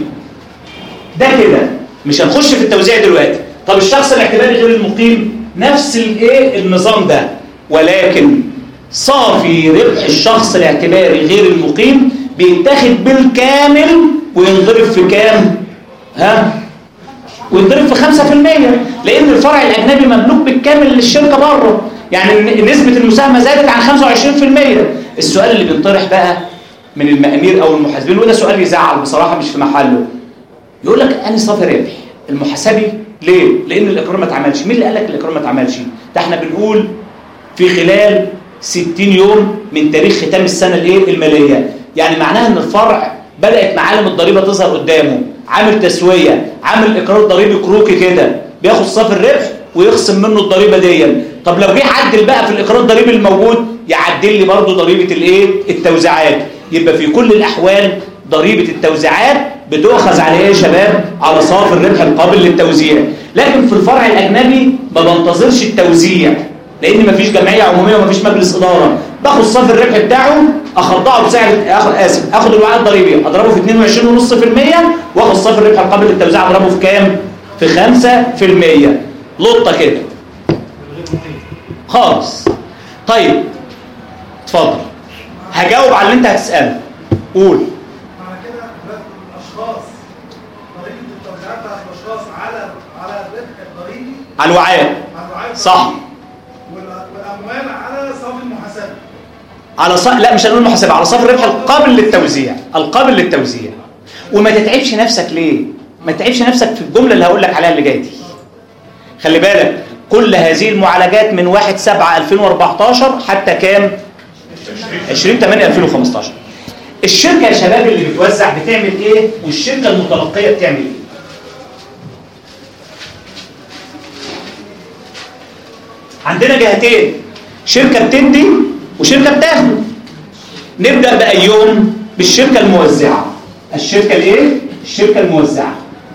ده كده مش هنخش في التوزيع دلوقتي. طب الشخص الاعتباري غير المقيم نفس الايه النظام ده، ولكن صافي ربح الشخص الاعتباري غير المقيم بيتاخد بالكامل وينضرب في كام؟ ها؟ وينضرب في خمسة في المية، لأن الفرع الأجنبي مملوك بالكامل للشركة بره. يعني نسبة المساهمة زادت عن خمسة وعشرين في المية. السؤال اللي بينطرح بقى من المأمير أو المحاسبين، وده سؤال يزعل بصراحة مش في محله، يقول لك أنا صافي ربح المحاسبي ليه؟ لأن الإقرار ما اتعملش. مين اللي قال لك الإقرار ما اتعملش؟ ده احنا بنقول في خلال ستين يوم من تاريخ ختام السنة الايه المالية. يعني معناها ان الفرع بدأت معالم الضريبة تظهر قدامه، عامل تسوية، عامل اقرار ضريبي كروكي كده، بياخد صافي الربح ويخصم منه الضريبة دي. طب لو جه عدل بقى في الاقرار الضريبي الموجود يعدل لي برضه ضريبة الايه التوزيعات. يبقى في كل الاحوال ضريبة التوزيعات بتؤخذ على ايه يا شباب؟ على صافي الربح القابل للتوزيع. لكن في الفرع الاجنبي ما بنتظرش التوزيع لان مفيش جمعيه عموميه ومفيش مجلس اداره. باخد صافي الربح بتاعه اخضعه بسعر اخد اسف اخد الوعاء الضريبي اضربه في اتنين وعشرين فاصلة خمسة بالمية واخد صافي الربح القابل للتوزيع اضربه في كام؟ في خمسة في المية. لقطه كده خالص. طيب اتفضل هجاوب على اللي انت هتساله. قول. معنى كده الاشخاص ضريبه التوزيعات بتاعت الاشخاص على على الربح الضريبي على الوعاء على الوعاء صح، والاموال على صافي المحاسبه على ص... لا مش هنقول محاسبه، على صافي الربح القابل للتوزيع القابل للتوزيع. وما تتعبش نفسك ليه؟ ما تتعبش نفسك في الجمله اللي هقول لك عليها اللي جايه دي. خلي بالك كل هذه المعالجات من واحد سبعة ألفين وأربعتاشر حتى كام؟ عشرين تمانية ألفين وخمستاشر. الشركه يا شباب اللي بتوزع بتعمل ايه والشركه المتلقيه بتعمل ايه؟ عندنا جهتين، شركه بتدي وشركه بتاخد. نبدا بايهم بالشركه الموزعه. الشركه الايه؟ الشركه الموزعه.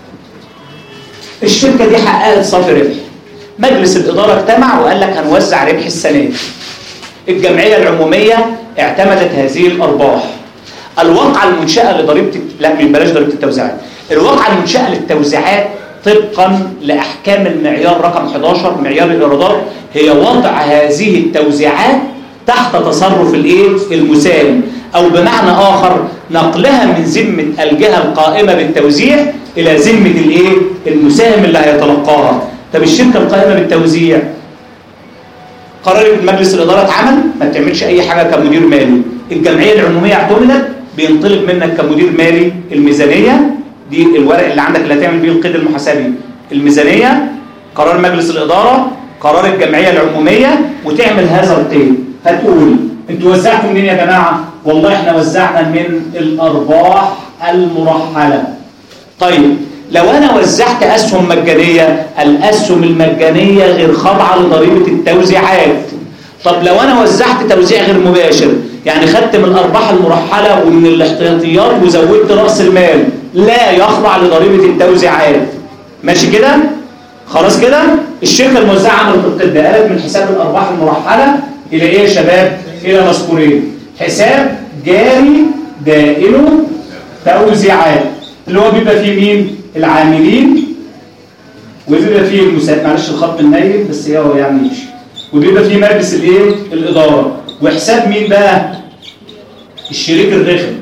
الشركه دي حققت صافي ربح، مجلس الاداره اجتمع وقال لك هنوزع ربح السنه دي. الجمعيه العموميه اعتمدت هذه الارباح. الواقعه المنشاه لضريبه لا بلاش ضريبه التوزيعات، الواقعه المنشاه للتوزيعات طبقا لاحكام المعيار رقم احد عشر معيار الايرادات هي وضع هذه التوزيعات تحت تصرف الايه؟ المساهم، او بمعنى اخر نقلها من ذمه الجهه القائمه بالتوزيع الى ذمه الايه؟ المساهم اللي هيتلقاها. طب الشركه القائمه بالتوزيع قررت مجلس الاداره اتعمل ما بتعملش اي حاجه كمدير مالي. الجمعيه العموميه اعتمدت، بينطلب منك كمدير مالي الميزانيه، دي الورق اللي عندك اللي هتعمل بيه القيد المحاسبي، الميزانيه، قرار مجلس الاداره، قرار الجمعيه العموميه، وتعمل هذا القيد. هتقول انتوا وزعتوا منين يا جماعه؟ والله احنا وزعنا من الارباح المرحله. طيب لو انا وزعت اسهم مجانيه، الاسهم المجانيه غير خاضعه لضريبه التوزيعات. طب لو انا وزعت توزيع غير مباشر، يعني خدت من الارباح المرحله ومن الاحتياطيات وزودت راس المال، لا يخضع لضريبه التوزيعات. ماشي كده؟ خلاص كده؟ الشركه الموزعه عملت القيد ده، قالت من حساب الارباح المرحله الى ايه يا شباب؟ الى مذكورين. حساب جاري دائم توزيعات، اللي هو بيبقى فيه مين؟ العاملين، وبيبقى فيه المساعد، معلش الخط النايم بس هو يعني يمشي، وبيبقى فيه مجلس الايه؟ الاداره. وحساب مين بقى؟ الشريك الرخم،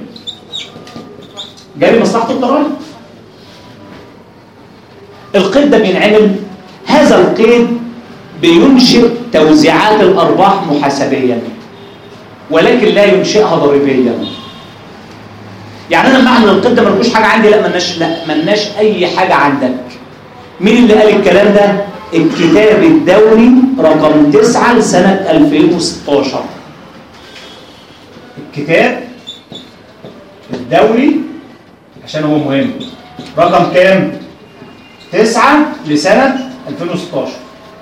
جاري مصلحه الضرائب. القيد ده بينعمل، هذا القيد بينشئ توزيعات الارباح محاسبيا ولكن لا ينشئها ضريبيا. يعني انا لما اعمل القيد ده ملكوش حاجه عندي، لا ملناش لا ملناش اي حاجه عندك. مين اللي قال الكلام ده؟ الكتاب الدولي رقم تسعة لسنه ألفين وستاشر. الكتاب الدولي عشان هو مهم، رقم كام؟ تسعة لسنه ألفين وستاشر.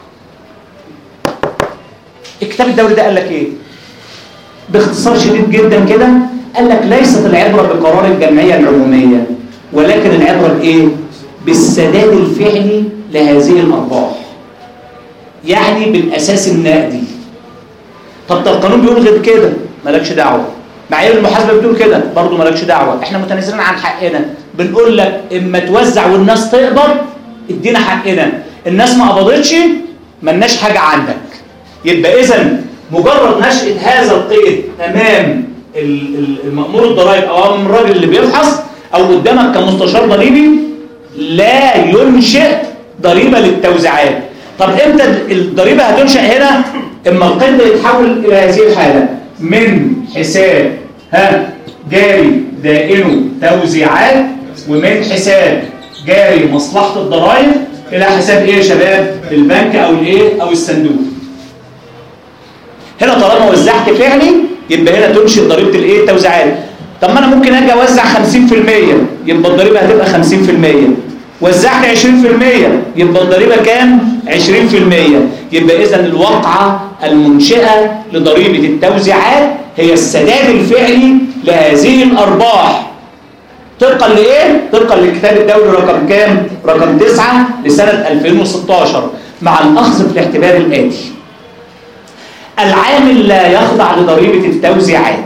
الكتاب الدولي ده قال لك ايه؟ باختصار شديد جدا كده، قال لك ليست العبره بقرار الجمعيه العموميه، ولكن العبره بايه؟ بالسداد الفعلي لهذه الارباح، يعني بالاساس النقدي. طب ده القانون بيقول غير كده، مالكش دعوه. معايير المحاسبه بتقول كده، برضه مالكش دعوه. احنا متنازلين عن حقنا، بنقول لك اما توزع والناس تقبض ادينا حقنا، الناس ما قبضتش ملناش حاجه عندك. يبقى اذا مجرد نشأة هذا القيد امام المأمور الضرائب او امام الراجل اللي بيفحص او قدامك كمستشار ضريبي لا ينشئ ضريبه للتوزيعات. طب امتى الضريبه هتنشأ هنا؟ اما القيد يتحول الى هذه الحاله، من حساب ها جاري دائم توزيعات ومن حساب جاري مصلحه الضرائب الى حساب ايه يا شباب؟ البنك او الايه؟ او الصندوق. هنا طالما وزعت فعلي يبقى هنا تنشئ ضريبه الايه؟ التوزيعات. طب ما انا ممكن اجي اوزع خمسين في المية يبقى الضريبه هتبقى خمسين في المية. وزعت عشرين في المية يبقى الضريبه كام؟ عشرين في المية. يبقى اذا الواقعه المنشئه لضريبه التوزيعات هي السداد الفعلي لهذه الارباح. طبقا لايه؟ طبقا للكتاب الدولي رقم كام؟ رقم تسعة لسنه ألفين وستاشر، مع الاخذ في الاعتبار الاتي: العامل لا يخضع لضريبه التوزيعات.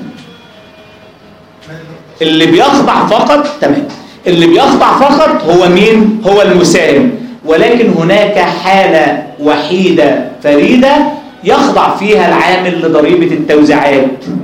اللي بيخضع فقط تمام اللي بيخضع فقط هو مين؟ هو المساهم. ولكن هناك حالة وحيدة فريدة يخضع فيها العامل لضريبة التوزيعات.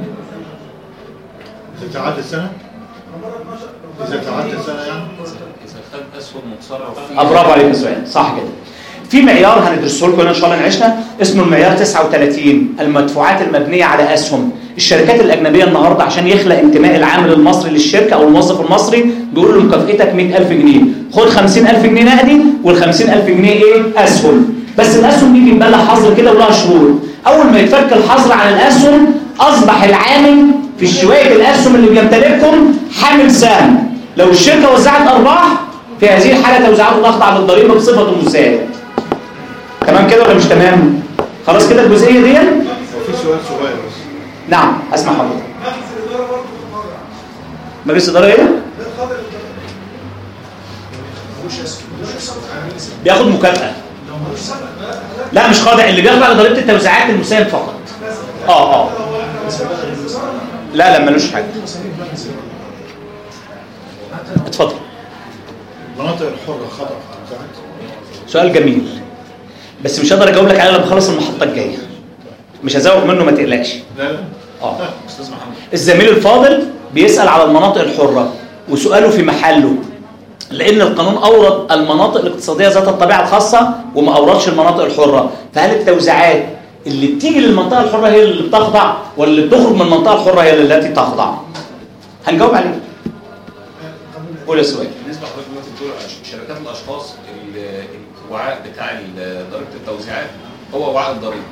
إذا تعدى السنة؟ إذا تعدى السنة يعني؟ إذا خد أسهم متصرف. برافو عليك يا سؤال، صح كده. في معيار هندرسه لكم ان شاء الله نعيشنا اسمه المعيار تسعة وثلاثين، المدفوعات المبنيه على اسهم. الشركات الاجنبيه النهارده عشان يخلق انتماء العامل المصري للشركه او الموظف المصري بيقول له مكافئتك مئة ألف جنيه، خد خمسين ألف جنيه نقدي وال خمسين ألف جنيه ايه؟ اسهم. بس الاسهم دي بيبقى لها حظر كده ولها شروط. اول ما يتفك الحظر عن الاسهم اصبح العامل في شويه الاسهم اللي بيمتلكهم حامل سهم. لو الشركه وزعت ارباح في هذه الحاله توزيعاته تخضع للضريبه بصفه مساويه. تمام كده ولا مش تمام؟ خلاص كده الجزئيه دي. في سؤال صغير بس. نعم اسمع حضرتك. مجلس الاداره برضه بتتبرع. مجلس الاداره ايه؟ ده خاطر بياخد مكافاه. لا مش خاضع، اللي بيخضع لضريبه التوزيعات المساهم فقط. اه اه لا لا ملوش حاجه. اتفضل. المناطق الحره خطأ بتاعت سؤال جميل بس مش هقدر اجاوب لك عليه لما اخلص المحطه الجايه. مش هزوق منه ما تقلقش. لا لا اه استاذ محمد. الزميل الفاضل بيسال على المناطق الحره وسؤاله في محله، لان القانون اورد المناطق الاقتصاديه ذات الطبيعه الخاصه وما اوردش المناطق الحره. فهل التوزيعات اللي بتيجي للمنطقه الحره هي اللي بتخضع ولا اللي بتخرج من المنطقه الحره هي التي تخضع؟ هنجاوب عليه. قول يا سؤال. بالنسبه لحضرتك دلوقتي بتقول شركات الاشخاص الوعاء بتاع ضريبه التوزيعات هو وعاء الضريبه.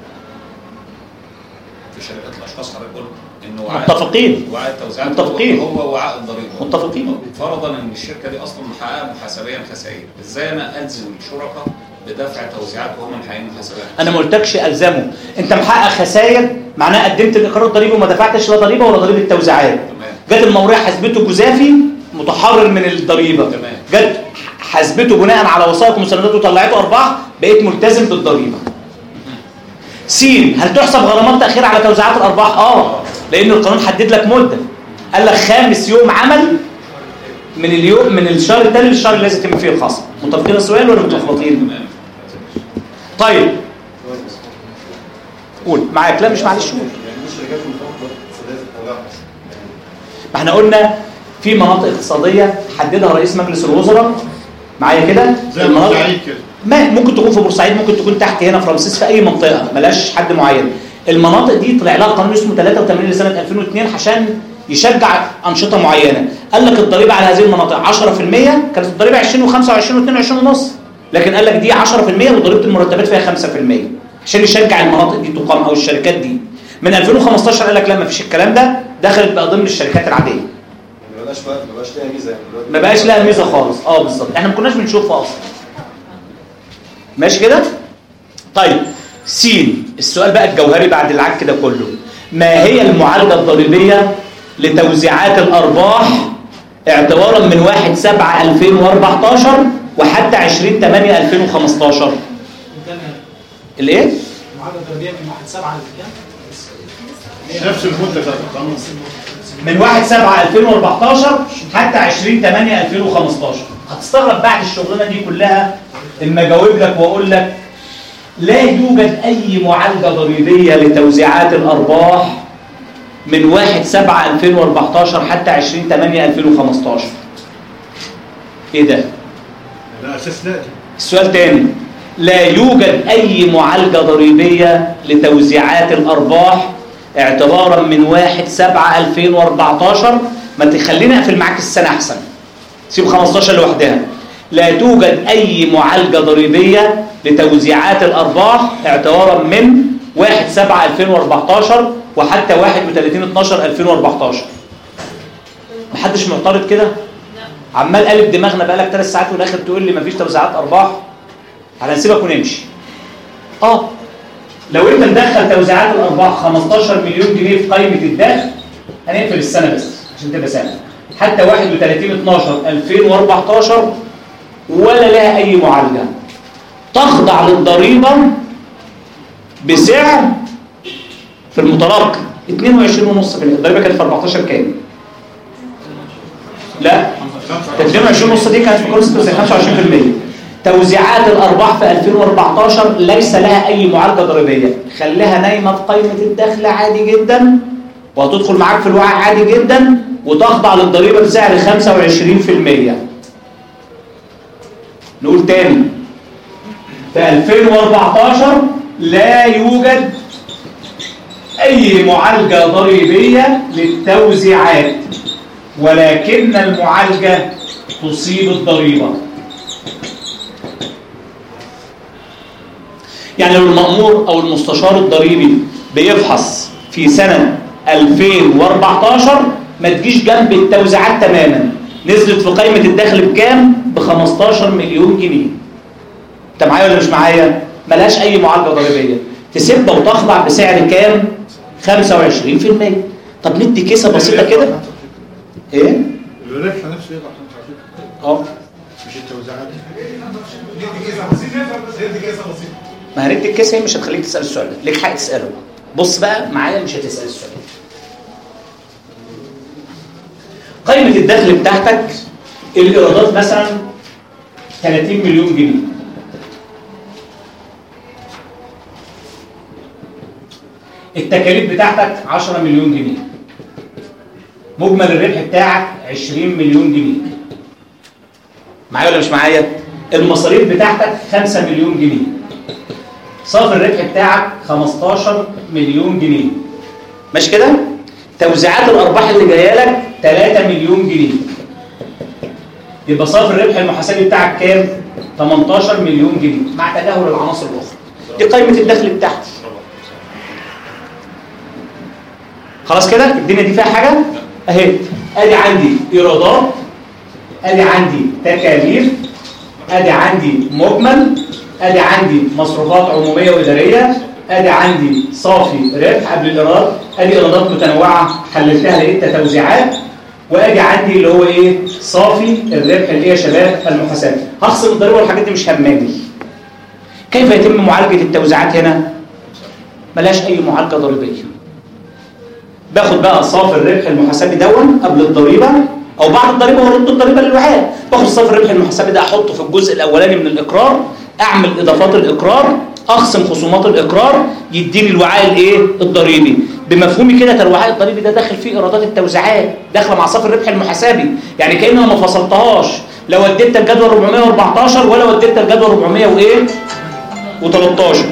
في شركات الاشخاص حضرتك قلت انه وعاء متفقين وعاء التوزيعات متفقين هو وعاء الضريبه. متفقين. فرضا ان الشركه دي اصلا محققه محاسبيا خسائر، ازاي انا الزم الشركاء بدفع توزيعات وهم محققين محاسبيا؟ انا ما قلتكش الزمه، انت محقق خسائر معناه قدمت الاقرار الضريبي وما دفعتش لا ضريبه ولا ضريبه توزيعات. جت الموريه حسبته جزافي متحرر من الضريبه. تمام. جت حسبته بناء على وثائق ومستندات وطلعته ارباح بقيت ملتزم بالضريبه. س هل تحسب غرامات تاخير على توزيعات الارباح؟ اه لان القانون حدد لك مده، قال لك خامس يوم عمل من اليوم من الشهر الثاني للشهر اللي لازم يتم فيه الخصم. متفقين السؤال ولا متلخبطين؟ طيب قول معاك. لا مش معلش قول. ما احنا قلنا في مناطق اقتصاديه حددها رئيس مجلس الوزراء معايا كده. زي بورسعيد كده. ما ممكن تكون في بورسعيد، ممكن تكون تحت هنا في رمسيس، في اي منطقه ملاش حد معين. المناطق دي طلع لها قانون اسمه ثلاثة وثمانين لسنه ألفين واثنين عشان يشجع انشطه معينه. قال لك الضريبه على هذه المناطق عشرة في المية، كانت الضريبه عشرين وخمسة وعشرين واثنين وعشرين ونص، لكن قال لك دي عشرة في المية وضريبه المرتبات فيها خمسة في المية عشان يشجع المناطق دي تقام او الشركات دي. من ألفين وخمستاشر قال لك لا ما فيش الكلام ده، دخلت بقى ضمن الشركات العاديه. ما بقاش بقى ما بقاش ليها ميزه يعني ما بقاش لها ميزه خالص. اه بالظبط، احنا ما كناش بنشوفها اصلا. ماشي كده؟ طيب س السؤال بقى الجوهري بعد العك ده كله، ما هي المعالجه الضريبيه لتوزيعات الارباح اعتبارا من واحد سبعة ألفين وأربعتاشر وحتى عشرين ثمانية ألفين وخمستاشر؟ الايه؟ المعالجه الضريبيه من واحد سبعة لكام؟ نفس المده بتاعت القانون. من واحد سبعة ألفين وأربعتاشر حتى عشرين ثمانية ألفين وخمستاشر. هتستغرب بعد الشغلانه دي كلها اما اجاوب لك واقول لك لا يوجد اي معالجه ضريبيه لتوزيعات الارباح من واحد سبعة ألفين وأربعتاشر حتى عشرين ثمانية ألفين وخمستاشر. ايه ده؟ ده اساس نقدي. السؤال تاني، لا يوجد اي معالجه ضريبيه لتوزيعات الارباح اعتبارا من واحد سبعة ألفين وأربعتاشر. ما تخلينا اقفل معاك السنه احسن، سيب خمستاشر لوحدها. لا توجد اي معالجه ضريبيه لتوزيعات الارباح اعتبارا من واحد سبعة ألفين وأربعتاشر وحتى واحد وثلاثين اتناشر ألفين وأربعتاشر. محدش معترض كده؟ عمال قلب دماغنا بقالك ثلاث ساعات والاخر تقول لي مفيش توزيعات ارباح. هنسيبك ونمشي. اه لو انت مدخل توزيعات الارباح خمستاشر مليون جنيه في قائمه الدخل هنقفل السنه بس عشان تبقى سهله حتى واحد وثلاثين اتناشر ألفين وأربعتاشر ولا لها اي معالجه. تخضع للضريبه بسعر في المتلقي اثنين وعشرين ونص بالمية. الضريبه كانت في أربعتاشر كام؟ لا اثنين وعشرين ونص دي كانت في كورس خمسة وعشرين بالمية. توزيعات الارباح في ألفين وأربعتاشر ليس لها اي معالجه ضريبيه، خليها نايمه في قائمه الدخل عادي جدا وهتدخل معاك في الوعاء عادي جدا وتخضع للضريبه بسعر خمسة وعشرين بالمية. نقول تاني، في ألفين وأربعتاشر لا يوجد اي معالجه ضريبيه للتوزيعات ولكن المعالجه تصيب الضريبه. يعني لو المأمور او المستشار الضريبي بيفحص في سنه ألفين وأربعتاشر ما تجيش جنب التوزيعات تماما. نزلت في قائمة الدخل بكام؟ ب خمستاشر مليون جنيه. انت معايا ولا مش معايا؟ ملهاش اي معالجة ضريبية، تسيبها وتخضع بسعر كام؟ خمسة وعشرين في المية. طب ندي كيسة بسيطة كده. ايه؟ الربح نفسه يضع خمسة وعشرين في المية. اه مش التوزيعات. ندي كيسه بسيطه ندي كيسه بسيطه. ما هندي الكيسة هي مش هتخليك تسأل السؤال ده، ليك حق تسأله. بص بقى معايا مش هتسأل السؤال. قائمة الدخل بتاعتك الإيرادات مثلا ثلاثين مليون جنيه. التكاليف بتاعتك عشرة مليون جنيه. مجمل الربح بتاعك عشرين مليون جنيه. معايا ولا مش معايا؟ المصاريف بتاعتك خمسة مليون جنيه. صافي الربح بتاعك خمستاشر مليون جنيه. ماشي كده؟ توزيعات الأرباح اللي جايه لك ثلاثة مليون جنيه. يبقى صافي الربح المحاسبي بتاعك كام؟ تمنتاشر مليون جنيه مع تداول العناصر الأخرى. دي قائمة الدخل بتاعتي. خلاص كده؟ الدنيا دي فيها حاجة؟ أهي أدي عندي إيرادات، أدي عندي تكاليف، أدي عندي مجمل، أدي عندي مصروفات عمومية وإدارية، أدي عندي صافي ربح قبل الإيراد، أدي إيرادات متنوعة حللتها لقيتها توزيعات، وأدي عندي اللي هو إيه؟ صافي الربح اللي هي يا شباب المحاسبة. هخصم الضريبة والحاجات دي مش هماني. كيف يتم معالجة التوزيعات هنا؟ ملاش أي معالجة ضريبية. باخد بقى صافي الربح المحاسبي دون قبل الضريبة أو بعد الضريبة ورد الضريبة للوعاء. باخد صافي الربح المحاسبي ده أحطه في الجزء الأولاني من الإقرار، أعمل إضافات الإقرار، أخصم خصومات الإقرار، يديني الوعاء الإيه؟ الضريبي. بمفهومي كده الوعاء الضريبي ده داخل فيه إيرادات التوزيعات، داخله مع صافي الربح المحاسبي، يعني كأنه ما فصلتهاش. لو وديت الجدول أربعمية وأربعتاشر ولا وديت الجدول أربعمية وإيه؟ وتلتاشر.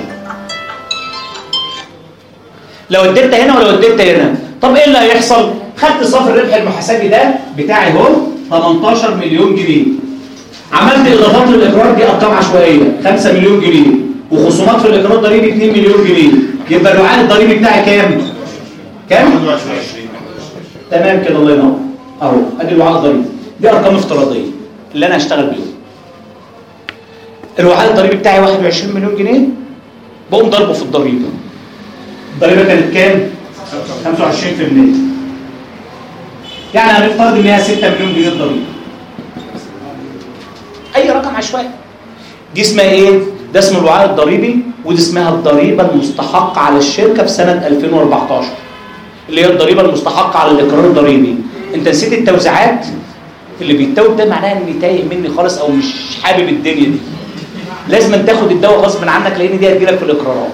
لو وديتها هنا ولا وديتها هنا. طب ايه اللي هيحصل؟ خدت صافي الربح المحاسبي ده بتاعي اهو تمنتاشر مليون جنيه. عملت اضافات للاقرار دي ارقام عشوائيه خمسة مليون جنيه، وخصومات في الاقرار الضريبي اتنين مليون جنيه. يبقى الوعاء الضريبي بتاعي كام؟ كام؟ واحد وعشرين. تمام كده الله ينور. اهو ادي الوعاء الضريبي. دي ارقام افتراضيه اللي انا هشتغل بيهم. الوعاء الضريبي بتاعي واحد وعشرين مليون جنيه، بقوم ضربه في الضريبه. الضريبه كانت كام؟ خمسة وعشرين في المية. يعني هنفترض ان هي ستة مليون جنيه ضريبه. اي رقم عشوائي. دي اسمها ايه؟ ده اسمه الوعاء الضريبي، ودي اسمها الضريبه المستحقه على الشركه في سنه ألفين وأربعتاشر. اللي هي الضريبه المستحقه على الاقرار الضريبي. انت نسيت التوزيعات؟ اللي بيتوب ده معناه اني تايه مني خالص او مش حابب الدنيا دي. لازم تاخد الدواء غصب عنك لان دي هتجيلك في الاقرارات.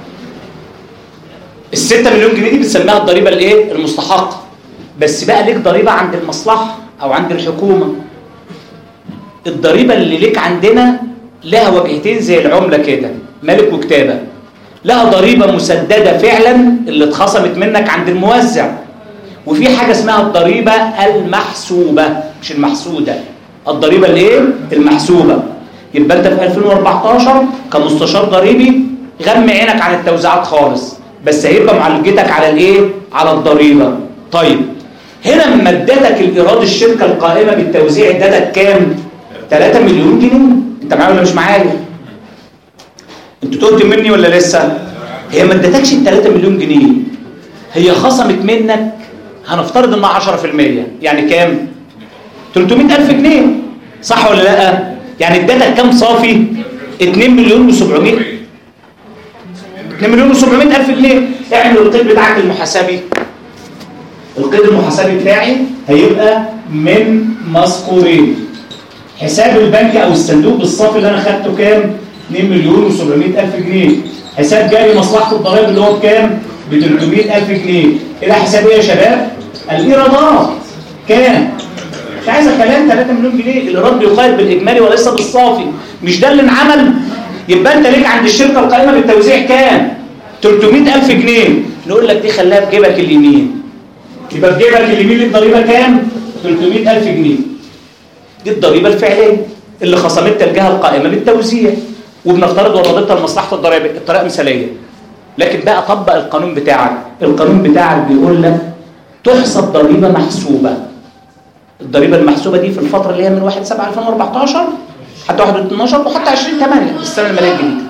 الستة مليون جنيه دي بنسميها الضريبه الايه؟ المستحقه. بس بقى ليك ضريبه عند المصلحه او عند الحكومه. الضريبه اللي ليك عندنا لها وجهتين زي العمله كده، ملك وكتابه. لها ضريبه مسدده فعلا اللي اتخصمت منك عند الموزع، وفي حاجه اسمها الضريبه المحسوبه مش المحسوده. الضريبه الايه؟ المحسوبه. يبقى انت في ألفين وأربعتاشر كمستشار ضريبي غمي عينك عن التوزيعات خالص، بس هيبقى معالجتك على الايه؟ على الضريبه. طيب هنا لما ادتك الايراد الشركه القائمه بالتوزيع ادتك كام؟ ثلاثة مليون جنيه. انت معايا ولا مش معايا؟ انتوا تهتم مني ولا لسه؟ هي ما ادتكش ال ثلاثة مليون جنيه، هي خصمت منك هنفترض انها عشرة في المية، يعني كام؟ ثلاثمية ألف جنيه، صح ولا لا؟ يعني ادتك كام صافي؟ اتنين مليون وسبعمية اتنين مليون وسبعمية ألف جنيه. اعمل القيد بتاعك المحاسبي. القيد المحاسبي بتاعي هيبقى من مذكورين. حساب البنك او الصندوق بالصافي اللي انا خدته كام؟ اتنين مليون وسبعمية ألف جنيه. حساب جاري مصلحه الضرائب اللي هو بكام؟ ب ثلاثمية ألف جنيه. الى حساب ايه يا شباب؟ الايرادات. كام؟ مش عايز كلام. ثلاثة مليون جنيه. الايراد بيقيد بالاجمالي وليس بالصافي. مش ده اللي انعمل؟ يبقى انت ليك عند الشركه القائمه بالتوزيع كام؟ ثلاثمية ألف جنيه. نقول لك دي خليها في جيبك اليمين. يبقى في جيبك اليمين الضريبه كام؟ ثلاثمية ألف جنيه. دي الضريبه الفعليه اللي خصمتها الجهه القائمه بالتوزيع، وبنفترض وردتها لمصلحه الضرائب. الطريقه مثاليه. لكن بقى طبق القانون بتاعك. القانون بتاعك بيقول لك تحسب ضريبه محسوبه. الضريبه المحسوبه دي في الفتره اللي هي من واحد سبعة ألفين وأربعتاشر حتى واحد اتناشر وحتى عشرين تمانية السنه الماليه الجديده.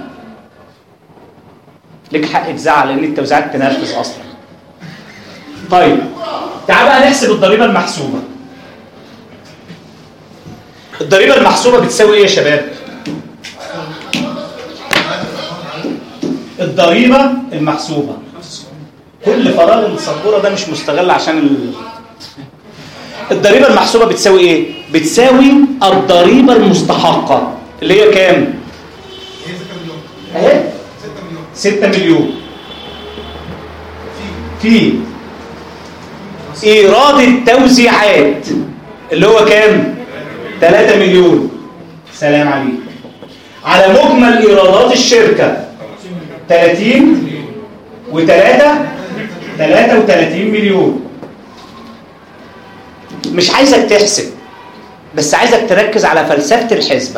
لك حق تزعل لان التوزيعات تنرفز اصلا. طيب تعال بقى نحسب الضريبه المحسوبه. الضريبه المحسوبه بتساوي ايه يا شباب؟ الضريبه المحسوبه كل فراغ السبوره ده مش مستغل عشان ال... الضريبه المحسوبه بتساوي ايه؟ بتساوي الضريبه المستحقه اللي هي كام؟ اهي ستة مليون في ايراد التوزيعات اللي هو كام؟ تلاتة مليون. سلام عليك. على مجمل ايرادات الشركه تلاتين وتلاتة تلاتة وتلاتين مليون. مش عايزك تحسب بس عايزك تركز على فلسفه الحسبه.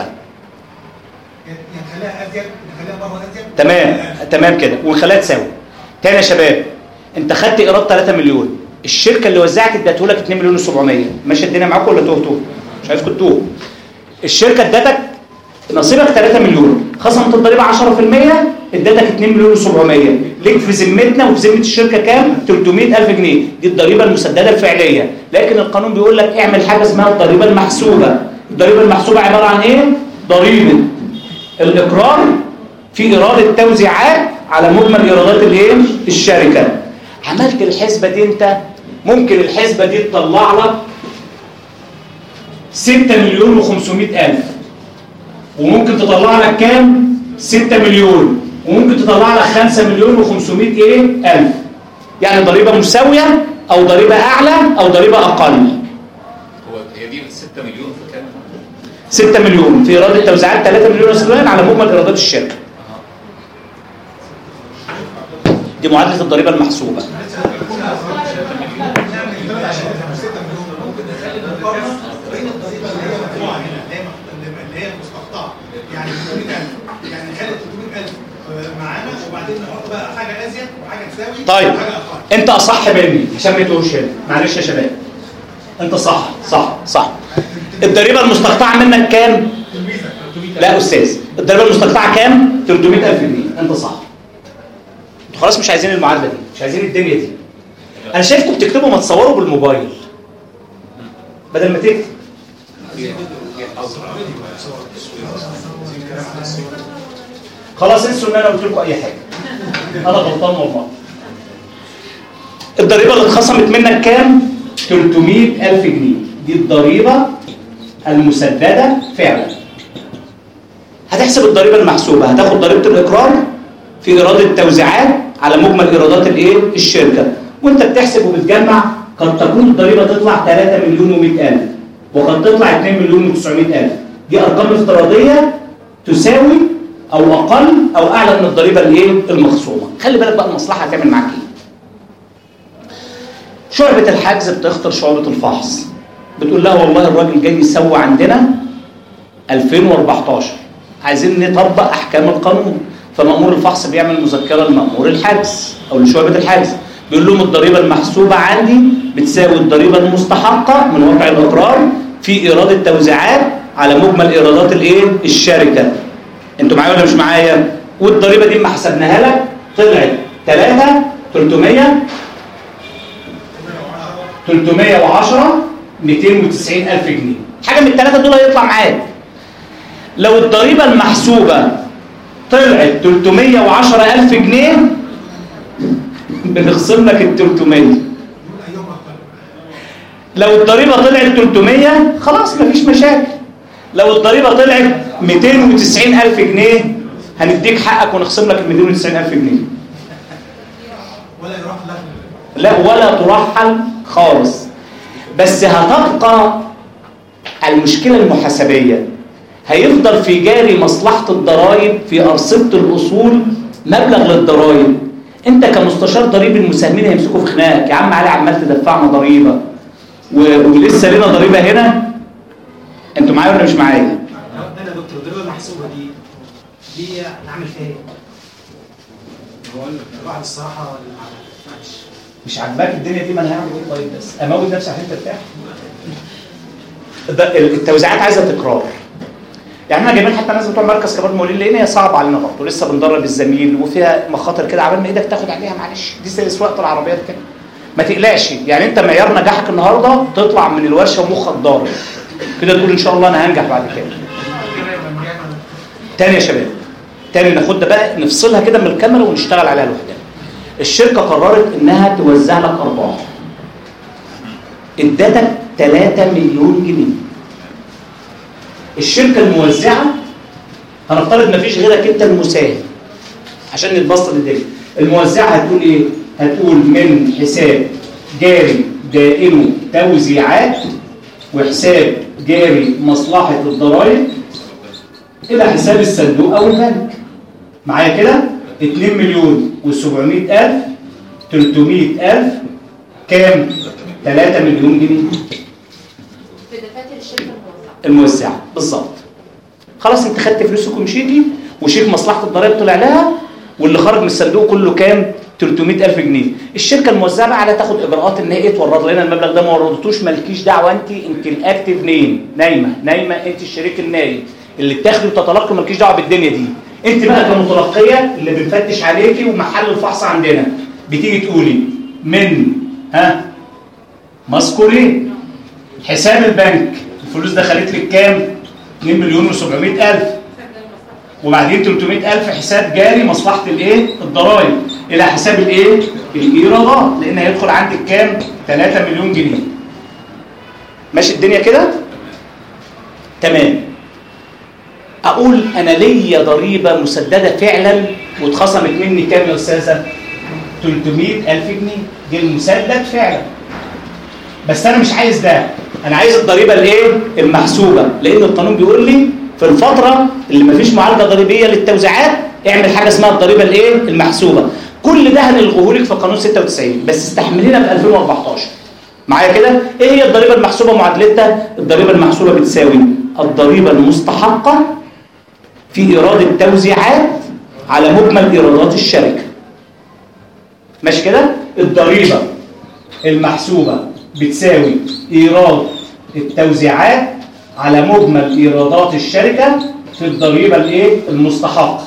نخليها ازيد نخليها بره ازيد. تمام تمام كده ونخليها تساوي. تاني يا شباب انت خدت ايراد تلاتة مليون، الشركه اللي وزعت اديته لك اتنين مليون وسبعمية. ماشي الدنيا معاكم ولا تهتوا؟ مش عايزكم تتوهوا. الشركه ادتك نصيبك تلاتة مليون، خصمت الضريبه عشرة في المية ادتك اتنين مليون وسبعمية. ليك في ذمتنا وفي ذمه الشركه كام؟ تلتمية ألف جنيه. دي الضريبه المسدده الفعليه. لكن القانون بيقول لك اعمل حاجه اسمها الضريبه المحسوبه. الضريبه المحسوبه عباره عن ايه؟ ضريبه الاقرار في ايراد التوزيعات على مجمل ايرادات الايه؟ الشركه. عملت الحسبه دي انت ممكن الحسبه دي تطلع لك ستة مليون وخمسمية ألف، وممكن تطلع لك كام؟ ستة مليون، وممكن تطلع لك خمسة مليون وخمسمية ايه؟ ألف. يعني ضريبه مساويه او ضريبه اعلى او ضريبه اقل. هو هي دي ستة مليون في كام؟ ستة مليون في ايراد التوزيعات تلاتة مليون وسبعين على مجمل ايرادات الشركه. دي معادله الضريبه المحسوبه. بين الضريبه اللي هي مدفوعه هنا اللي هي المستقطعه يعني تلتمية ألف، يعني نخلي تلتمية ألف معانا وبعدين نحط بقى حاجه ازيد وحاجه تساوي. طيب وحاجه اقل. انت اصح مني عشان ما تقولش هنا. معلش يا شباب انت صح صح صح. الضريبه المستقطعه منك كام؟ لا يا استاذ الضريبه المستقطعه كام؟ تلتمية ألف جنيه. انت صح. انتوا خلاص مش عايزين المعادله دي، مش عايزين الدنيا دي. انا شايفكم بتكتبوا ما تصوروا بالموبايل بدل ما تكتب. خلاص انسوا ان انا قلت لكم اي حاجه. انا غلطان والله. الضريبه اللي اتخصمت منك كام؟ تلتمية ألف جنيه. دي الضريبه المسدده فعلا. هتحسب الضريبه المحسوبه، هتاخد ضريبه الاقرار في ايراد التوزيعات على مجمل ايرادات الايه؟ الشركه. وانت بتحسب وبتجمع قد تكون الضريبه تطلع تلاتة مليون ومية ألف وقد تطلع اتنين مليون وتسعمية ألف. دي ارقام افتراضيه تساوي او اقل او اعلى من الضريبه الايه؟ المخصومه. خلي بالك بقى المصلحه هتعمل معاك ايه. شعبه الحجز بتخطر شعبه الفحص، بتقول لها والله الراجل جاي يسوي عندنا ألفين وأربعتاشر، عايزين نطبق احكام القانون. فمأمور الفحص بيعمل مذكره لمأمور الحجز او لشعبه الحجز، بيقول لهم الضريبه المحسوبه عندي بتساوي الضريبه المستحقه من واقع الاقرار في ايراد التوزيعات على مجمل ايرادات الايه؟ الشركه. انتوا معايا ولا مش معايا؟ والضريبه دي اما حسبناها لك طلعت تلاتة تلتمية تلتمية وعشرة ميتين وتسعين ألف جنيه. حاجه من الثلاثه دول هيطلع معاك. لو الضريبه المحسوبه طلعت تلتمية وعشرة ألف جنيه بنخصم لك ال تلتمية. لو الضريبه طلعت تلتمية خلاص مفيش مشاكل. لو الضريبه طلعت ميتين وتسعين ألف جنيه هنديك حقك ونخصم لك ال ميتين وتسعين ألف جنيه. ولا يروح لك لا ولا ترحل خالص. بس هتبقى المشكله المحاسبيه، هيفضل في جاري مصلحه الضرائب في ارصده الاصول مبلغ للضرائب. انت كمستشار ضريبي المساهمين هيمسكوا في خناقك. يا عم علي عمال تدفعنا ضريبه و... ولسه لنا ضريبه هنا. انتوا معايا ولا مش معايا؟ انا يا دكتور الضريبه المحسوبه دي دي نعمل فيها ايه؟ الواحد الصراحه معلش مش عاجباك الدنيا دي، ما انا هعمل ايه طيب؟ بس اموت نفسي عشان ترتاح. التوزيعات عايزه تكرار. يعني احنا جايبين حتى ناس بتوع مركز كبار المقاولين لان هي صعبه علينا برضه، لسه بندرب الزميل وفيها مخاطر كده عبال ما ايدك تاخد عليها، معلش دي زي سواقه العربيات كده. ما تقلقش، يعني انت معيار نجاحك النهارده تطلع من الورشه ومخك ضارب كده تقول ان شاء الله انا هنجح بعد كده. تاني يا شباب، تاني ناخد ده بقى نفصلها كده من الكاميرا ونشتغل عليها لوحدها. الشركه قررت انها توزع لك ارباح، ادتك ثلاثة مليون جنيه. الشركه الموزعه هنفترض مفيش غيرك انت المساهم عشان نتبسط الدنيا. الموزعه هتقول ايه؟ هتقول من حساب جاري دائمي توزيعات وحساب جاري مصلحه الضرائب الى حساب الصندوق او البنك. معايا كده؟ اتنين مليون وسبعمائة ألف، ثلاثمائة ألف، كام؟ ثلاثة مليون جنيه في دفاتر الشركه الموزعه. الموزعه بالظبط. خلاص انت خدت فلوسك ومشيتي، وشيك مصلحه الضرائب طلع لها، واللي خرج من الصندوق كله كام؟ ثلاثمائة ألف جنيه. الشركه الموزعه بقى على تاخد اجراءات ان هي تورد لنا المبلغ ده، ما وردتوش مالكيش دعوه، انت انت الاكتف نيم، نايمه نايمه انت الشريك النايم اللي بتاخدي وتتلقي، مالكيش دعوه بالدنيا دي. انت بقى كمتلقيه اللي بنفتش عليكي ومحل الفحص عندنا، بتيجي تقولي من ها مذكورين حساب البنك الفلوس دخلت لك كام؟ اتنين مليون وسبعمائة ألف، وبعدين ثلاثمائة ألف حساب جاري مصلحه الايه؟ الضرائب الى حساب الايه؟ الايرادات، لان هيدخل عندك كام؟ ثلاثة مليون جنيه. ماشي الدنيا كده؟ تمام. اقول انا ليا ضريبه مسدده فعلا واتخصمت مني كام يا استاذه؟ ثلاثمائة ألف جنيه، دي المسدد فعلا. بس انا مش عايز ده، انا عايز الضريبه الايه؟ المحسوبه، لان القانون بيقول لي في الفتره اللي مفيش معالجه ضريبيه للتوزيعات اعمل حاجه اسمها الضريبه الايه؟ المحسوبه. كل ده هنلغيه لك في قانون ستة وتسعين، بس استحملينا في ألفين وأربعتاشر. معايا كده؟ ايه هي الضريبه المحسوبه؟ معادلتها الضريبه المحسوبه بتساوي الضريبه المستحقه في ايراد التوزيعات على مجمل ايرادات الشركه. ماشي كده؟ الضريبه المحسوبه بتساوي ايراد التوزيعات على مجمل ايرادات الشركه في الضريبه الايه؟ المستحقه.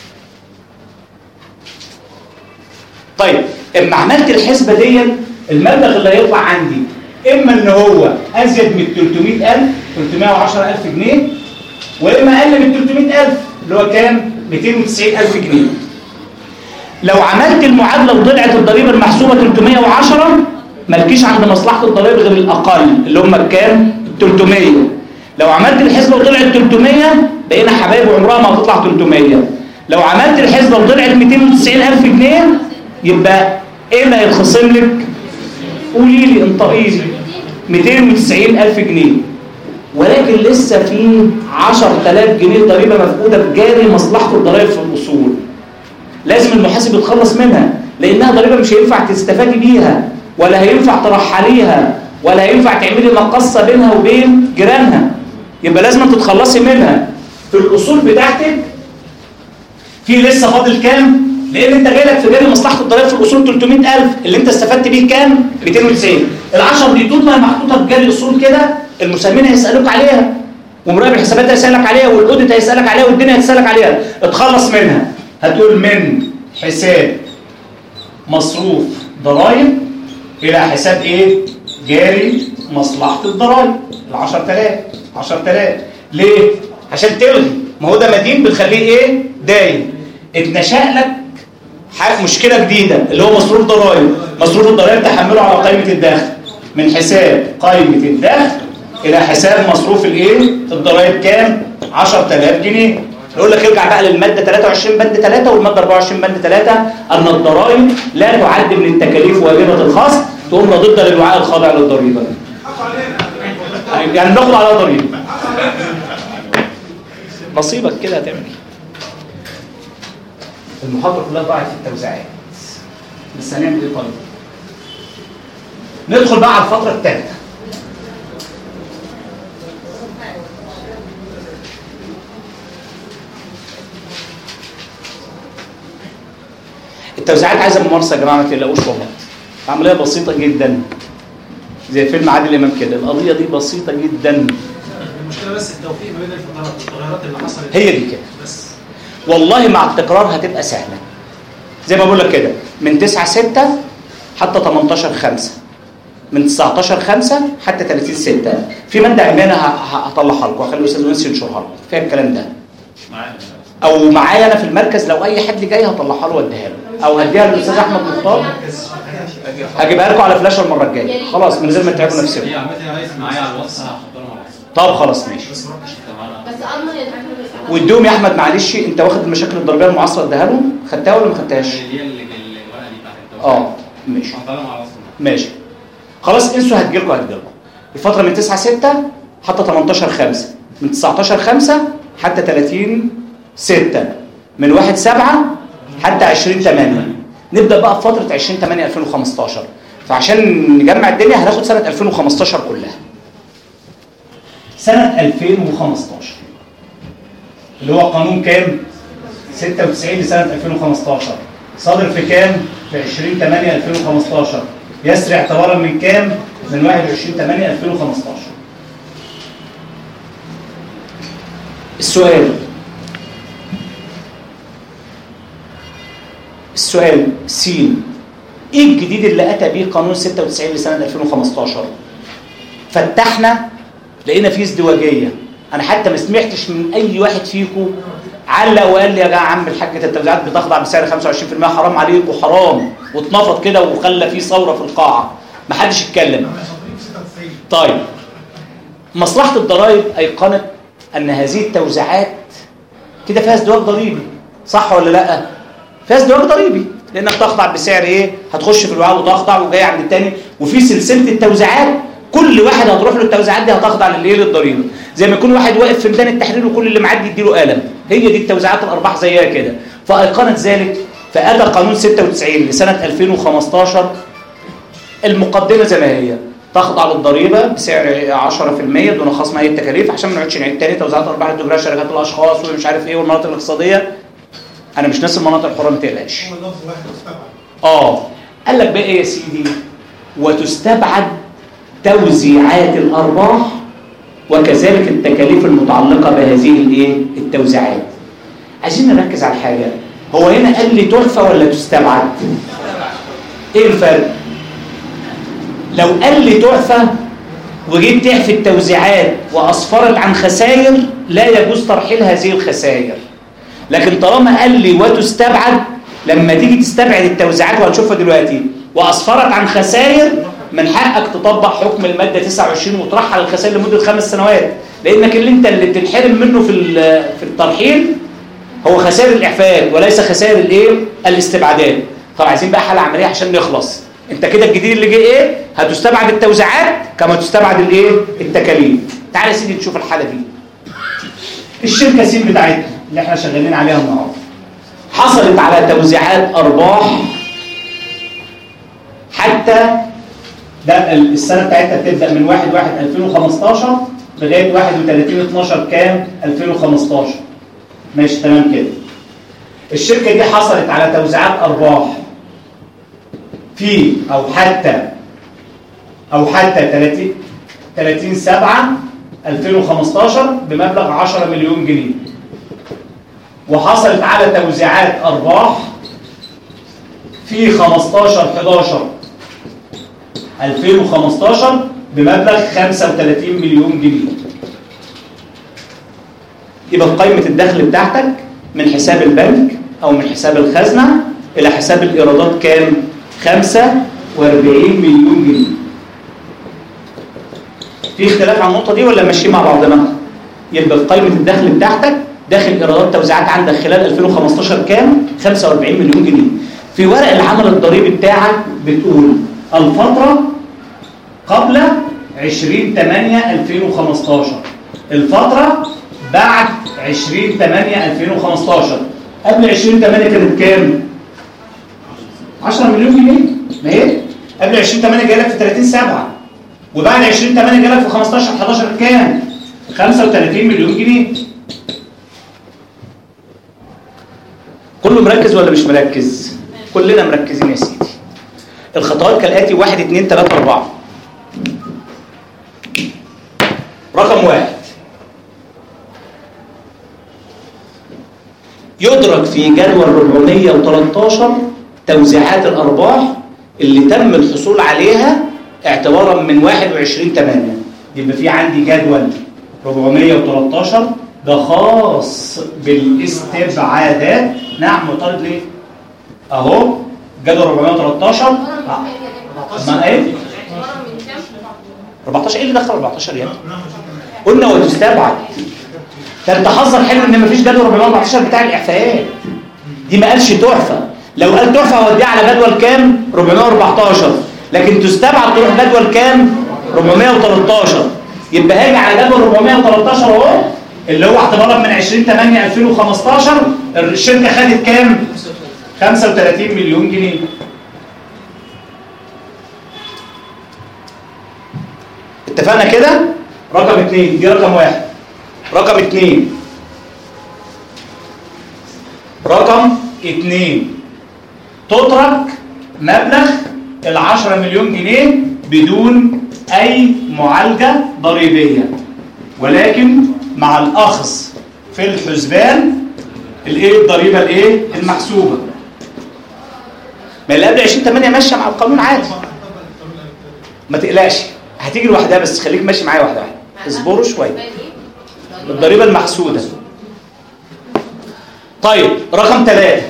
طيب اما عملت الحسبه دي المبلغ اللي هيطلع عندي اما ان هو ازيد من ثلاثمائة ألف، ثلاثمائة وعشرة ألف جنيه، واما اقل من ثلاثمائة ألف اللي هو كام؟ مئتين وتسعين ألف جنيه. لو عملت المعادله وطلعت الضريبه المحسوبه ثلاثمائة وعشرة مالكيش عند مصلحه الضرائب غير الاقل اللي هم كام؟ ثلاثمائة. لو عملت الحسبه وطلعت ثلاثمائة بقينا حبايب وعمرها ما هتطلع ثلاثمائة. لو عملت الحسبه وطلعت مئتين وتسعين ألف جنيه يبقى ايه اللي هيتخصم لك؟ قولي لي انطقي لي. مئتين وتسعين ألف جنيه، ولكن لسه في عشرة آلاف جنيه ضريبه مفقوده بجاري مصلحه الضرائب في الاصول. لازم المحاسب يتخلص منها، لانها ضريبه مش هينفع تستفادي بيها، ولا هينفع ترحليها، ولا هينفع تعملي مقصه بينها وبين جيرانها. يبقى لازم تتخلصي منها. في الاصول بتاعتك في لسه فاضل كام؟ لان انت جاي لك في جاري مصلحه الضرائب في الاصول ثلاثمائة ألف، اللي انت استفدت بيه كام؟ مئتين وتسعين. ال10 دي طول ما هي محطوطه في جاري اصول كده المساهمين هيسالوك عليها، ومراقب الحسابات هيسالك عليها، والاوديت هيسالك عليها، والدنيا هتسالك عليها. اتخلص منها. هتقول من حساب مصروف ضرائب الى حساب ايه؟ جاري مصلحه الضرائب. ال عشرة آلاف عشرة آلاف ليه؟ عشان تلغي. ما هو ده مدين بتخليه ايه؟ داين. اتنشأ لك حاجه مشكله جديده اللي هو مصروف ضرائب. مصروف الضرائب تحمله على قائمه الدخل من حساب قائمه الدخل الى حساب مصروف الايه؟ الضرائب كام؟ عشرة آلاف جنيه. يقول لك ارجع بقى للماده ثلاثة وعشرين بند ثلاثة والماده أربعة وعشرين بند ثلاثة ان الضرائب لا تعد من التكاليف واجبه الخصم، تقوم ضد للوعاء الخاضع للضريبه. يعني بناخد على ضريبه. نصيبك كده هتعمل ايه؟ المحاضره كلها ضاعت في التوزيعات. بس هنعمل ايه طيب؟ ندخل بقى على الفتره الثالثه. التوزيعات عايزه ممارسه يا جماعه، ما تقلقوش والله. عمليه بسيطه جدا زي فيلم عادل امام كده، القضيه دي بسيطه جدا. المشكله بس التوفيق ما بين الفترات، التغيرات اللي حصلت هي دي كده بس. والله مع التكرار هتبقى سهله. زي ما بقول لك كده، من تسعة ستة حتى تمنتاشر خمسة، من تسعتاشر خمسة حتى تلاتين ستة. في ماده عمانه هطلعها لكم، هخلي الاستاذ انس ينشرها لكم فيها الكلام ده. معانا او معايا انا في المركز، لو اي حد جاي هطلعها له واديها له، او هديها للاستاذ احمد مختار هجيبها لكم على فلاشه المره الجايه خلاص من غير ما تتعبوا نفسكم. هي عمتي يا ريس معايا على الواتس، هحطها لهم على الواتس. طب خلاص ماشي. بس اضمن ان واديهم يا احمد معلش، انت واخد المشاكل الضريبيه المعاصره اديها لهم، خدتها ولا ما خدتهاش؟ اللي هي اللي- الورقه دي بتاعت التوفيق. اه ماشي هحطها لهم على الواتس. ماشي خلاص. انسوا هتجيلكم هتجيلكم الفتره من تسعة ستة حتى تمنتاشر خمسة، من تسعتاشر خمسة حتى تلاتين ستة، من واحد سبعة حتى عشرين تمانية. نبدا بقى في فتره عشرين تمانية ألفين وخمستاشر. فعشان نجمع الدنيا هناخد سنه ألفين وخمستاشر كلها. سنه ألفين وخمستاشر اللي هو قانون كام؟ ستة وتسعين لسنه ألفين وخمستاشر، صادر في كام؟ في عشرين تمانية ألفين وخمستاشر، يسري اعتبارا من كام؟ من واحد وعشرين تمانية ألفين وخمستاشر. السؤال السؤال س، ايه الجديد اللي اتى به قانون ستة وتسعين لسنه ألفين وخمستاشر؟ فتحنا لقينا فيه ازدواجيه. انا حتى ما سمعتش من اي واحد فيكم علق وقال لي يا جماعه عم الحاجه التوزيعات بتخضع بسعر خمسة وعشرين بالمية، حرام عليكم حرام، واتنفض كده وخلى فيه ثوره في القاعه. ما حدش اتكلم. طيب مصلحه الضرائب ايقنت ان هذه التوزيعات كده فيها ازدواج ضريبي، صح ولا لا؟ فيها ازدواج ضريبي لانك تخضع بسعر ايه؟ هتخش في الوعاء وتخضع وجاي عند الثاني، وفي سلسله التوزيعات كل واحد هتروح له التوزيعات دي هتخضع للايه؟ للضريبه. زي ما يكون واحد واقف في ميدان التحرير وكل اللي معدي يديله قلم، هي دي التوزيعات الارباح زيها كده. فايقنت ذلك فاتى قانون ستة وتسعين لسنه ألفين وخمستاشر. المقدمه زي ما هي، تخضع للضريبه بسعر عشرة بالمية دون خصم اي التكاليف، عشان ما نقعدش نعيد تاني توزيعات الارباح التجاريه شركات الاشخاص ومش عارف ايه والمناطق الاقتصاديه. انا مش ناسي المناطق الحره ما تقلقش. هو لفظ واحد مستبعد. اه قال لك بقى ايه يا سيدي؟ وتستبعد توزيعات الارباح وكذلك التكاليف المتعلقه بهذه الايه؟ التوزيعات. عايزين نركز على حاجه، هو هنا قال لي تحفه ولا تستبعد؟ ايه الفرق؟ لو قال لي تحفه وجيت تحفي التوزيعات واسفرت عن خسائر لا يجوز ترحيل هذه الخسائر. لكن طالما قال لي وتستبعد، لما تيجي تستبعد التوزيعات وهنشوفها دلوقتي واسفرت عن خسائر، من حقك تطبق حكم الماده تسعة وعشرين وترحل الخسائر لمده خمس سنوات، لانك اللي انت اللي بتتحرم منه في في الترحيل هو خسائر الاعفاءات وليس خسائر الايه؟ الاستبعادات. طب عايزين بقى حاله عمليه عشان نخلص. انت كده الجديد اللي جه ايه؟ هتستبعد التوزيعات كما تستبعد الايه؟ التكاليف. تعال يا سيدي نشوف الحاله دي. الشركه سين بتاعتنا اللي احنا شغالين عليها النهارده حصلت على توزيعات ارباح حتى ده السنه بتاعتها بتبدا من واحد واحد ألفين وخمستاشر لغايه واحد وتلاتين اتناشر كام؟ ألفين وخمستاشر. ماشي تمام كده. الشركه دي حصلت على توزيعات ارباح في او حتى او حتى تلاتين سبعة ألفين وخمستاشر بمبلغ عشرة مليون جنيه، وحصلت على توزيعات ارباح في خمستاشر حداشر ألفين وخمستاشر بمبلغ خمسة وتلاتين مليون جنيه. يبقى قائمه الدخل بتاعتك من حساب البنك او من حساب الخزنه الى حساب الايرادات كام؟ خمسة وأربعين مليون جنيه. في اختلاف عن النقطه دي ولا ماشيين مع بعضنا؟ يبقى قائمه الدخل بتاعتك داخل ايرادات توزيعات عندك خلال ألفين وخمستاشر كام؟ خمسة وأربعين مليون جنيه. في ورق العمل الضريبي بتاعك بتقول الفتره قبل عشرين تمانية ألفين وخمستاشر، الفتره بعد عشرين تمانية ألفين وخمستاشر. قبل عشرين تمانية كانت كام؟ عشرة مليون جنيه. ما هي قبل عشرين تمانية جاي لك في تلاتين سبعة، وبعد عشرين تمانية جاي لك في خمستاشر حداشر كام؟ خمسة وتلاتين مليون جنيه. كله مركز ولا مش مركز؟ كلنا مركزين يا سيدي. الخطوات كالاتي: واحد اتنين تلاته اربعه. رقم واحد: يدرك في جدول اربعمية وتلتاشر توزيعات الارباح اللي تم الحصول عليها اعتبارا من واحد وعشرين تمانية. يبقى في عندي جدول اربعمية وتلتاشر ده خاص بالاستبعادات. نعم معترض ليه؟ اهو جدول اربعمية وتلتاشر. ما ايه؟ اربعتاشر. ايه اللي دخل اربعتاشر يا ابني؟ قلنا وتستبعد. ده انت حظك حلو ان مفيش جدول اربعمية واربعتاشر بتاع الاعفاءات. دي ما قالش تحفه. لو قال تحفه هوديها على جدول كام؟ اربعمية واربعتاشر. لكن تستبعد تروح جدول كام؟ اربعمية وتلتاشر. يبقى هاجي على جدول اربعمية وتلتاشر اهو اللي هو اعتبارا من عشرين تمانية الفين وخمستاشر. الشركه خدت كام؟ خمسة وتلاتين مليون جنيه. اتفقنا كده؟ رقم اتنين. دي رقم واحد. رقم اتنين رقم اتنين تترك مبلغ العشرة مليون جنيه بدون اي معالجة ضريبية، ولكن مع الاخذ في الحسبان الايه الضريبة الايه المحسوبة. ما اللي قبل عشرين تمانية ماشية مع القانون عادي، ما تقلقش هتيجي لوحدها، بس خليك ماشي معايا واحدة واحدة، اصبروا شوية. الضريبة المحسودة. طيب رقم ثلاثة: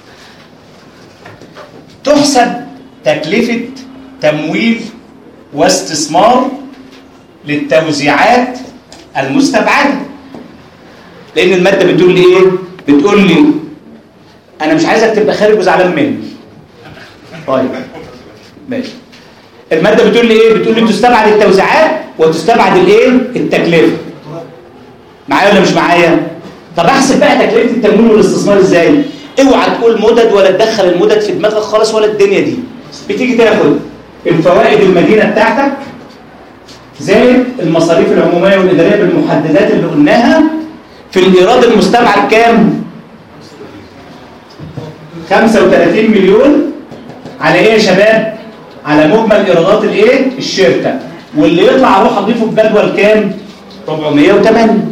تحسب تكلفة تمويل واستثمار للتوزيعات المستبعدة. لأن المادة بتقول لي إيه؟ بتقول لي أنا مش عايزك تبقى خارج وزعلان مني. طيب ماشي. المادة بتقول لي إيه؟ بتقول لي تستبعد التوزيعات وتستبعد الإيه؟ التكلفة. معايا ولا مش معايا؟ طب احسب بقى تكلفه التمويل والاستثمار ازاي؟ اوعى تقول مدد ولا تدخل المدد في دماغك خالص ولا الدنيا دي. بتيجي تاخد الفوائد المدينه بتاعتك زائد المصاريف العموميه والاداريه بالمحددات اللي قلناها في الايراد المستبعد كام؟ خمسة وتلاتين مليون. على ايه يا شباب؟ على مجمل ايرادات الايه؟ الشركه. واللي يطلع اروح اضيفه في جدول كام؟ اربعمية وتمانية.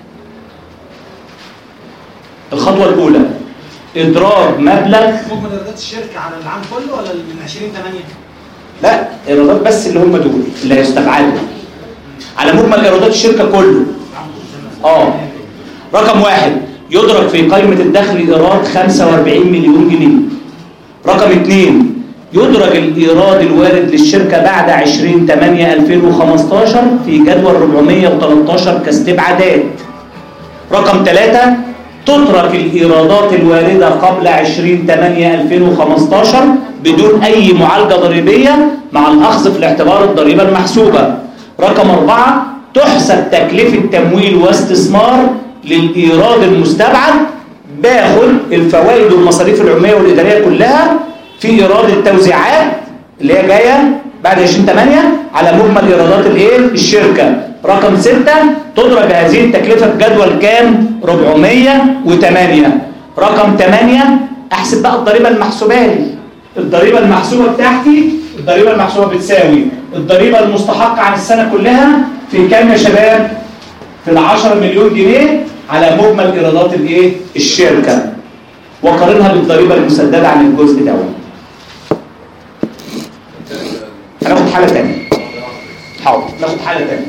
الخطوة الأولى: إدراج مبلغ مجمل إيرادات الشركة على العام كله ولا من عشرين تمانية؟ لا، إيرادات بس اللي هم دول اللي هيستبعدوا على مجمل إيرادات الشركة كله. آه رقم واحد: يدرك في قائمة الدخل إيراد خمسة واربعين مليون جنيه. رقم اثنين: يدرج الإيراد الوارد للشركة بعد عشرين تمانية الفين وخمستاشر في جدول اربعمية وتلتاشر كاستبعادات. رقم ثلاثة: تترك الإيرادات الواردة قبل عشرين تمانية الفين وخمستاشر بدون أي معالجة ضريبية مع الأخذ في الاعتبار الضريبة المحسوبة. رقم أربعة: تحسب تكلفة تمويل واستثمار للإيراد المستبعد، باخد الفوائد والمصاريف العمومية والإدارية كلها في إيراد التوزيعات اللي هي جاية بعد عشرين تمانية على مجمل إيرادات الإيه؟ الشركة. رقم ستة: تدرج هذه التكلفة بجدول كام؟ اربعمية وتمانية. رقم تمانية: أحسب بقى الضريبة المحسوبة لي. الضريبة المحسوبة بتاعتي، الضريبة المحسوبة بتساوي الضريبة المستحقة عن السنة كلها في كام يا شباب؟ في العشرة مليون جنيه على مجمل إيرادات الإيه؟ الشركة. وقارنها بالضريبة المسددة عن الجزء دوت. هناخد حالة تانية. حاضر ناخد حالة تانية.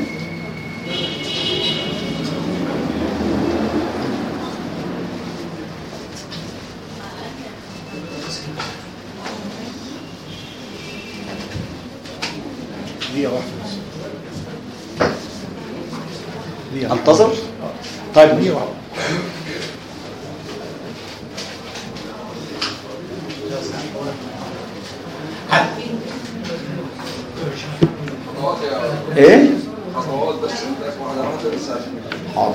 دقيقة واحدة بس. دقيقة. انتظر؟ طيب دقيقة واحدة. ايه؟ خطوات بس واحدة واحدة بس عشان حاضر.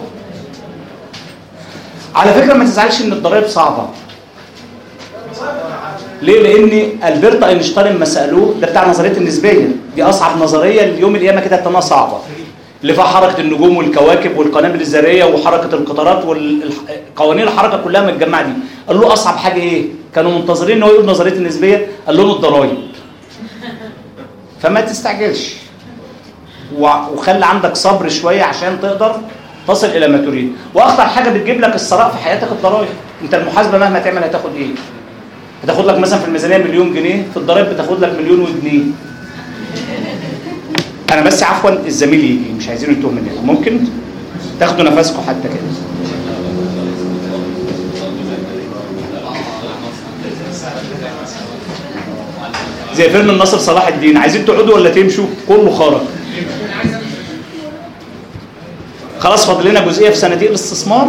على فكرة ما تزعلش ان الضرائب صعبة. ليه؟ لان البرت اينشتاين لما سالوه، ده بتاع نظريه النسبيه، دي اصعب نظريه اليوم القيامه كده تبقى صعبه، اللي فيها حركه النجوم والكواكب والقنابل الذريه وحركه القطارات والقوانين الحركه كلها متجمعه دي. قال له اصعب حاجه ايه؟ كانوا منتظرين ان هو يقول نظريه النسبيه، قال لهم الضرايب. فما تستعجلش وخلي عندك صبر شويه عشان تقدر تصل الى ما تريد. واخطر حاجه بتجيب لك الثراء في حياتك الضرايب. انت المحاسبه مهما تعمل هتاخد ايه؟ هتاخد لك مثلا في الميزانيه مليون جنيه، في الضرايب بتاخد لك مليون وجنيه. انا بس عفوا الزميل يجي، مش عايزينه يتوه مننا، ممكن تاخدوا نفسكم حتى كده. زي فيلم الناصر صلاح الدين، عايزين تقعدوا ولا تمشوا؟ كله خرج. خلاص فاضل لنا جزئيه في صناديق الاستثمار.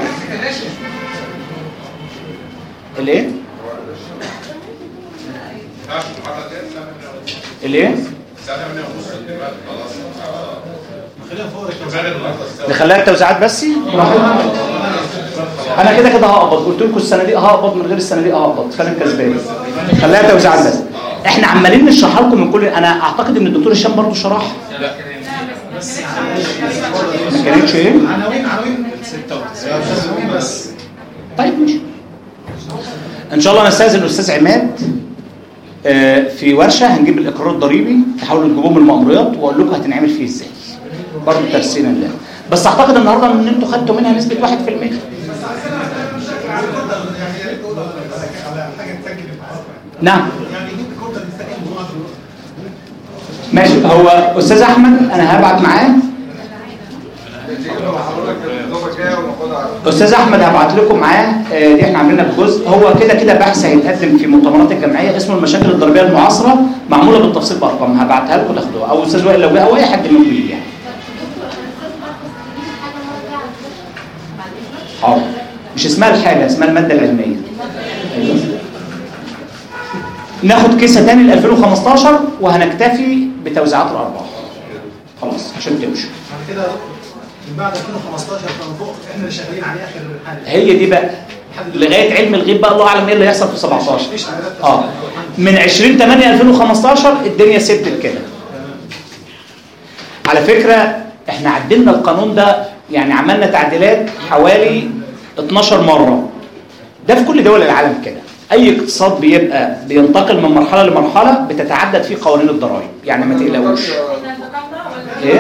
الايه؟ الايه؟ نخليها التوزيعات بس. انا كده كده هقبض، قلت لكم الصناديق هقبض، من غير الصناديق هقبض، فانا كسبان. خليها توزيعات بس. احنا عمالين نشرح لكم من كل، انا اعتقد ان الدكتور هشام برضه شرح. لا بس ما كانتش ايه؟ عناوين عناوين ستة وتسعين بس. طيب ماشي. ان شاء الله نستاذن الاستاذ عماد في ورشه هنجيب الاقرار الضريبي، تحاولوا تجيبوه من المأموريات واقول لكم هتنعمل فيه ازاي. برضه ترسينا لله. بس اعتقد النهارده ان انتوا خدتوا منها نسبه واحد في المية. نعم. ماشي. هو استاذ احمد انا هبعت معاه. استاذ احمد هبعت لكم معاه، دي احنا عاملينها بجزء، هو كده كده بحث هيتقدم في مؤتمرات الجمعيه اسمه المشاكل الضريبيه المعاصره، معموله بالتفصيل بارقام، هبعتها لكم تاخدوها، او استاذ وائل لو جه او اي حد منكم يجي يعني. حاضر. مش اسمها الحاجه، اسمها الماده العلميه. ايوه. ناخد كيسه تاني ل ألفين وخمستاشر وهنكتفي بتوزيعات الارباح. خلاص عشان تمشوا. بعد كده من بعد ألفين وخمستاشر فمن فوق احنا اللي شغالين عليه اخر الحاله. هي دي بقى لغايه علم الغيب بقى، الله اعلم ايه اللي هيحصل في سبعتاشر. اه من عشرين تمانية ألفين وخمستاشر الدنيا ثبتت كده. على فكره احنا عدلنا القانون ده، يعني عملنا تعديلات حوالي اتناشر مره. ده في كل دول العالم كده. اي اقتصاد بيبقى بينتقل من مرحله لمرحله بتتعدد فيه قوانين الضرائب، يعني ما تقلقوش. ايه؟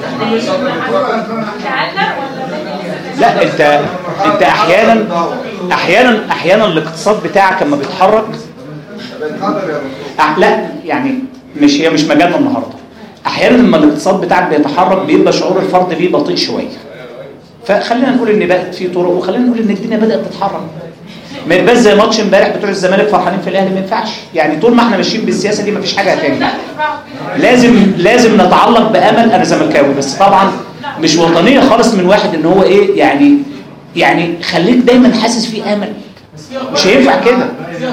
لا انت انت احيانا احيانا احيانا الاقتصاد بتاعك لما بيتحرك أح... لا يعني مش هي مش مجالنا النهارده. احيانا لما الاقتصاد بتاعك بيتحرك بيبقى شعور الفرد بيه بطيء شويه. فخلينا نقول ان بقت في طرق، وخلينا نقول ان الدنيا بدات تتحرك. ما يبقاش زي ماتش امبارح بتوع الزمالك فرحانين في الاهلي، ما ينفعش. يعني طول ما احنا ماشيين بالسياسه دي ما فيش حاجه هتنجح. لازم لازم نتعلق بامل. انا زملكاوي بس طبعا مش وطنيه خالص من واحد ان هو ايه يعني يعني خليك دايما حاسس في امل. مش هينفع كده.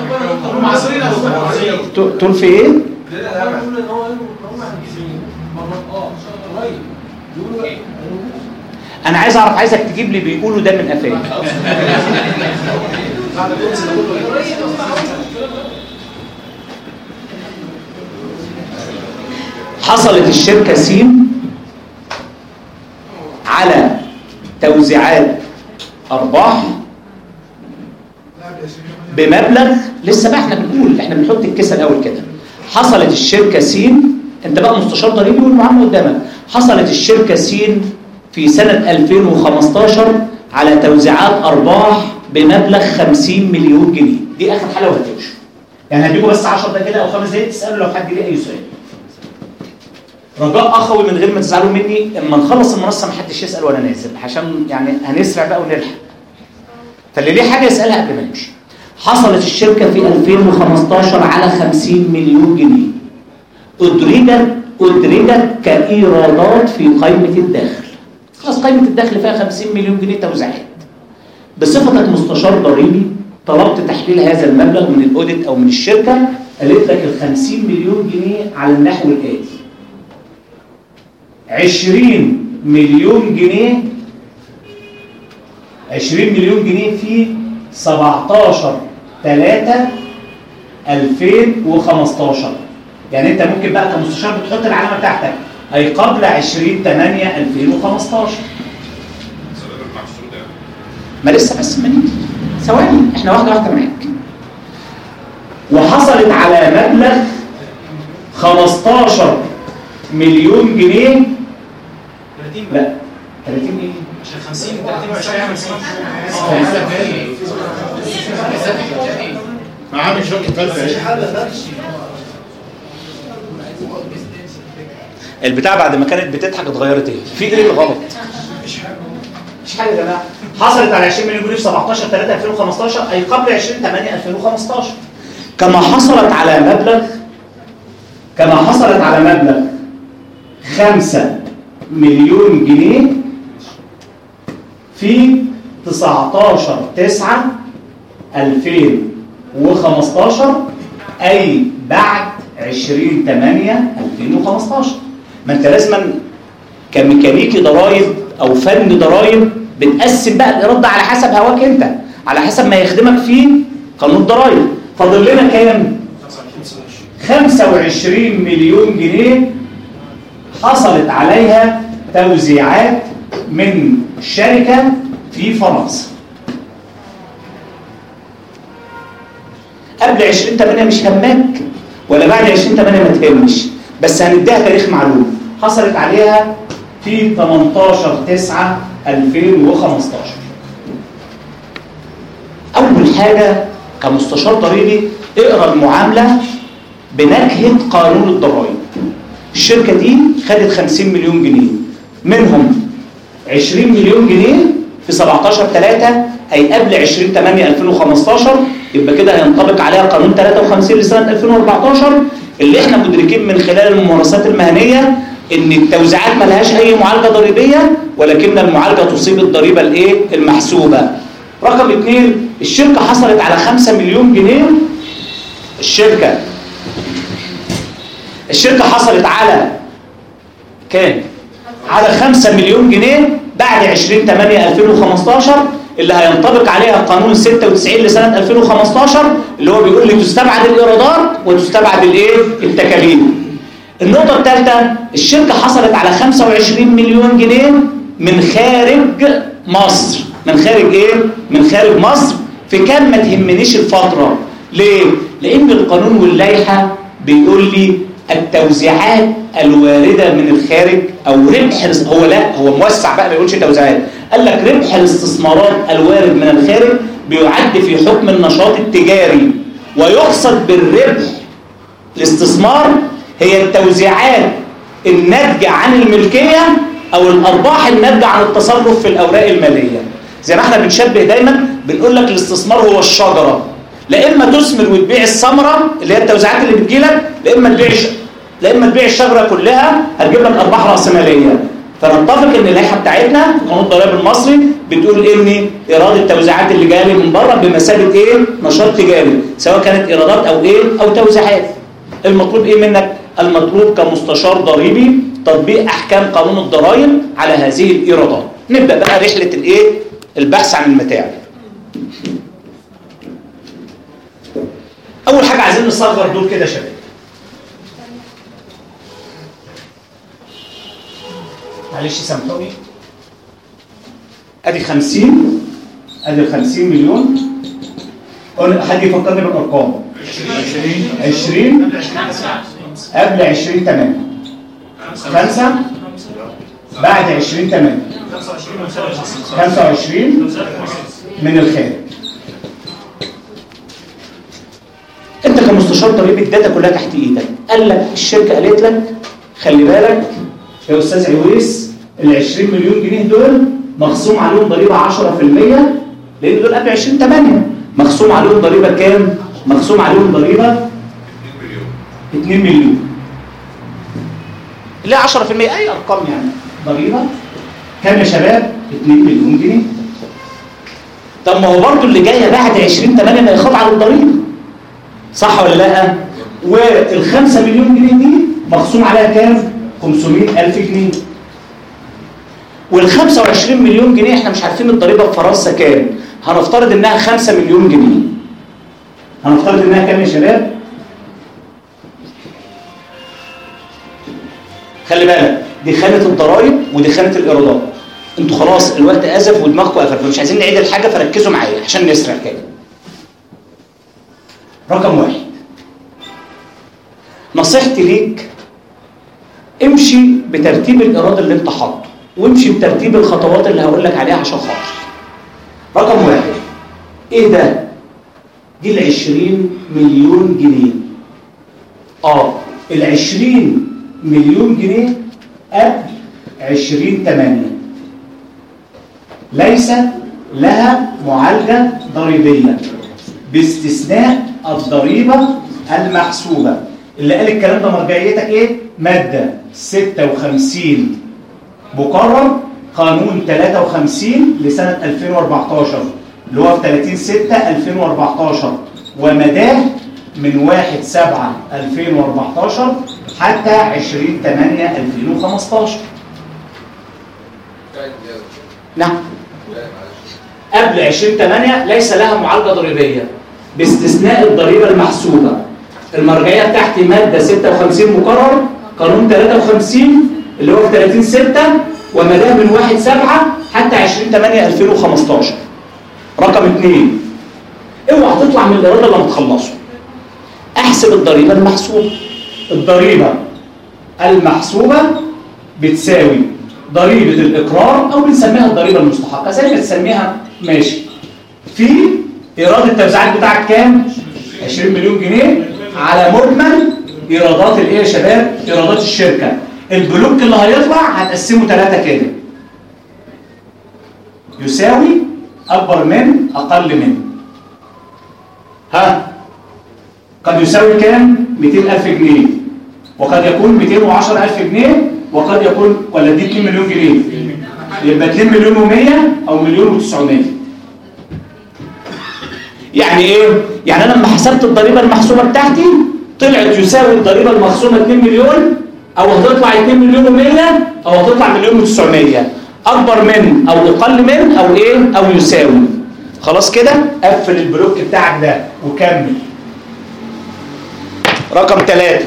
تقول في ايه؟ انا عايز اعرف، عايزك تجيب لي بيقولوا ده من قفاك. حصلت الشركه سين على توزيعات ارباح بمبلغ، لسه بقى احنا بنقول احنا بنحط الكيسه الاول كده. حصلت الشركه سين، انت بقى مستشار ضريبي والمعامله قدامك. حصلت الشركه سين في سنه ألفين وخمستاشر على توزيعات ارباح بمبلغ خمسين مليون جنيه. دي اخر حاله وهتمشوا. يعني هديكوا بس عشر دقايق كده او خمس دقايق تسالوا لو حد ليه اي سؤال. رجاء اخوي من غير ما تزعلوا مني، اما نخلص المنصه ما حدش يسال وانا نازل، عشان يعني هنسرع بقى ونلحق. فاللي ليه حاجه يسالها قبل ما نمشي. حصلت الشركه في ألفين وخمستاشر على خمسين مليون جنيه. ادرجت ادرجت كايرادات في قائمه الدخل. خلاص قائمه الدخل فيها خمسين مليون جنيه توزيعات. بصفتك مستشار ضريبي طلبت تحليل هذا المبلغ من الاوديت او من الشركه، قالت لك ال خمسين مليون جنيه على النحو الاتي: عشرين مليون جنيه عشرين مليون جنيه في سبعتاشر تلاتة ألفين وخمستاشر. يعني انت ممكن بقى كمستشار بتحط العلامه بتاعتك اي قبل عشرين تمانية ألفين وخمستاشر. ما لسه بس ما نيجي ثواني، احنا واحده واحده معاك. وحصلت على مبلغ خمستاشر مليون جنيه. لا ثلاثين ايه؟ عشان خمسين ثلاثين وعشرين خمسين. معاه من شركه ثالثه. البتاع بعد ما كانت بتضحك اتغيرت ايه؟ في ايه الغلط؟ مش حاجه مش حاجه يا جماعه. حصلت على عشرين مليون جنيه في سبعتاشر ثلاثة ألفين وخمستاشر اي قبل عشرين ثمانية ألفين وخمستاشر. كما حصلت على مبلغ كما حصلت على مبلغ خمسة مليون جنيه في تسعتاشر تسعة ألفين وخمستاشر اي بعد عشرين ثمانية ألفين وخمستاشر. ما انت لازم كميكانيكي ضرايب او فن ضرايب بتقسم بقى الايراد ده على حسب هواك انت، على حسب ما يخدمك فيه قانون الضرايب. فاضل لنا كام؟ خمسة وعشرين مليون جنيه حصلت عليها توزيعات من شركه في فرنسا. قبل عشرين ثمانية مش هماك ولا بعد عشرين ثمانية ما تهمش، بس هنديها تاريخ معلوم. حصلت عليها في ثمانية عشر تسعة ألفين وخمستاشر. أول حاجة كمستشار ضريبي اقرأ المعاملة بنكهة قانون الضرائب. الشركة دي خدت خمسين مليون جنيه، منهم عشرين مليون جنيه في سبعتاشر ثلاثة أي قبل عشرين ثمانية ألفين وخمستاشر، يبقى كده هينطبق عليها قانون ثلاثة وخمسين لسنة ألفين وأربعتاشر اللي احنا مدركين من خلال الممارسات المهنية ان التوزيعات ما لهاش اي معالجة ضريبية، ولكن المعالجة تصيب الضريبة الايه المحسوبة. رقم اثنين، الشركة حصلت على خمسة مليون جنيه. الشركة الشركة حصلت على كام؟ على خمسة مليون جنيه بعد عشرين ثمانية ألفين وخمستاشر اللي هينطبق عليها قانون ستة وتسعين لسنة ألفين وخمستاشر اللي هو بيقول لي تستبعد الايرادات وتستبعد الايه؟ التكاليف. النقطة الثالثة، الشركة حصلت على خمسة وعشرين مليون جنيه من خارج مصر. من خارج ايه؟ من خارج مصر. في كام ما تهمنيش الفترة. ليه؟ لأن القانون واللائحة بيقول لي التوزيعات الواردة من الخارج أو ربح، هو لا هو موسع بقى ما يقولش توزيعات، قال لك ربح الاستثمارات الوارد من الخارج بيعد في حكم النشاط التجاري، ويقصد بالربح الاستثمار هي التوزيعات الناتجة عن الملكية أو الأرباح الناتجة عن التصرف في الأوراق المالية. زي ما احنا بنشبه دايما بنقول لك الاستثمار هو الشجرة، لا إما تثمر وتبيع الثمرة اللي هي التوزيعات اللي بتجيلك، لا إما تبيع لا إما تبيع الشجرة كلها هتجيب لك أرباح رأسمالية. فنتفق إن اللائحة بتاعتنا قانون الضرائب المصري بتقول إن إيراد التوزيعات اللي جاية من بره بمثابة إيه؟ نشاط تجاري، سواء كانت إيرادات أو إيه؟ أو توزيعات. المطلوب إيه منك؟ المطلوب كمستشار ضريبي تطبيق أحكام قانون الضرائب على هذه الإيرادات. نبدأ بقى رحلة الإيه؟ البحث عن المتاع. أول حاجة عايزين نصغر دول كده يا شباب. معلش سامحوني. أدي خمسين، أدي الخمسين مليون. حد يفكرني بالأرقام. عشرين عشرين قبل عشرين ثمانية خمسة بعد عشرين ثمانية خمسة وعشرين من الخارج. انت كمستشار ضريبي الداتا كلها تحت ايدك. قال لك الشركه قالت لك خلي بالك يا استاذ عويس ال عشرين مليون جنيه دول مخصوم عليهم ضريبه عشرة في المية لان دول قبل عشرين ثمانية. مخصوم عليهم ضريبه كام؟ مخصوم عليهم ضريبه اتنين مليون اللي هي عشرة في المية. اي ارقام يعني. ضريبه كام يا شباب؟ اتنين مليون جنيه. طب ما هو برضه اللي جايه بعد عشرين ثمانية ما يخاض على الضريبه، صح ولا لا؟ والخمسة مليون جنيه دي مخصوم عليها كام؟ خمسمائة ألف جنيه. والخمسة وعشرين مليون جنيه احنا مش عارفين الضريبه في فرنسا كام. هنفترض انها خمسة مليون جنيه. هنفترض انها كام يا شباب؟ خلي بالك دي خانه الضرائب ودي خانه الايرادات. انتوا خلاص الوقت ازف ودماغكم قفل، فمش عايزين نعيد الحاجه، فركزوا معايا عشان نسرع كده. رقم واحد، نصيحتي ليك امشي بترتيب الايراد اللي انت حاطه، وامشي بترتيب الخطوات اللي هقول لك عليها عشان خاطر. رقم واحد، ايه ده؟ دي ال عشرين مليون جنيه. اه ال عشرين مليون جنيه قبل عشرين تمانية ليس لها معالجة ضريبية باستثناء الضريبة المحسوبة. اللي قال الكلام ده مرجعيتك ايه؟ مادة ستة وخمسين مقرر قانون تلاتة وخمسين لسنة ألفين وأربعتاشر اللي هو في تلاتين ستة ألفين وأربعتاشر ومداه من واحد سبعة ألفين وأربعتاشر حتى عشرين تمانية ألفين وخمستاشر. نعم. قبل عشرين تمانية ليس لها معالجة ضريبية باستثناء الضريبة المحسوبة. المرجعية بتاعتي مادة ستة وخمسين مقرر قانون تلاتة وخمسين اللي هو في تلاتين ستة ومداه من واحد سبعة حتى عشرين تمانية ألفين وخمستاشر. رقم اثنين، اوعى تطلع من الايراد اللي متخلصه. احسب الضريبة المحسوبة. الضريبة المحسوبة بتساوي ضريبة الإقرار أو بنسميها الضريبة المستحقة زي ما تسميها ماشي. في إيراد التوزيعات بتاعك كام؟ عشرين مليون جنيه على مجمل إيرادات الإيه يا شباب؟ إيرادات الشركة. البلوك اللي هيطلع هتقسمه ثلاثة كده. يساوي أكبر من أقل من. ها؟ قد يساوي كام؟ مئتين ألف جنيه وقد يكون مئتين وعشرة ألف جنيه وقد يكون ولا دي اتنين مليون جنيه يبقى اتنين مليون ومية او مليون وتسعمية. يعني ايه؟ يعني انا لما حسبت الضريبه المحسوبه بتاعتي طلعت يساوي الضريبه المخصومه اتنين مليون او هتطلع اتنين مليون ومية او هتطلع مليون وتسعمية. اكبر من او اقل من او ايه او يساوي. خلاص كده قفل البلوك بتاعك ده وكمل. رقم ثلاثة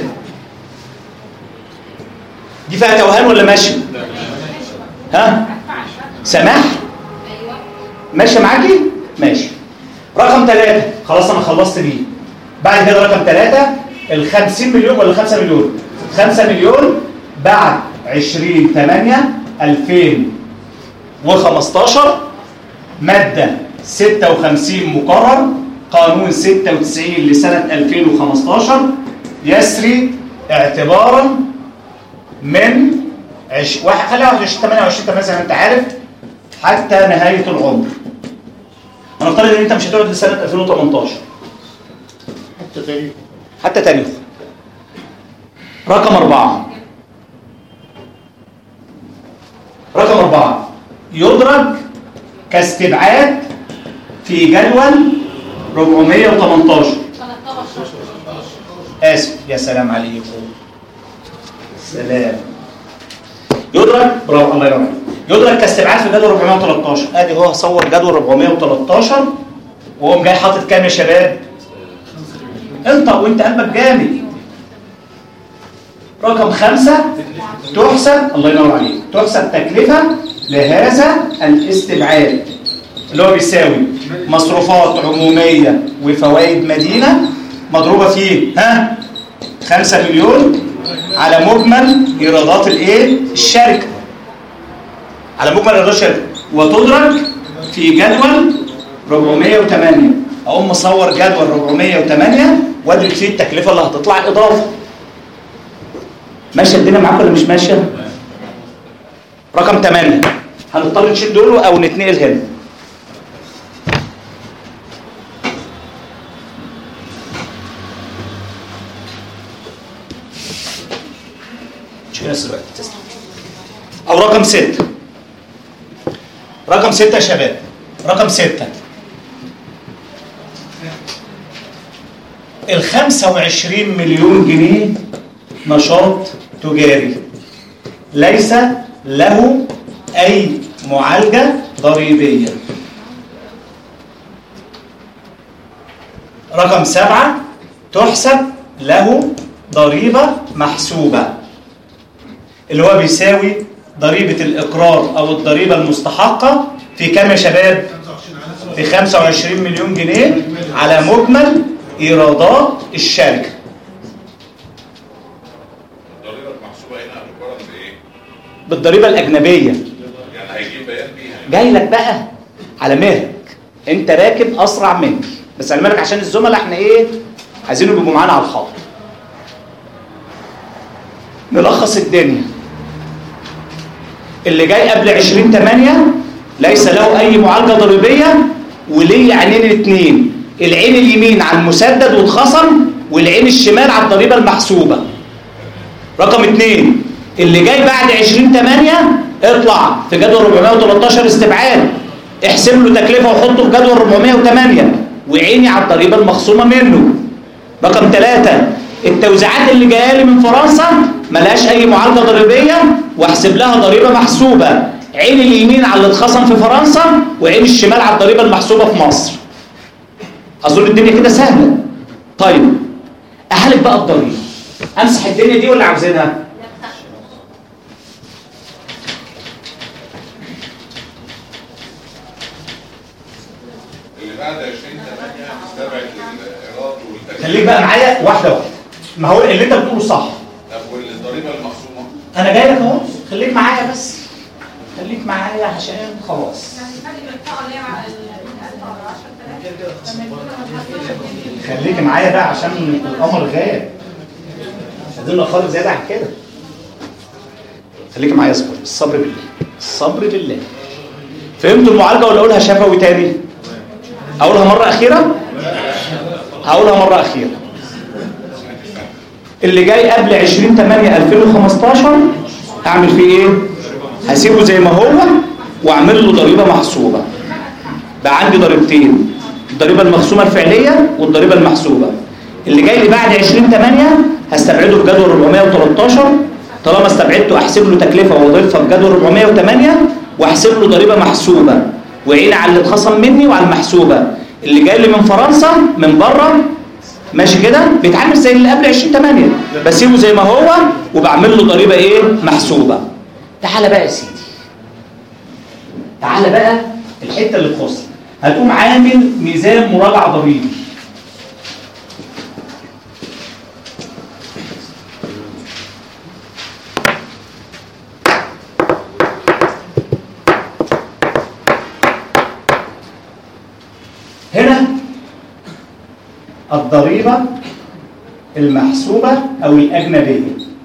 دي فيها توهان ولا ماشي؟ ها؟ سماح؟ ماشي معاكي؟ ماشي. رقم ثلاثة خلاص انا خلصت دي. بعد كده رقم ثلاثة ال خمسين مليون ولا خمسة مليون؟ خمسة مليون بعد عشرين تمانية ألفين وخمستاشر مادة ستة وخمسين مقرر قانون ستة وتسعين لسنة ألفين وخمستاشر يسري اعتبارا من عش... واحد خليها واحد وعشرين تمانية وعشرين تمانية زي ما انت عارف حتى نهاية العمر. هنفترض ان انت مش هتقعد لسنة ألفين وتمنتاشر حتى تاريخ حتى تاريخ. رقم أربعة رقم أربعة يدرج كاستبعاد في جدول أربعمية وتمنتاشر. آسف يا سلام عليكم. سلام. يدرج برافو الله يرحمه. يدرج كاستبعاد في جدول أربعمية وتلتاشر. ادي هو صور جدول أربعمية وتلتاشر وهو جاي حاطط كام يا شباب؟ انت وانت قلبك جامد. رقم خمسة تحسب الله ينور عليك تحسب تكلفة لهذا الاستبعاد اللي هو بيساوي مصروفات عمومية وفوائد مدينة مضروبة فيه ها خمسة مليون على مجمل إيرادات الايه الشركة على مجمل إيرادات الشركة وتدرج في جدول أربعمية وتمانية. أقوم مصور جدول أربعمية وتمانية وادرك فيه التكلفة اللي هتطلع إضافة. ماشية الدنيا معاك ولا مش ماشية؟ رقم تمانية هنضطر نشيل دول أو نتنقل هنا. مش في نفس الوقت تسلم. أو رقم ستة. رقم ستة يا شباب. رقم ستة الخمسة وعشرين مليون جنيه نشاط تجاري ليس له أي معالجة ضريبية. رقم سبعة تحسب له ضريبة محسوبة اللي هو بيساوي ضريبة الإقرار أو الضريبة المستحقة في كام يا شباب؟ في خمسة وعشرين مليون جنيه على مجمل إيرادات الشركة. بالضريبه الاجنبيه. يعني هيجيب بيان بيها. جاي لك بقى على مهلك، انت راكب اسرع مني، بس على مالك عشان الزملاء احنا ايه عايزينهم يبقوا معانا على الخط. نلخص الدنيا. اللي جاي قبل عشرين تمانية ليس له اي معالجه ضريبيه، وليه عينين الاثنين، العين اليمين على المسدد واتخصم، والعين الشمال على الضريبه المحسوبه. رقم اثنين، اللي جاي بعد عشرين تمانية اطلع في جدول أربعمائة وثلاثة عشر استبعاد، احسب له تكلفه وحطه في جدول أربعمائة وثمانية، وعيني على الضريبه المخصومه منه. رقم ثلاثة، التوزيعات اللي جايه لي من فرنسا ملهاش اي معالجه ضريبيه واحسب لها ضريبه محسوبه، عين اليمين على اللي اتخصم في فرنسا وعين الشمال على الضريبه المحسوبه في مصر. اظن الدنيا كده سهله. طيب احالف بقى الضريبه، امسح الدنيا دي ولا عاوزينها؟ اللي بعد عشرين تمانية مستبعد الايراد والتكلفه. خليك بقى معايا واحده واحده. ما هو اللي انت بتقوله صح. طب والضريبه المخصومه؟ انا جاي لك اهو، خليك معايا بس. خليك معايا عشان خلاص. خليك معايا بقى عشان القمر غاب. مش عايزين نخرج زياده عن كده. خليك معايا اصبر، الصبر بالله. الصبر بالله. فهمتوا المعالجه ولا اقولها شفوي تاني؟ اقولها مره اخيره؟ هقولها مره اخيره. اللي جاي قبل عشرين تمانية ألفين وخمستاشر هعمل فيه ايه؟ هسيبه زي ما هو واعمل له ضريبه محسوبه. بقى عندي ضريبتين، الضريبه المخصومه الفعليه والضريبه المحسوبه. اللي جاي لي بعد عشرين تمانية هستبعده في جدول أربعمائة وثلاثة عشر، طالما استبعدته احسب له تكلفه واضيفها في جدول أربعمائة وثمانية واحسب له ضريبه محسوبه، وعين على اللي اتخصم مني وعلى المحسوبه. اللي جاي لي من فرنسا من بره ماشي كده بيتعامل زي اللي قبل عشرين تمانية، بسيبه زي ما هو وبعمل له ضريبه ايه؟ محسوبه. تعالى بقى يا سيدي، تعالى بقى الحته اللي تخص، هتقوم عامل ميزان مراجعه ضريبي. هنا الضريبه المحسوبه او الاجنبيه،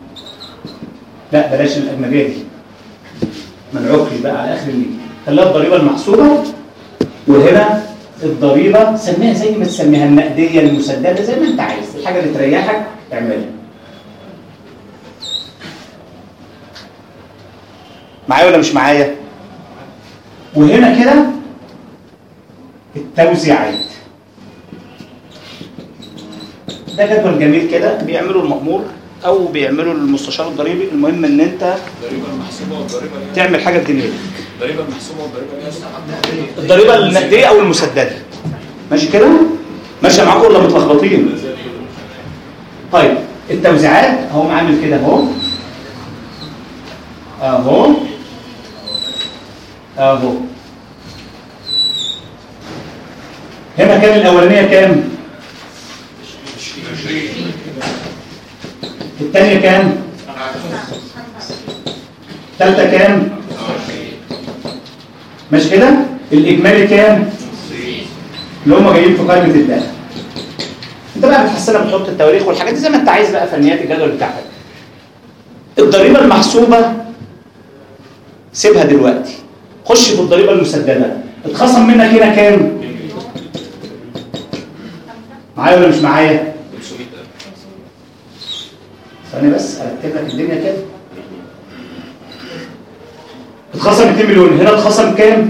لا بلاش الاجنبيه دي، منعوكي بقى على اخر الليل، خليها الضريبه المحسوبه. وهنا الضريبه سميها زي ما تسميها، النقديه المسدده زي ما انت عايز، الحاجه اللي تريحك اعملها. معايا ولا مش معايا؟ وهنا كده التوزيعات، ده جدول جميل كده بيعمله المأمور او بيعمله المستشار الضريبي. المهم ان انت الضريبه المحسوبه والضريبه تعمل حاجه في دنيتك. الضريبه المحسوبه والضريبه الضريبه النقديه او المسدده، ماشي كده؟ ماشيه معاكم ولا متلخبطين؟ طيب التوزيعات اهو عامل كده اهو اهو اهو. هنا كام الاولانيه؟ كام؟ الثانيه كام؟ الثالثه كام؟ ماشي كده؟ الاجمالي كام؟ اللي هم جايين في قائمه الدخل. انت بقى بتحسنها، بتحط التواريخ والحاجات دي زي ما انت عايز بقى، فنيات الجدول بتاعتك. الضريبه المحسوبه سيبها دلوقتي، خش في الضريبه المسدده. اتخصم منك هنا كام؟ معايا ولا مش معايا؟ ثاني بس ارتب لك الدنيا كده. اتخصم اتنين مليون، هنا اتخصم كام؟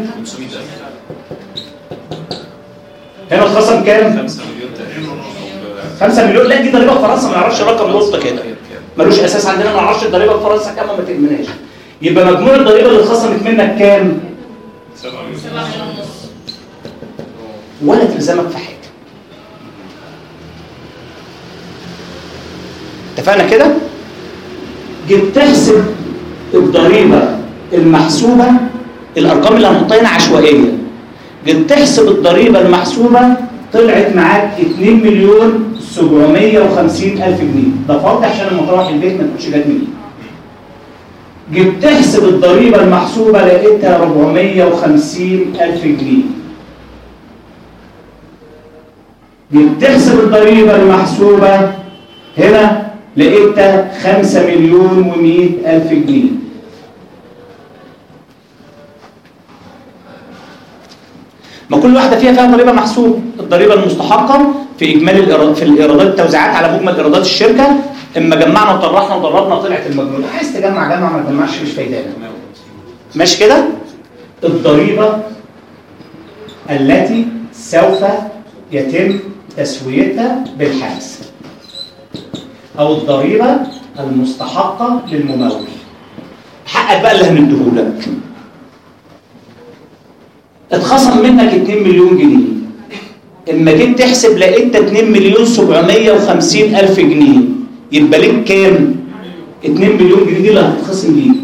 هنا اتخصم كام؟ خمسة مليون تقريبا. خمسة مليون. لا دي ضريبه في فرنسا، ما نعرفش رقم نقطه كده، ملوش اساس عندنا، ما نعرفش الضريبه في فرنسا كام وما تهمناش. يبقى مجموع الضريبه اللي اتخصمت منك كام؟ سبعة مليون ونص. ولا تلزمك في حاجه. اتفقنا كده؟ جيت تحسب الضريبه المحسوبه، الارقام اللي هنحطها هنا عشوائيه. جيت تحسب الضريبه المحسوبه طلعت معاك اتنين مليون سبعمية وخمسين ألف جنيه. ده فرض عشان لما تروح البيت ما تقولش جت منين. جيت تحسب الضريبة المحسوبة لقيتها أربعمية وخمسين ألف جنيه. جيت تحسب الضريبة المحسوبة هنا لقيتها خمسة مليون ومئة ألف جنيه. ما كل واحدة فيها فيها ضريبة محسوبة. الضريبة المستحقة في إجمالي الإيراد في الإيرادات التوزيعات على مجمل إيرادات الشركة، إما جمعنا وطرحنا وضربنا طلعت المجموع. عايز تجمع جمع، ما تجمعش مش فايدة. ماشي كده؟ الضريبة التي سوف يتم تسويتها بالحجز، أو الضريبة المستحقة للممول. حقك بقى اللي هنديهولك. اتخصم منك اتنين مليون جنيه، اما جيت تحسب لقيت اتنين مليون سبعمية وخمسين ألف جنيه، يبقى ليك كام؟ اتنين مليون جنيه دي اللي هتتخصم ليك.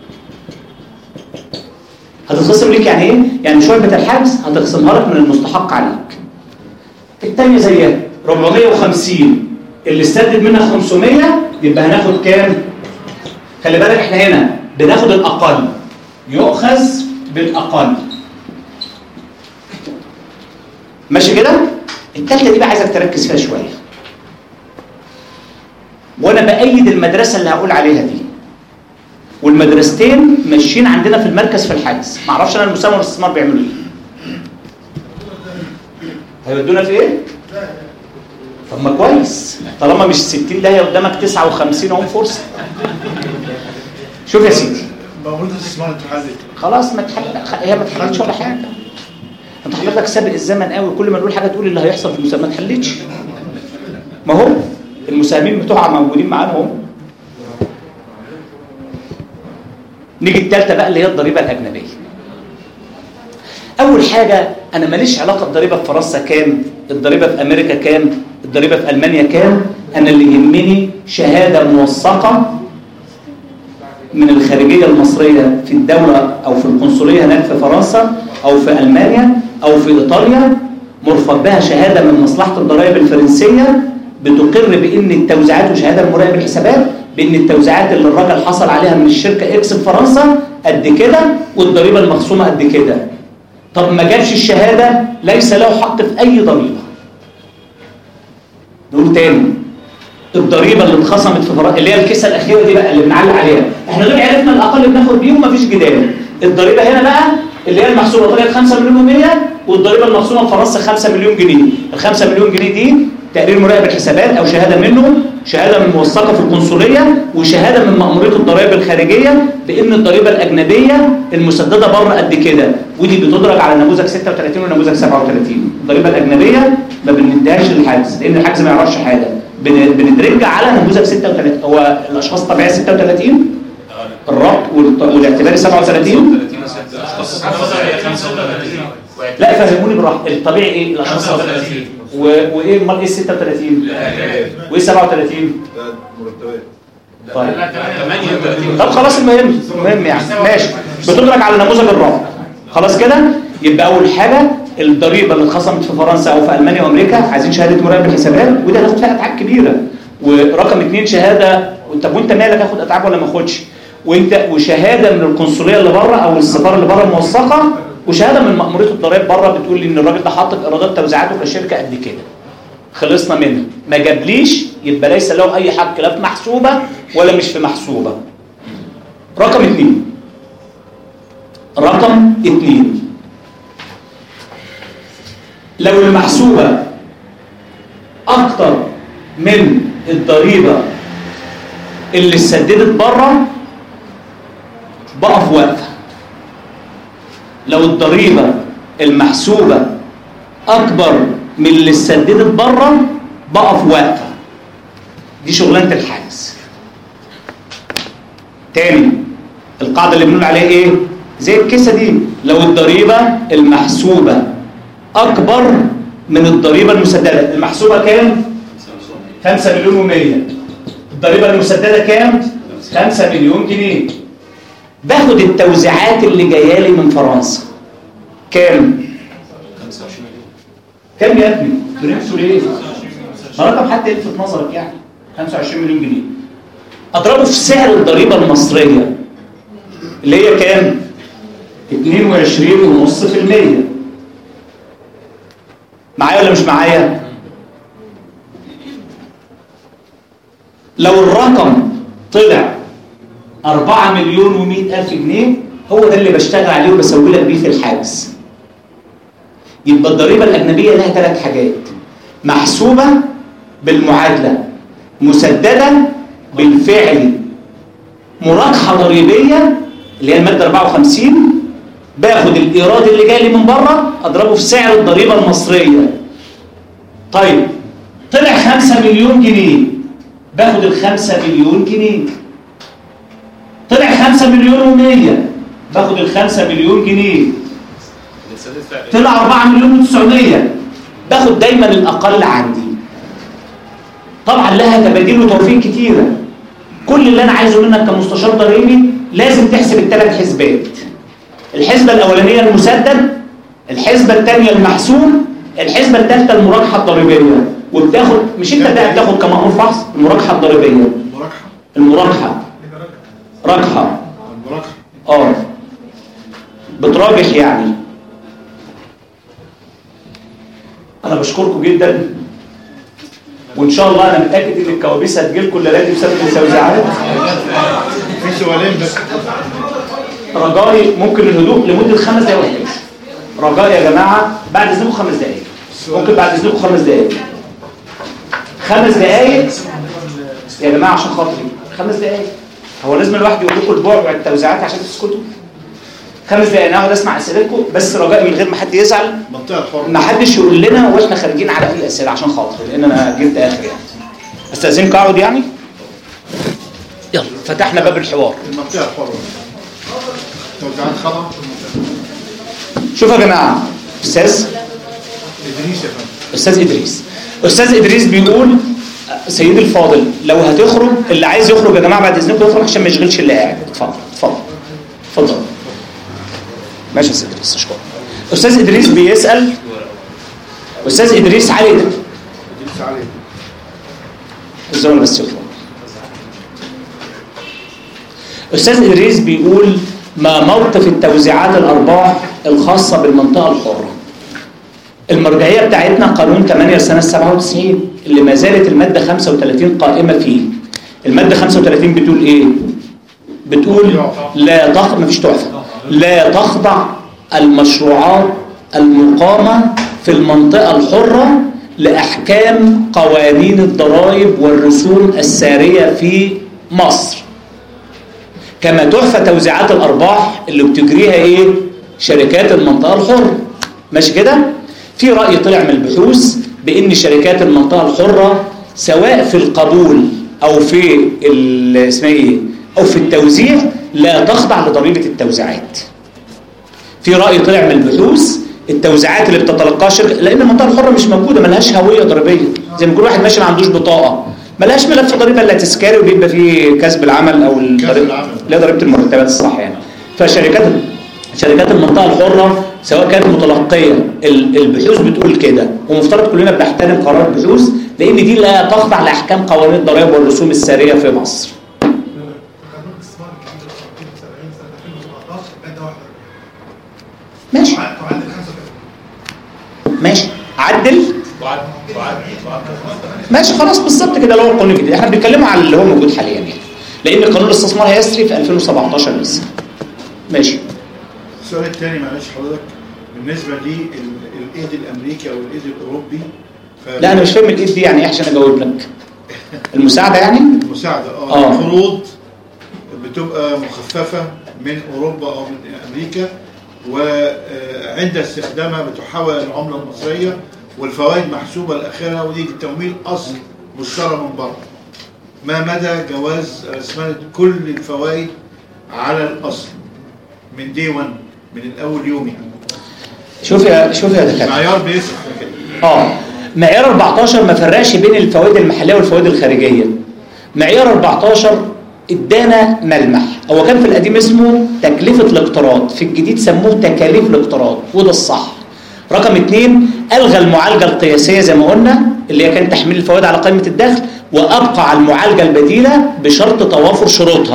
هتتخصم ليك يعني ايه؟ يعني شعبة الحجز هتخصمها لك من المستحق عليك. الثانية زيها أربعمية وخمسين، اللي استدد منها خمسمية، يبقى هناخد كام؟ خلي بالك احنا هنا بناخد الأقل، يؤخذ بالأقل. ماشي كده؟ الثالثة دي بقى عايزك تركز فيها شوية. وانا بأيد المدرسة اللي هقول عليها دي. والمدرستين ماشيين عندنا في المركز في الحجز، ما اعرفش انا المساهمة والاستثمار بيعملوا ايه. هيودونا في ايه؟ طب ما كويس، طالما مش ستين ده هي قدامك تسعة وخمسين اهو فرصة. شوف يا سيدي. مقولة الاستثمار اتحلت. خلاص ما تحل، هي ما اتحلتش ولا حاجة. انت حضرتك سابق الزمن قوي، كل ما نقول حاجه تقول اللي هيحصل في المساهمه ما تحلتش. ما هو المساهمين بتوعها موجودين معانا اهو. نيجي الثالثه بقى اللي هي الضريبه الاجنبيه. اول حاجه انا ماليش علاقه الضريبه في فرنسا كام، الضريبه في امريكا كام، الضريبه في المانيا كام. انا اللي يهمني شهاده موثقه من الخارجيه المصريه في الدوله او في القنصليه هناك في فرنسا او في المانيا او في ايطاليا، مرفق بها شهاده من مصلحه الضرائب الفرنسيه بتقر بان التوزيعات، وشهاده من مراقب الحسابات بان التوزيعات اللي الراجل حصل عليها من الشركه اكس في فرنسا قد كده، والضريبه المخصومه قد كده. طب ما جابش الشهاده ليس له حق في اي ضريبه. نقول تاني، الضريبه اللي اتخصمت في فرنسا اللي هي الكيسه الاخيره دي بقى اللي بنعلق عليها، احنا دول عرفنا الاقل بناخد بيه ومفيش جدال. الضريبه هنا بقى اللي هي المحسوبه طلعت خمسة مليون ومية، والضريبه المخصومه في فرنسا خمسة مليون جنيه. ال خمسة مليون جنيه دي تقرير مراقب الحسابات او شهاده منه، شهاده من موثقه في القنصليه، وشهاده من مأموريه الضرائب الخارجيه بان الضريبه الاجنبيه المسدده بره قد كده، ودي بتدرج على نموذج ستة وثلاثين ونموذج سبعة وثلاثين. الضريبه الاجنبيه ما بنديهاش للحجز لان الحجز ما يعرفش حاجه، بندرجها على نموذج ستة وثلاثين. هو الاشخاص الطبيعيه ستة وثلاثين، الربط والاعتباري سبعة وثلاثين. لا فهموني براحه، الطبيعي ايه؟ الاشخاص سبعة وثلاثين. وايه امال ايه ستة وثلاثين؟ وايه سبعة وثلاثين؟ مرتبات. طيب طب خلاص المهم المهم يعني ماشي، بتدرج على نموذج الربط. خلاص كده؟ يبقى اول حاجه الضريبه اللي اتخصمت في فرنسا او في المانيا وامريكا عايزين شهاده مراقب الحسابات، ودي هناخد فيها اتعاب كبيره. ورقم اثنين شهاده، طب وانت مالك اخد اتعاب ولا ما اخدش؟ وانت وشهاده من القنصليه اللي بره او السفاره اللي بره موثقه، وشهاده من مأموريه الضرائب بره بتقول لي ان الراجل ده حاطط ايرادات توزيعاته في الشركه قد كده. خلصنا منها. ما جابليش يبقى ليس له اي حق لا في محسوبه ولا مش في محسوبه. رقم اثنين رقم اثنين لو المحسوبه اكتر من الضريبه اللي اتسددت بره بقف واقفه. لو الضريبه المحسوبه اكبر من اللي اتسددت بره بقف واقفه. دي شغلانه الحجز. تاني القاعده اللي بنقول عليها ايه؟ زي الكيسه دي، لو الضريبه المحسوبه اكبر من الضريبه المسدده. المحسوبه كام؟ خمسة مليون ومية. الضريبه المسدده كام؟ خمسة مليون جنيه. باخد التوزيعات اللي جايه لي من فرنسا كام؟ خمسة وعشرين مليون. كام يا ابني؟ برنسوا ليه؟ رقم حتى يلفت نظرك يعني. خمسة وعشرين مليون جنيه. اضربه في سعر الضريبه المصريه اللي هي كام؟ اتنين وعشرين فاصلة خمسة في المية. معايا ولا مش معايا؟ لو الرقم طلع أربعة مليون ومئة ألف جنيه هو ده اللي بشتغل عليه وبسوي لك بيه في الحجز. يبقى الضريبة الأجنبية لها ثلاث حاجات: محسوبة بالمعادلة، مسددة بالفعل، مراجحة ضريبية اللي هي المادة أربعة وخمسين، باخد الإيراد اللي جاي لي من بره أضربه في سعر الضريبة المصرية. طيب طلع خمسة مليون جنيه، باخد الخمسة مليون جنيه. طلع خمسة مليون ومية، باخد الخمسة مليون جنيه. طلع أربعة مليون وتسعمية، باخد دايما الأقل عندي. طبعا لها تباديل وتوفيق كتيرة. كل اللي أنا عايزه منك كمستشار ضريبي لازم تحسب الثلاث حسبات. الحسبة الأولانية المسدد، الحسبة الثانية المحسوب، الحسبة الثالثة المراجحة الضريبية. وبتاخد مش أنت بقى بتاخد كمأمور فحص المراجحة الضريبية. المراجحة المراجحة راجحة المراجحة اه بتراجح يعني. أنا بشكركم جدا، وإن شاء الله أنا متأكد إن الكوابيس هتجيلكم الليلة دي بسبب التوزيعات. في سؤالين بس. رجائي ممكن الهدوء لمدة خمس دقايق ولا رجائي يا جماعة بعد إذنكم خمس دقايق. ممكن بعد إذنكم خمس دقايق. خمس دقايق يا جماعة عشان خاطري. خمس دقايق. هو لازم الواحد يقول لكم البعد على التوزيعات عشان تسكتوا؟ خمس دقايق انا هقعد اسمع اسئلتكم، بس رجائي من غير ما حد يزعل ما حدش يقول لنا واحنا خارجين على اي اسئله عشان خاطر، لان انا جبت اخر يعني. استاذنكم اقعد يعني. يلا فتحنا باب الحوار. المنطقه الحره توزيعات خطا. شوفوا يا جماعه، استاذ ادريس يا فندم. استاذ ادريس استاذ ادريس بيقول سيدي الفاضل لو هتخرج اللي عايز يخرج يا جماعه بعد اذنكم يخرج عشان ما يشغلش اللي قاعد. اتفضل اتفضل اتفضل. ماشي يا استاذ ادريس اشكرك. استاذ ادريس بيسال. استاذ ادريس علي ده ادريس علي الزمن بس يطلع. استاذ ادريس بيقول ما موقف التوزيعات الارباح الخاصه بالمنطقه الحره؟ المرجعيه بتاعتنا قانون ثمانية سنه سبعة وتسعين اللي ما زالت الماده خمسة وثلاثين قائمه فيه. الماده خمسة وثلاثين بتقول ايه؟ بتقول لا تخضع مفيش تعفى لا تخضع المشروعات المقامه في المنطقه الحره لاحكام قوانين الضرائب والرسوم الساريه في مصر، كما تحفى توزيعات الارباح اللي بتجريها ايه؟ شركات المنطقه الحره. ماشي كده؟ في رأي طلع من البحوث بأن شركات المنطقة الحرة سواء في القبول أو في اسمها إيه؟ أو في التوزيع لا تخضع لضريبة التوزيعات. في رأي طلع من البحوث التوزيعات اللي بتتلقاها شركة، لأن المنطقة الحرة مش موجودة، ملهاش هوية ضريبية، زي ما كل واحد ماشي ما عندوش بطاقة، ملهاش ملف ضريبة إلا تذكاري وبيبقى فيه كسب العمل أو الضريبة لا ضريبة المرتبات الصح يعني. فشركات شركات المنطقة الحرة سواء كانت متلقية، البحوث بتقول كده، ومفترض كلنا بنحترم قرار البحوث لأن دي لا تخضع لأحكام قوانين الضرائب والرسوم السارية في مصر. ماشي ماشي عدل ماشي خلاص بالظبط كده اللي هو القانون الجديد. احنا بنتكلم على اللي هو موجود حاليا يعني، لأن قانون الاستثمار هيسري في ألفين وسبعتاشر لسه. ماشي. السؤال الثاني معلش حضرتك بالنسبه للايد الامريكي او الايد الاوروبي. لا انا مش فاهم الايد دي يعني ايه عشان اجاوب لك. المساعده يعني؟ المساعده اه القروض بتبقى مخففه من اوروبا او من امريكا، وعند استخدامها بتحول العمله المصريه والفوائد محسوبه لاخرها، ودي التمويل اصل مشترى من بره. ما مدى جواز رسمنه كل الفوائد على الاصل من دي واحد من الاول يوم يعني؟ شوف يا شوف يا دكاتره معيار بيسمح كده. اه معيار أربعتاشر ما فرقش بين الفوائد المحليه والفوائد الخارجيه. معيار أربعتاشر ادانا ملمح، هو كان في القديم اسمه تكلفه الاقتراض، في الجديد سموه تكاليف الاقتراض، وده الصح. رقم اثنين الغى المعالجه القياسيه زي ما قلنا اللي هي كان تحميل الفوائد على قائمه الدخل، وابقى على المعالجه البديله بشرط توافر شروطها.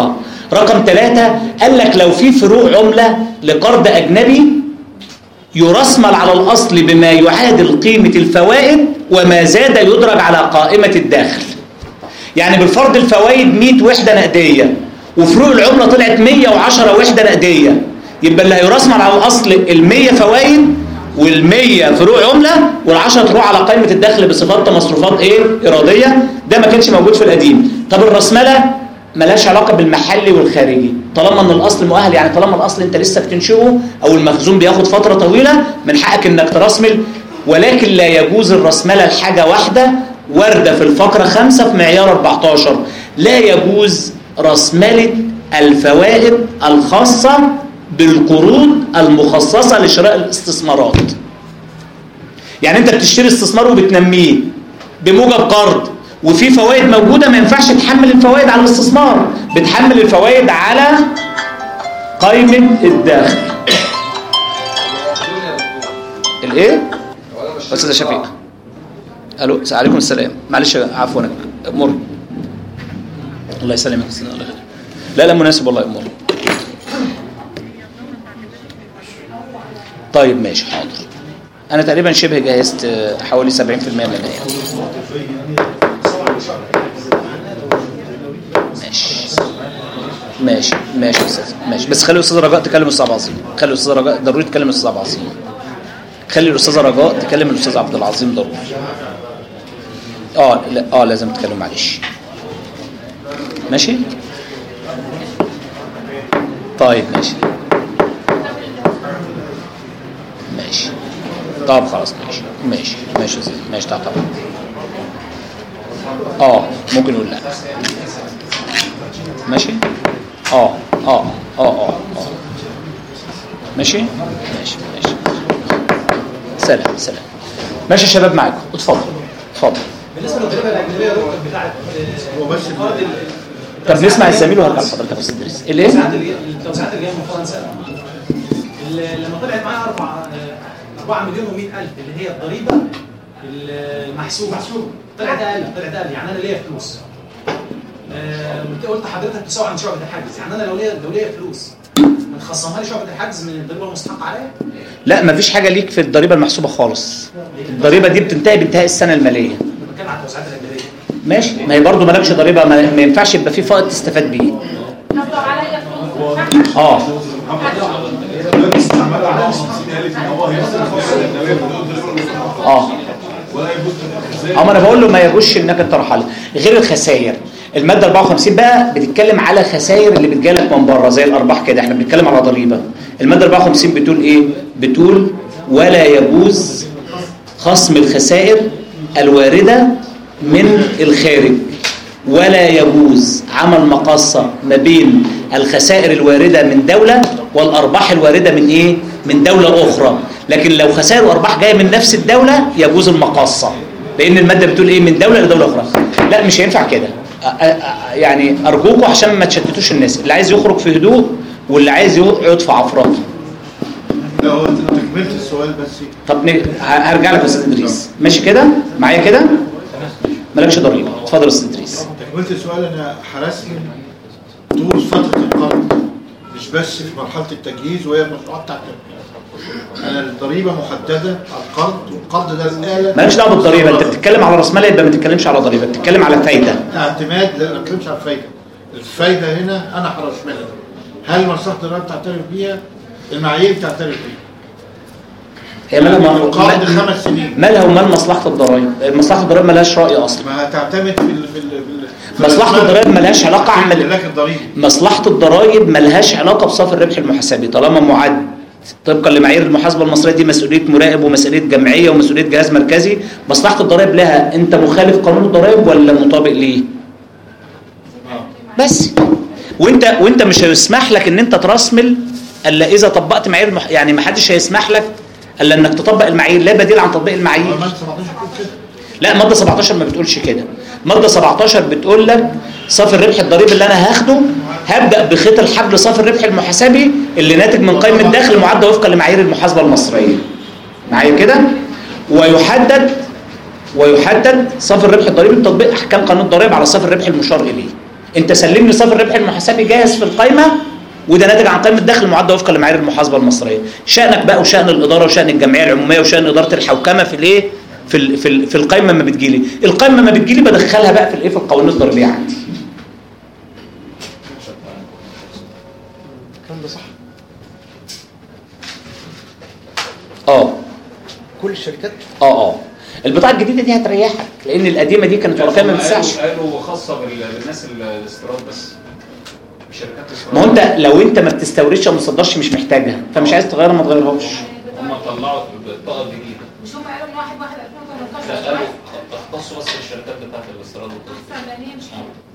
رقم ثلاثة قال لك لو في فروق عملة لقرض أجنبي يرسمل على الأصل بما يعادل قيمة الفوائد وما زاد يدرج على قائمة الداخل. يعني بالفرض الفوائد مئة وحدة نقدية وفروق العملة طلعت مئة وعشرة وحدة نقدية، يبقى اللي هيرسمل على الأصل المية فوائد والمية فروق عملة والعشرة تروح على قائمة الدخل بصفات مصروفات ايه؟ إرادية. ده ما كانش موجود في القديم. طب الرسملة ملهاش علاقة بالمحلي والخارجي، طالما ان الأصل مؤهل، يعني طالما الأصل انت لسه بتنشئه أو المخزون بياخد فترة طويلة من حقك انك ترسمل، ولكن لا يجوز الرسملة لحاجة واحدة واردة في الفقرة خمسة في معيار أربعتاشر، لا يجوز رسملة الفوائد الخاصة بالقروض المخصصة لشراء الاستثمارات. يعني انت بتشتري استثمار وبتنميه بموجب قرض وفي فوائد موجودة، ما ينفعش تحمل الفوائد على الاستثمار، بتحمل الفوائد على قائمة الدخل. الايه؟ استاذ شفيق. الو عليكم السلام، معلش عفوا امر. الله يسلمك. لا لا مناسب والله امر. طيب ماشي حاضر. انا تقريبا شبه جهزت حوالي سبعين في المئة من الآية. ماشي ماشي ماشي يا استاذ ماشي، بس خلي الاستاذه رجاء تكلم الاستاذ عظيم، خلي الاستاذه رجاء ضروري تكلم الاستاذ عبد العظيم، خلي الاستاذه رجاء تكلم الاستاذ عبد العظيم ضروري. اه لا اه لازم تكلم معلش. ماشي طيب ماشي ماشي طب خلاص ماشي ماشي ماشي ماشي طبعا. اه ممكن نقول لا. ماشي اه اه اه اه اه ماشي ماشي ماشي سلام سلام. ماشي يا شباب معاكم، اتفضل اتفضل. بالنسبه للضريبه الاجنبيه بتاعت هو بس طب نسمع الزميل وهرجع لحضرتك يا استاذ ادريس. الايه؟ التوزيعات اللي جايه من فرنسا لما طلعت معايا أربعة مليون ومئة ألف اللي هي الضريبه المحسوبه طلعت اقل طلعت اقل يعني انا ليا فلوس. آه قلت حضرتك تساوي عن شعبه الحجز، يعني انا لو ليا لو ليا فلوس هتخصمها لي شعبه الحجز من الضريبه المستحقه عليا؟ لا مفيش حاجه ليك في الضريبه المحسوبه خالص. الضريبه دي بتنتهي بانتهاء السنه الماليه. بتكلم على التوزيعات الاجنبيه. ماشي، ما هي برضه مالكش ضريبه، ما, ما ينفعش يبقى في فائض تستفاد بيه. طب لو عليا فلوس اه اه اه ما انا بقول له ما يجوزش انك انت ترحل. غير الخسائر، الماده أربعة وخمسين بقى بتتكلم على خسائر اللي بتجالك من بره زي الارباح كده، احنا بنتكلم على ضريبه. الماده أربعة وخمسين بتقول ايه؟ بتقول ولا يجوز خصم الخسائر الوارده من الخارج، ولا يجوز عمل مقاصه ما بين الخسائر الوارده من دوله والارباح الوارده من ايه؟ من دوله اخرى. لكن لو خسائر وارباح جايه من نفس الدوله يجوز المقاصه، لان الماده بتقول ايه؟ من دوله لدوله اخرى. لا مش هينفع كده، يعني ارجوكوا عشان ما تشتتوش الناس، اللي عايز يخرج في هدوء واللي عايز يقعد في عفرات. لا هو انت كملت السؤال بس. طب هرجع لك يا استاذ ادريس، ماشي كده معايا كده؟ مالكش ضريبه، اتفضل يا استاذ ادريس. تكملت السؤال. انا حرسني طول فتره القرض مش بس في مرحله التجهيز وهي المشروعات بتاعت انا الضريبه محدده على القرض، والقرض ده الاله مالكش دعوه بالضريبه، انت بتتكلم على راس مال يبقى ما تتكلمش على ضريبه، بتتكلم على فايده. اعتماد. لا ما بتكلمش على الفايده. الفايده هنا انا هرسمها. هل مصلحه الضريبه تعترف بيها؟ المعايير تعترف بيها. هي مالها القرض خمس سنين مالها ومال مصلحه الضرائب؟ مصلحه الضرائب مالهاش راي اصلا. ما هتعتمد في ال في, ال في ال مصلحه الضرائب مالهاش علاقه عمل الضريبي. مصلحه الضرائب مالهاش علاقه بصافي الربح المحاسبي طالما معد طبقا لمعايير المحاسبه المصريه. دي مسؤوليه مراقب ومسؤوليه جمعيه ومسؤوليه جهاز مركزي. مصلحه الضرائب لها انت مخالف قانون الضرائب ولا مطابق ليه؟ بس وانت وانت مش هيسمح لك ان انت ترسمل الا اذا طبقت معايير المح... يعني ما حدش هيسمح لك الا انك تطبق المعايير، لا بديل عن تطبيق المعايير. لا ماده سبعتاشر ما بتقولش كده. ماده سبعتاشر بتقول لك صافي الربح الضريبي اللي انا هاخده هبدا بخيط الحبل صافي الربح المحاسبي اللي ناتج من قائمه الدخل معده وفقا لمعايير المحاسبه المصريه. معايا كده؟ ويحدد ويحدد صافي الربح الضريبي بتطبيق احكام قانون الضرائب على صافي الربح المشار اليه. انت سلمني صافي الربح المحاسبي جاهز في القائمه، وده ناتج عن قائمه دخل معدل وفقا لمعايير المحاسبه المصريه. شانك بقى وشان الاداره وشان الجمعيه العموميه وشان اداره الحوكمه في الايه في ال في, ال في القائمه ما بتجيلي. القائمه ما بتجيلي بدخلها بقى في الايه في القوانين الضريبيه عندي. الكلام ده صح؟ اه كل الشركات؟ اه اه البطاقه الجديده دي هتريحك، لان القديمه دي كانت ورقيه ما بتسعش. قالوا خاصه بالناس الاستيراد بس، شركات الاستيراد. ما هو انت لو انت ما بتستوردش او ما تصدرش مش محتاجها، فمش عايز تغيرها ما تغيرهاش. هم طلعوا البطاقه الجديده. مش هم قالوا من واحد واحد ألفين وتمنتاشر؟ لا قالوا اختصوا بس الشركات بتاعت الاستيراد احسن لان هي مش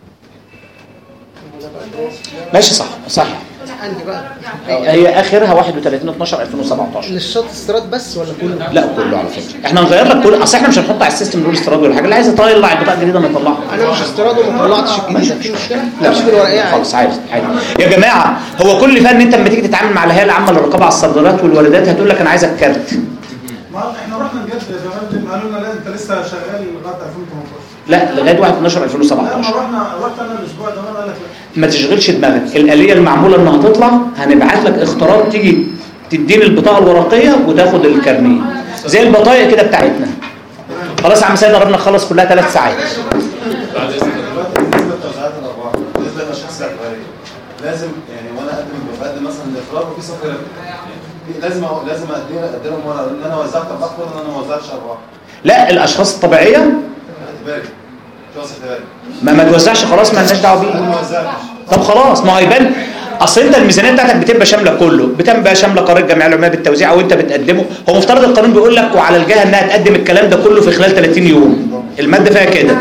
ماشي صح صح. عندي بقى هي اخرها واحد وثلاثين اتناشر ألفين وسبعتاشر. للشط استيراد بس ولا كله؟ لا كله على فكره. احنا هنغير لك كل، اصل احنا مش هنحط على السيستم رول استيراد ولا حاجه، اللي عايز يطلع البطاقه الجديده نطلعها. انا مش استيراد وما طلعتش الجديده، في مشكله؟ لا مش في الورقيه عادي. خالص عادي عادي. يا جماعه هو كل فن انت لما تيجي تتعامل مع الهيئه العامه للرقابه على الصادرات والواردات هتقول لك انا عايزك كارت. ما احنا رحنا بجد زمان قالوا لنا لا انت لسه شغال لغايه ألفين وتمنتاشر. لا لغايه واحد اتناشر ألفين وسبعتاشر. لما رحنا رحت انا الاسبوع ده قال لك لا ما تشغلش دماغك، الآلية المعمولة انها تطلع هنبعت لك اختراق تيجي تديني البطاقة الورقية وتاخد الكارنيه زي البطايق كده بتاعتنا. خلاص يا عم سيد قربنا نخلص كلها ثلاث ساعات. بعد اذنك بالنسبه لتوزيعات الارباح بالنسبه للاشخاص الاعتباريه لازم يعني وانا اقدم بقدم مثلا الاقرار وفي صفر لازم لازم اقدم اقدم ورقه ان انا وزعت ارباح ولا انا ما وزعتش ارباح. لا الاشخاص الطبيعيه اعتباري شخص اعتباري ما ما توزعش خلاص ما لناش دعوه بيه. ما وزعتش. طب خلاص ما هو هيبان. اصل انت الميزانيه بتاعتك بتبقى شامله كله، بتبقى شامله قرار الجمعيه العموميه بالتوزيع او انت بتقدمه. هو مفترض القانون بيقول لك وعلى الجهه انها تقدم الكلام ده كله في خلال ثلاثين يوم. الماده فيها كده.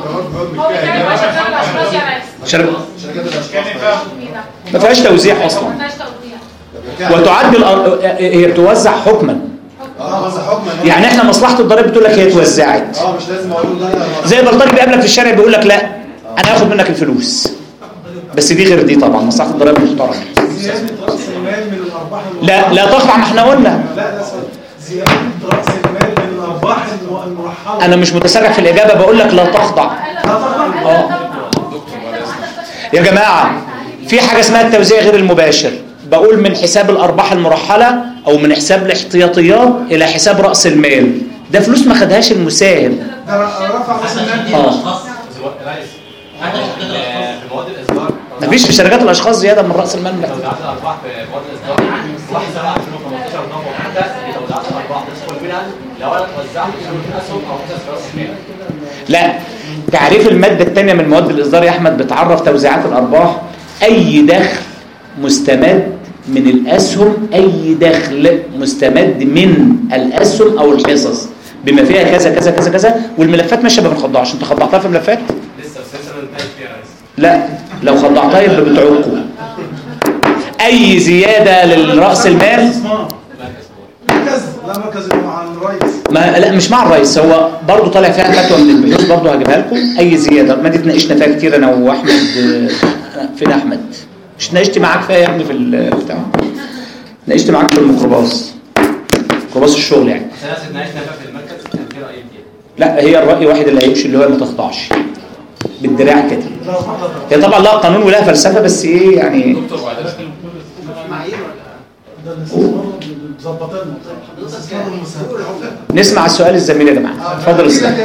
شركات الاشخاص ما فيهاش توزيع اصلا. وتعد هي بتوزع حكما. اه بس حكما يعني احنا مصلحه الضرائب بتقول لك هي اتوزعت. اه مش لازم اقول له زي بلطجي بيقابلك في الشارع بيقول لك لا انا هاخد منك الفلوس. بس دي غير دي طبعا، مصلحه الضرائب محترمه. زياده راس المال من الارباح لا لا تخضع، ما احنا قلنا. لا لا زياده راس المال من الارباح المرحله. انا مش متسرع في الاجابه، بقول لك لا تخضع. اه يا جماعه في حاجه اسمها التوزيع غير المباشر. بقول من حساب الارباح المرحله او من حساب الاحتياطيات الى حساب راس المال. ده فلوس ما خدهاش المساهم. ده رفع راس المال. اه في مواد الاصدار مفيش في شركات الاشخاص زياده من راس المال. توزيعات الارباح في مواد الاصدار واحد سبعة ألفين وتمنتاشر نظام حتى توزيعات الارباح تدخل منها لو انا توزعت في اسهم او في راس المال. لا تعريف الماده الثانيه من مواد الاصدار يا احمد بتعرف توزيعات الارباح اي دخل مستمد من الاسهم، اي دخل مستمد من الاسهم او الحصص بما فيها كذا كذا كذا كذا. والملفات ماشيه ما بنخضعش. انت خضعتها في ملفات؟ لسه السلسله اللي انتهت فيها بس. لا لو خضعتها يبقى بتعوقوا. اي زياده للراس المال مركز لا مركز مع الرئيس. ما لا مش مع الرئيس، هو برضه طالع فيها فتوى من البحوث برضه هجيبها لكم. اي زياده ما دي اتناقشنا فيها كتير انا واحمد. فين احمد؟ مش اتناقشت معاك فيها يا ابني في البتاع؟ اتناقشت معاك في الميكروباص ميكروباص الشغل يعني. احنا اتناقشنا فيها في المركز كان في راي كده. لا هي الراي واحد اللي هيمشي اللي هو ما تخضعش بالدراع كده. هي طبعا لها قانون ولها فلسفه بس ايه يعني. دكتور بعد اذنك معايير ولا ده الاستثمار بتظبط لنا. نسمع السؤال الزميل يا جماعه. اتفضل استاذ.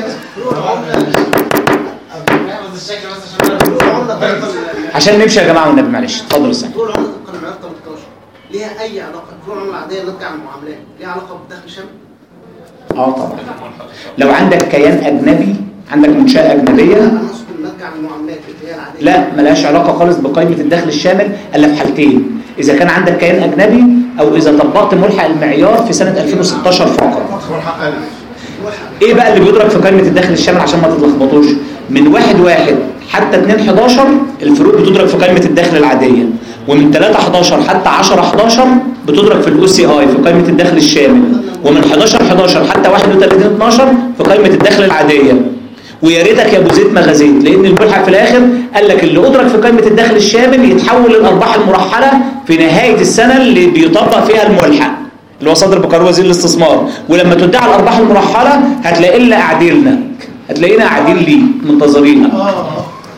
عشان نمشي يا جماعه والنبي معلش. اتفضل استاذ. كل عمله طبقا لمعيار تمنتاشر ليها اي علاقه؟ كل العمله العاديه اللي عن المعاملات ليها علاقه بالدخل شامل؟ اه طبعا. لو عندك كيان اجنبي، عندك منشاه اجنبيه. انا اقصد الناتج عن المعاملات اللي هي العاديه. لا ملهاش علاقه خالص بقائمه الدخل الشامل الا في حالتين: اذا كان عندك كيان اجنبي او اذا طبقت ملحق المعيار في سنه ألفين وستاشر فقط. ملحق ألف. ايه بقى اللي بيدرك في قائمه الدخل الشامل عشان ما تتلخبطوش؟ من واحد واحد حتى اتنين حداشر الفروق بتدرك في قائمه الدخل العاديه، ومن تلاتة حداشر حتى عشرة حداشر بتدرك في الاو سي اي في قائمه الدخل الشامل، ومن حداشر حداشر حتى واحد وتلاتين اتناشر في قائمه الدخل العاديه. ويا ريتك يا ابو زيد ما غزيت، لان الملحق في الاخر قال لك اللي ادرك في قائمه الدخل الشامل يتحول للارباح المرحله في نهايه السنه اللي بيطبق فيها الملحق اللي هو صادر بقرار وزير الاستثمار. ولما تدعي الارباح المرحله هتلاقي لنا قاعدين لنا، هتلاقينا قاعدين ليه منتظرين.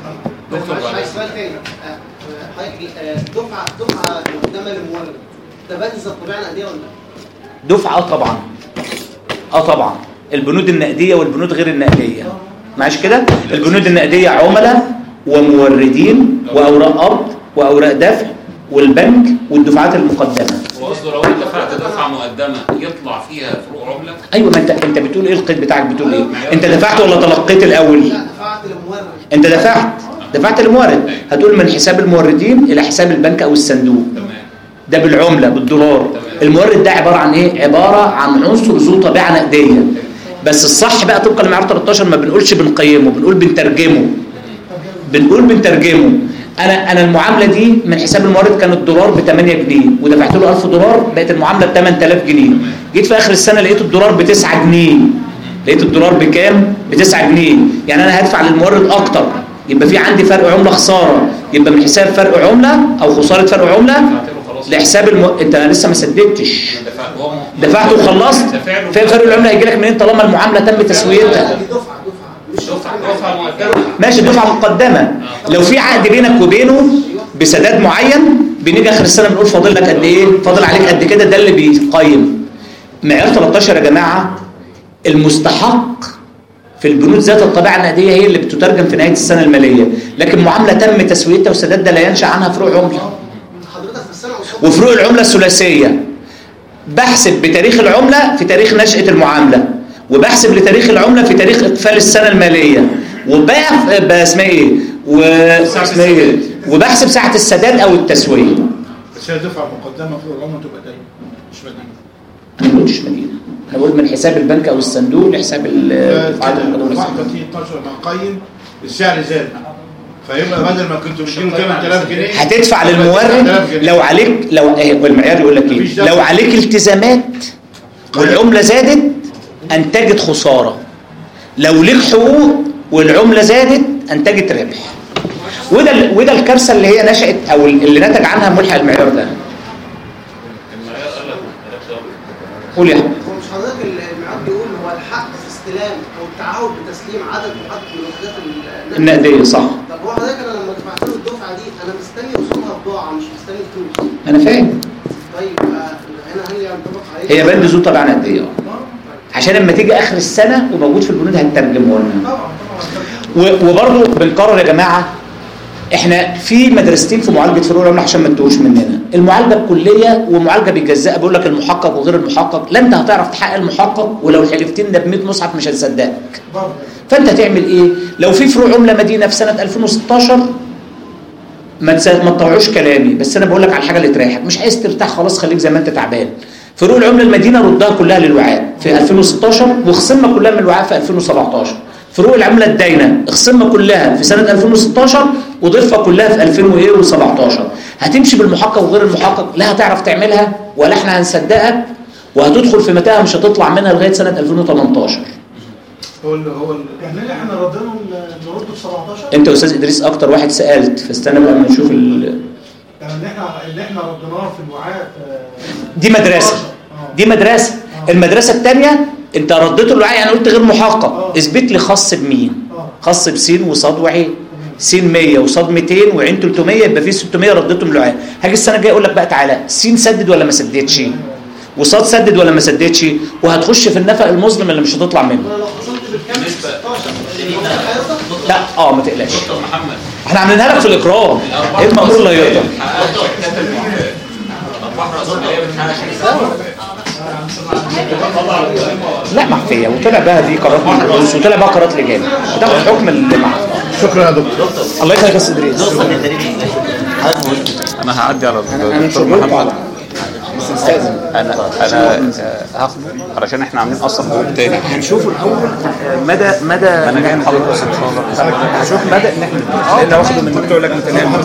دكتور معلش بعد عايز سؤال تاني. آه، آه، حضرتك آه، دفعه دفعه مقدمه للمورد ده بند الطبيعه النقديه ولا لا؟ دفعه اه طبعا اه طبعا البنود النقديه والبنود غير النقديه معاش كده. البنود النقديه عملاء وموردين واوراق قبض واوراق دفع والبنك والدفعات المقدمه. وقصده لو انت دفعت دفعه مقدمه يطلع فيها فروق عمله. ايوه ما انت انت بتقول ايه القيد بتاعك بتقول ايه؟ انت دفعت ولا تلقيت الاول؟ لا دفعت للمورد. انت دفعت دفعت للمورد هتقول من حساب الموردين الى حساب البنك او الصندوق. تمام. ده بالعمله بالدولار. تمام. المورد ده عباره عن ايه؟ عباره عن عنصر ذو طبيعه نقديه. بس الصح بقى طبقا لمعيار تلتاشر ما بنقولش بنقيمه بنقول بنترجمه. بنقول بنترجمه. انا انا المعامله دي من حساب المورد كان الدولار ب تمانية جنيه ودفعت له ألف دولار بقت المعامله ب تمن تلاف جنيه. جيت في اخر السنه لقيت الدولار ب تسعة جنيه. لقيت الدولار بكام؟ ب تسعة جنيه. يعني انا هدفع للمورد اكتر يبقى في عندي فرق عمله خساره. يبقى من حساب فرق عمله او خساره فرق عمله لحساب الم... انت لسه ما سددتش. دفعت وخلصت. فين فرق العمله هيجي لك منين طالما المعامله تم تسويتها؟ دفعه دفعه مقدمه. ماشي دفعه مقدمه. لو في عقد بينك وبينه بسداد معين بنيجي اخر السنه بنقول فاضل لك قد ايه؟ فاضل عليك قد كده. ده اللي بيقيم. معيار تلتاشر يا جماعه المستحق في البنود ذات الطبيعه النقديه هي اللي بتترجم في نهايه السنه الماليه، لكن معامله تم تسويتها وسداد ده لا ينشا عنها فروق عمله. وفروق العمله الثلاثيه بحسب بتاريخ العمله في تاريخ نشاه المعامله، وبحسب لتاريخ العمله في تاريخ اقفال السنه الماليه، وبقى اسمها ايه؟ واسمها ايه؟ وبحسب ساعه السداد او التسويه. بس هي دفعه مقدمه فروق العمله تبقى دايما مش مدينه. انا ما قلتش مدينه. انا بقول من حساب البنك او الصندوق لحساب الدفعات المقدمه. واحد وتلاتين اتناشر لما نقيم السعر زاد فيبقى بدل ما كنتوا بتجيبوا تمن تلاف جنيه هتدفع للمورد لو عليك لو والمعيار يقول لك ايه؟ لو عليك التزامات والعمله زادت انتجت خساره. لو ليك حقوق والعمله زادت انتجت ربح. وده وده الكارثه اللي هي نشأت او اللي نتج عنها ملحق المعيار ده. قول يا حبيبي. هو مش حضرتك المعيار بيقول هو الحق في استلام او التعهد بتسليم عدد محدد من الوحدات النقديه صح. طب هو حضرتك انا لما دفعت له الدفعه دي انا مستني وصولها بضاعه مش مستني فلوس. انا فاهم. طيب هنا هل ينطبق عليه؟ هي بند ذو طبيعه نقديه عشان لما تيجي اخر السنه وموجود في البنود هتترجمه لنا. وبرضه بنكرر يا جماعه احنا في مدرستين في معالجه فروق العمله عشان ما تتوهوش مننا. المعالجه الكليه ومعالجه بالجزاء بيقول لك المحقق وغير المحقق. لا انت هتعرف تحقق المحقق ولو حلفتين ده ب مية مصحف مش هنصدقك. فانت هتعمل ايه؟ لو في فروق عمله مدينه في سنه ألفين وستاشر ما ما تطوعوش كلامي بس انا بقول لك على الحاجه اللي تريحك. مش عايز ترتاح خلاص خليك زي ما انت تعبان. فروق العمله المدينه ردها كلها للوعاء في ألفين وستاشر واخصمها كلها من الوعاء في ألفين وسبعتاشر. فروق العمله الداينه اخصمها كلها في سنه ألفين وستاشر وضيفها كلها في ألفين وسبعتاشر. هتمشي بالمحقق وغير المحقق لا هتعرف تعملها ولا احنا هنصدقك وهتدخل في متاهه مش هتطلع منها لغايه سنه ألفين وتمنتاشر. هو ال هو ال يعني اللي احنا ردينهم نرد في سبعتاشر. انت يا استاذ ادريس اكتر واحد سالت فاستنى بقى اما نشوف ال يعني اللي احنا اللي احنا رديناه في الوعاء دي مدرسه دي مدرسه. المدرسه الثانيه انت رديته الوعاء يعني قلت غير محقق. اثبت لي خاص بمين؟ خاص بسين وصاد وعين. سين مية وصاد ميتين وعين تلتمية يبقى في ستمية رديتهم للوعاء. هاجي السنه الجايه اقول لك بقى تعالى سين سدد ولا ما سددش؟ وصاد سدد ولا ما سددش؟ وهتخش في النفق المظلم اللي مش هتطلع منه. لا اه ما تقلقش. دكتور محمد احنا عاملينها لك في الاقرار. ايه المأمور اللي هيقدر؟ لا مخفيه وطلع بقى دي قرارات محروس وطلع بقى قرارات لجان هتاخد حكم اللي معاه. شكرا يا دكتور. الله يخليك يا استاذ ادريس. انا هعدي على الدكتور محمد. انا انا هاخده علشان احنا عاملين اصلا جروب تاني هنشوفوا الاول مدى مدى انا جاي لحضرتك ان شاء الله هشوف مدى ان احنا لان واخده من بتوع لجنه الامن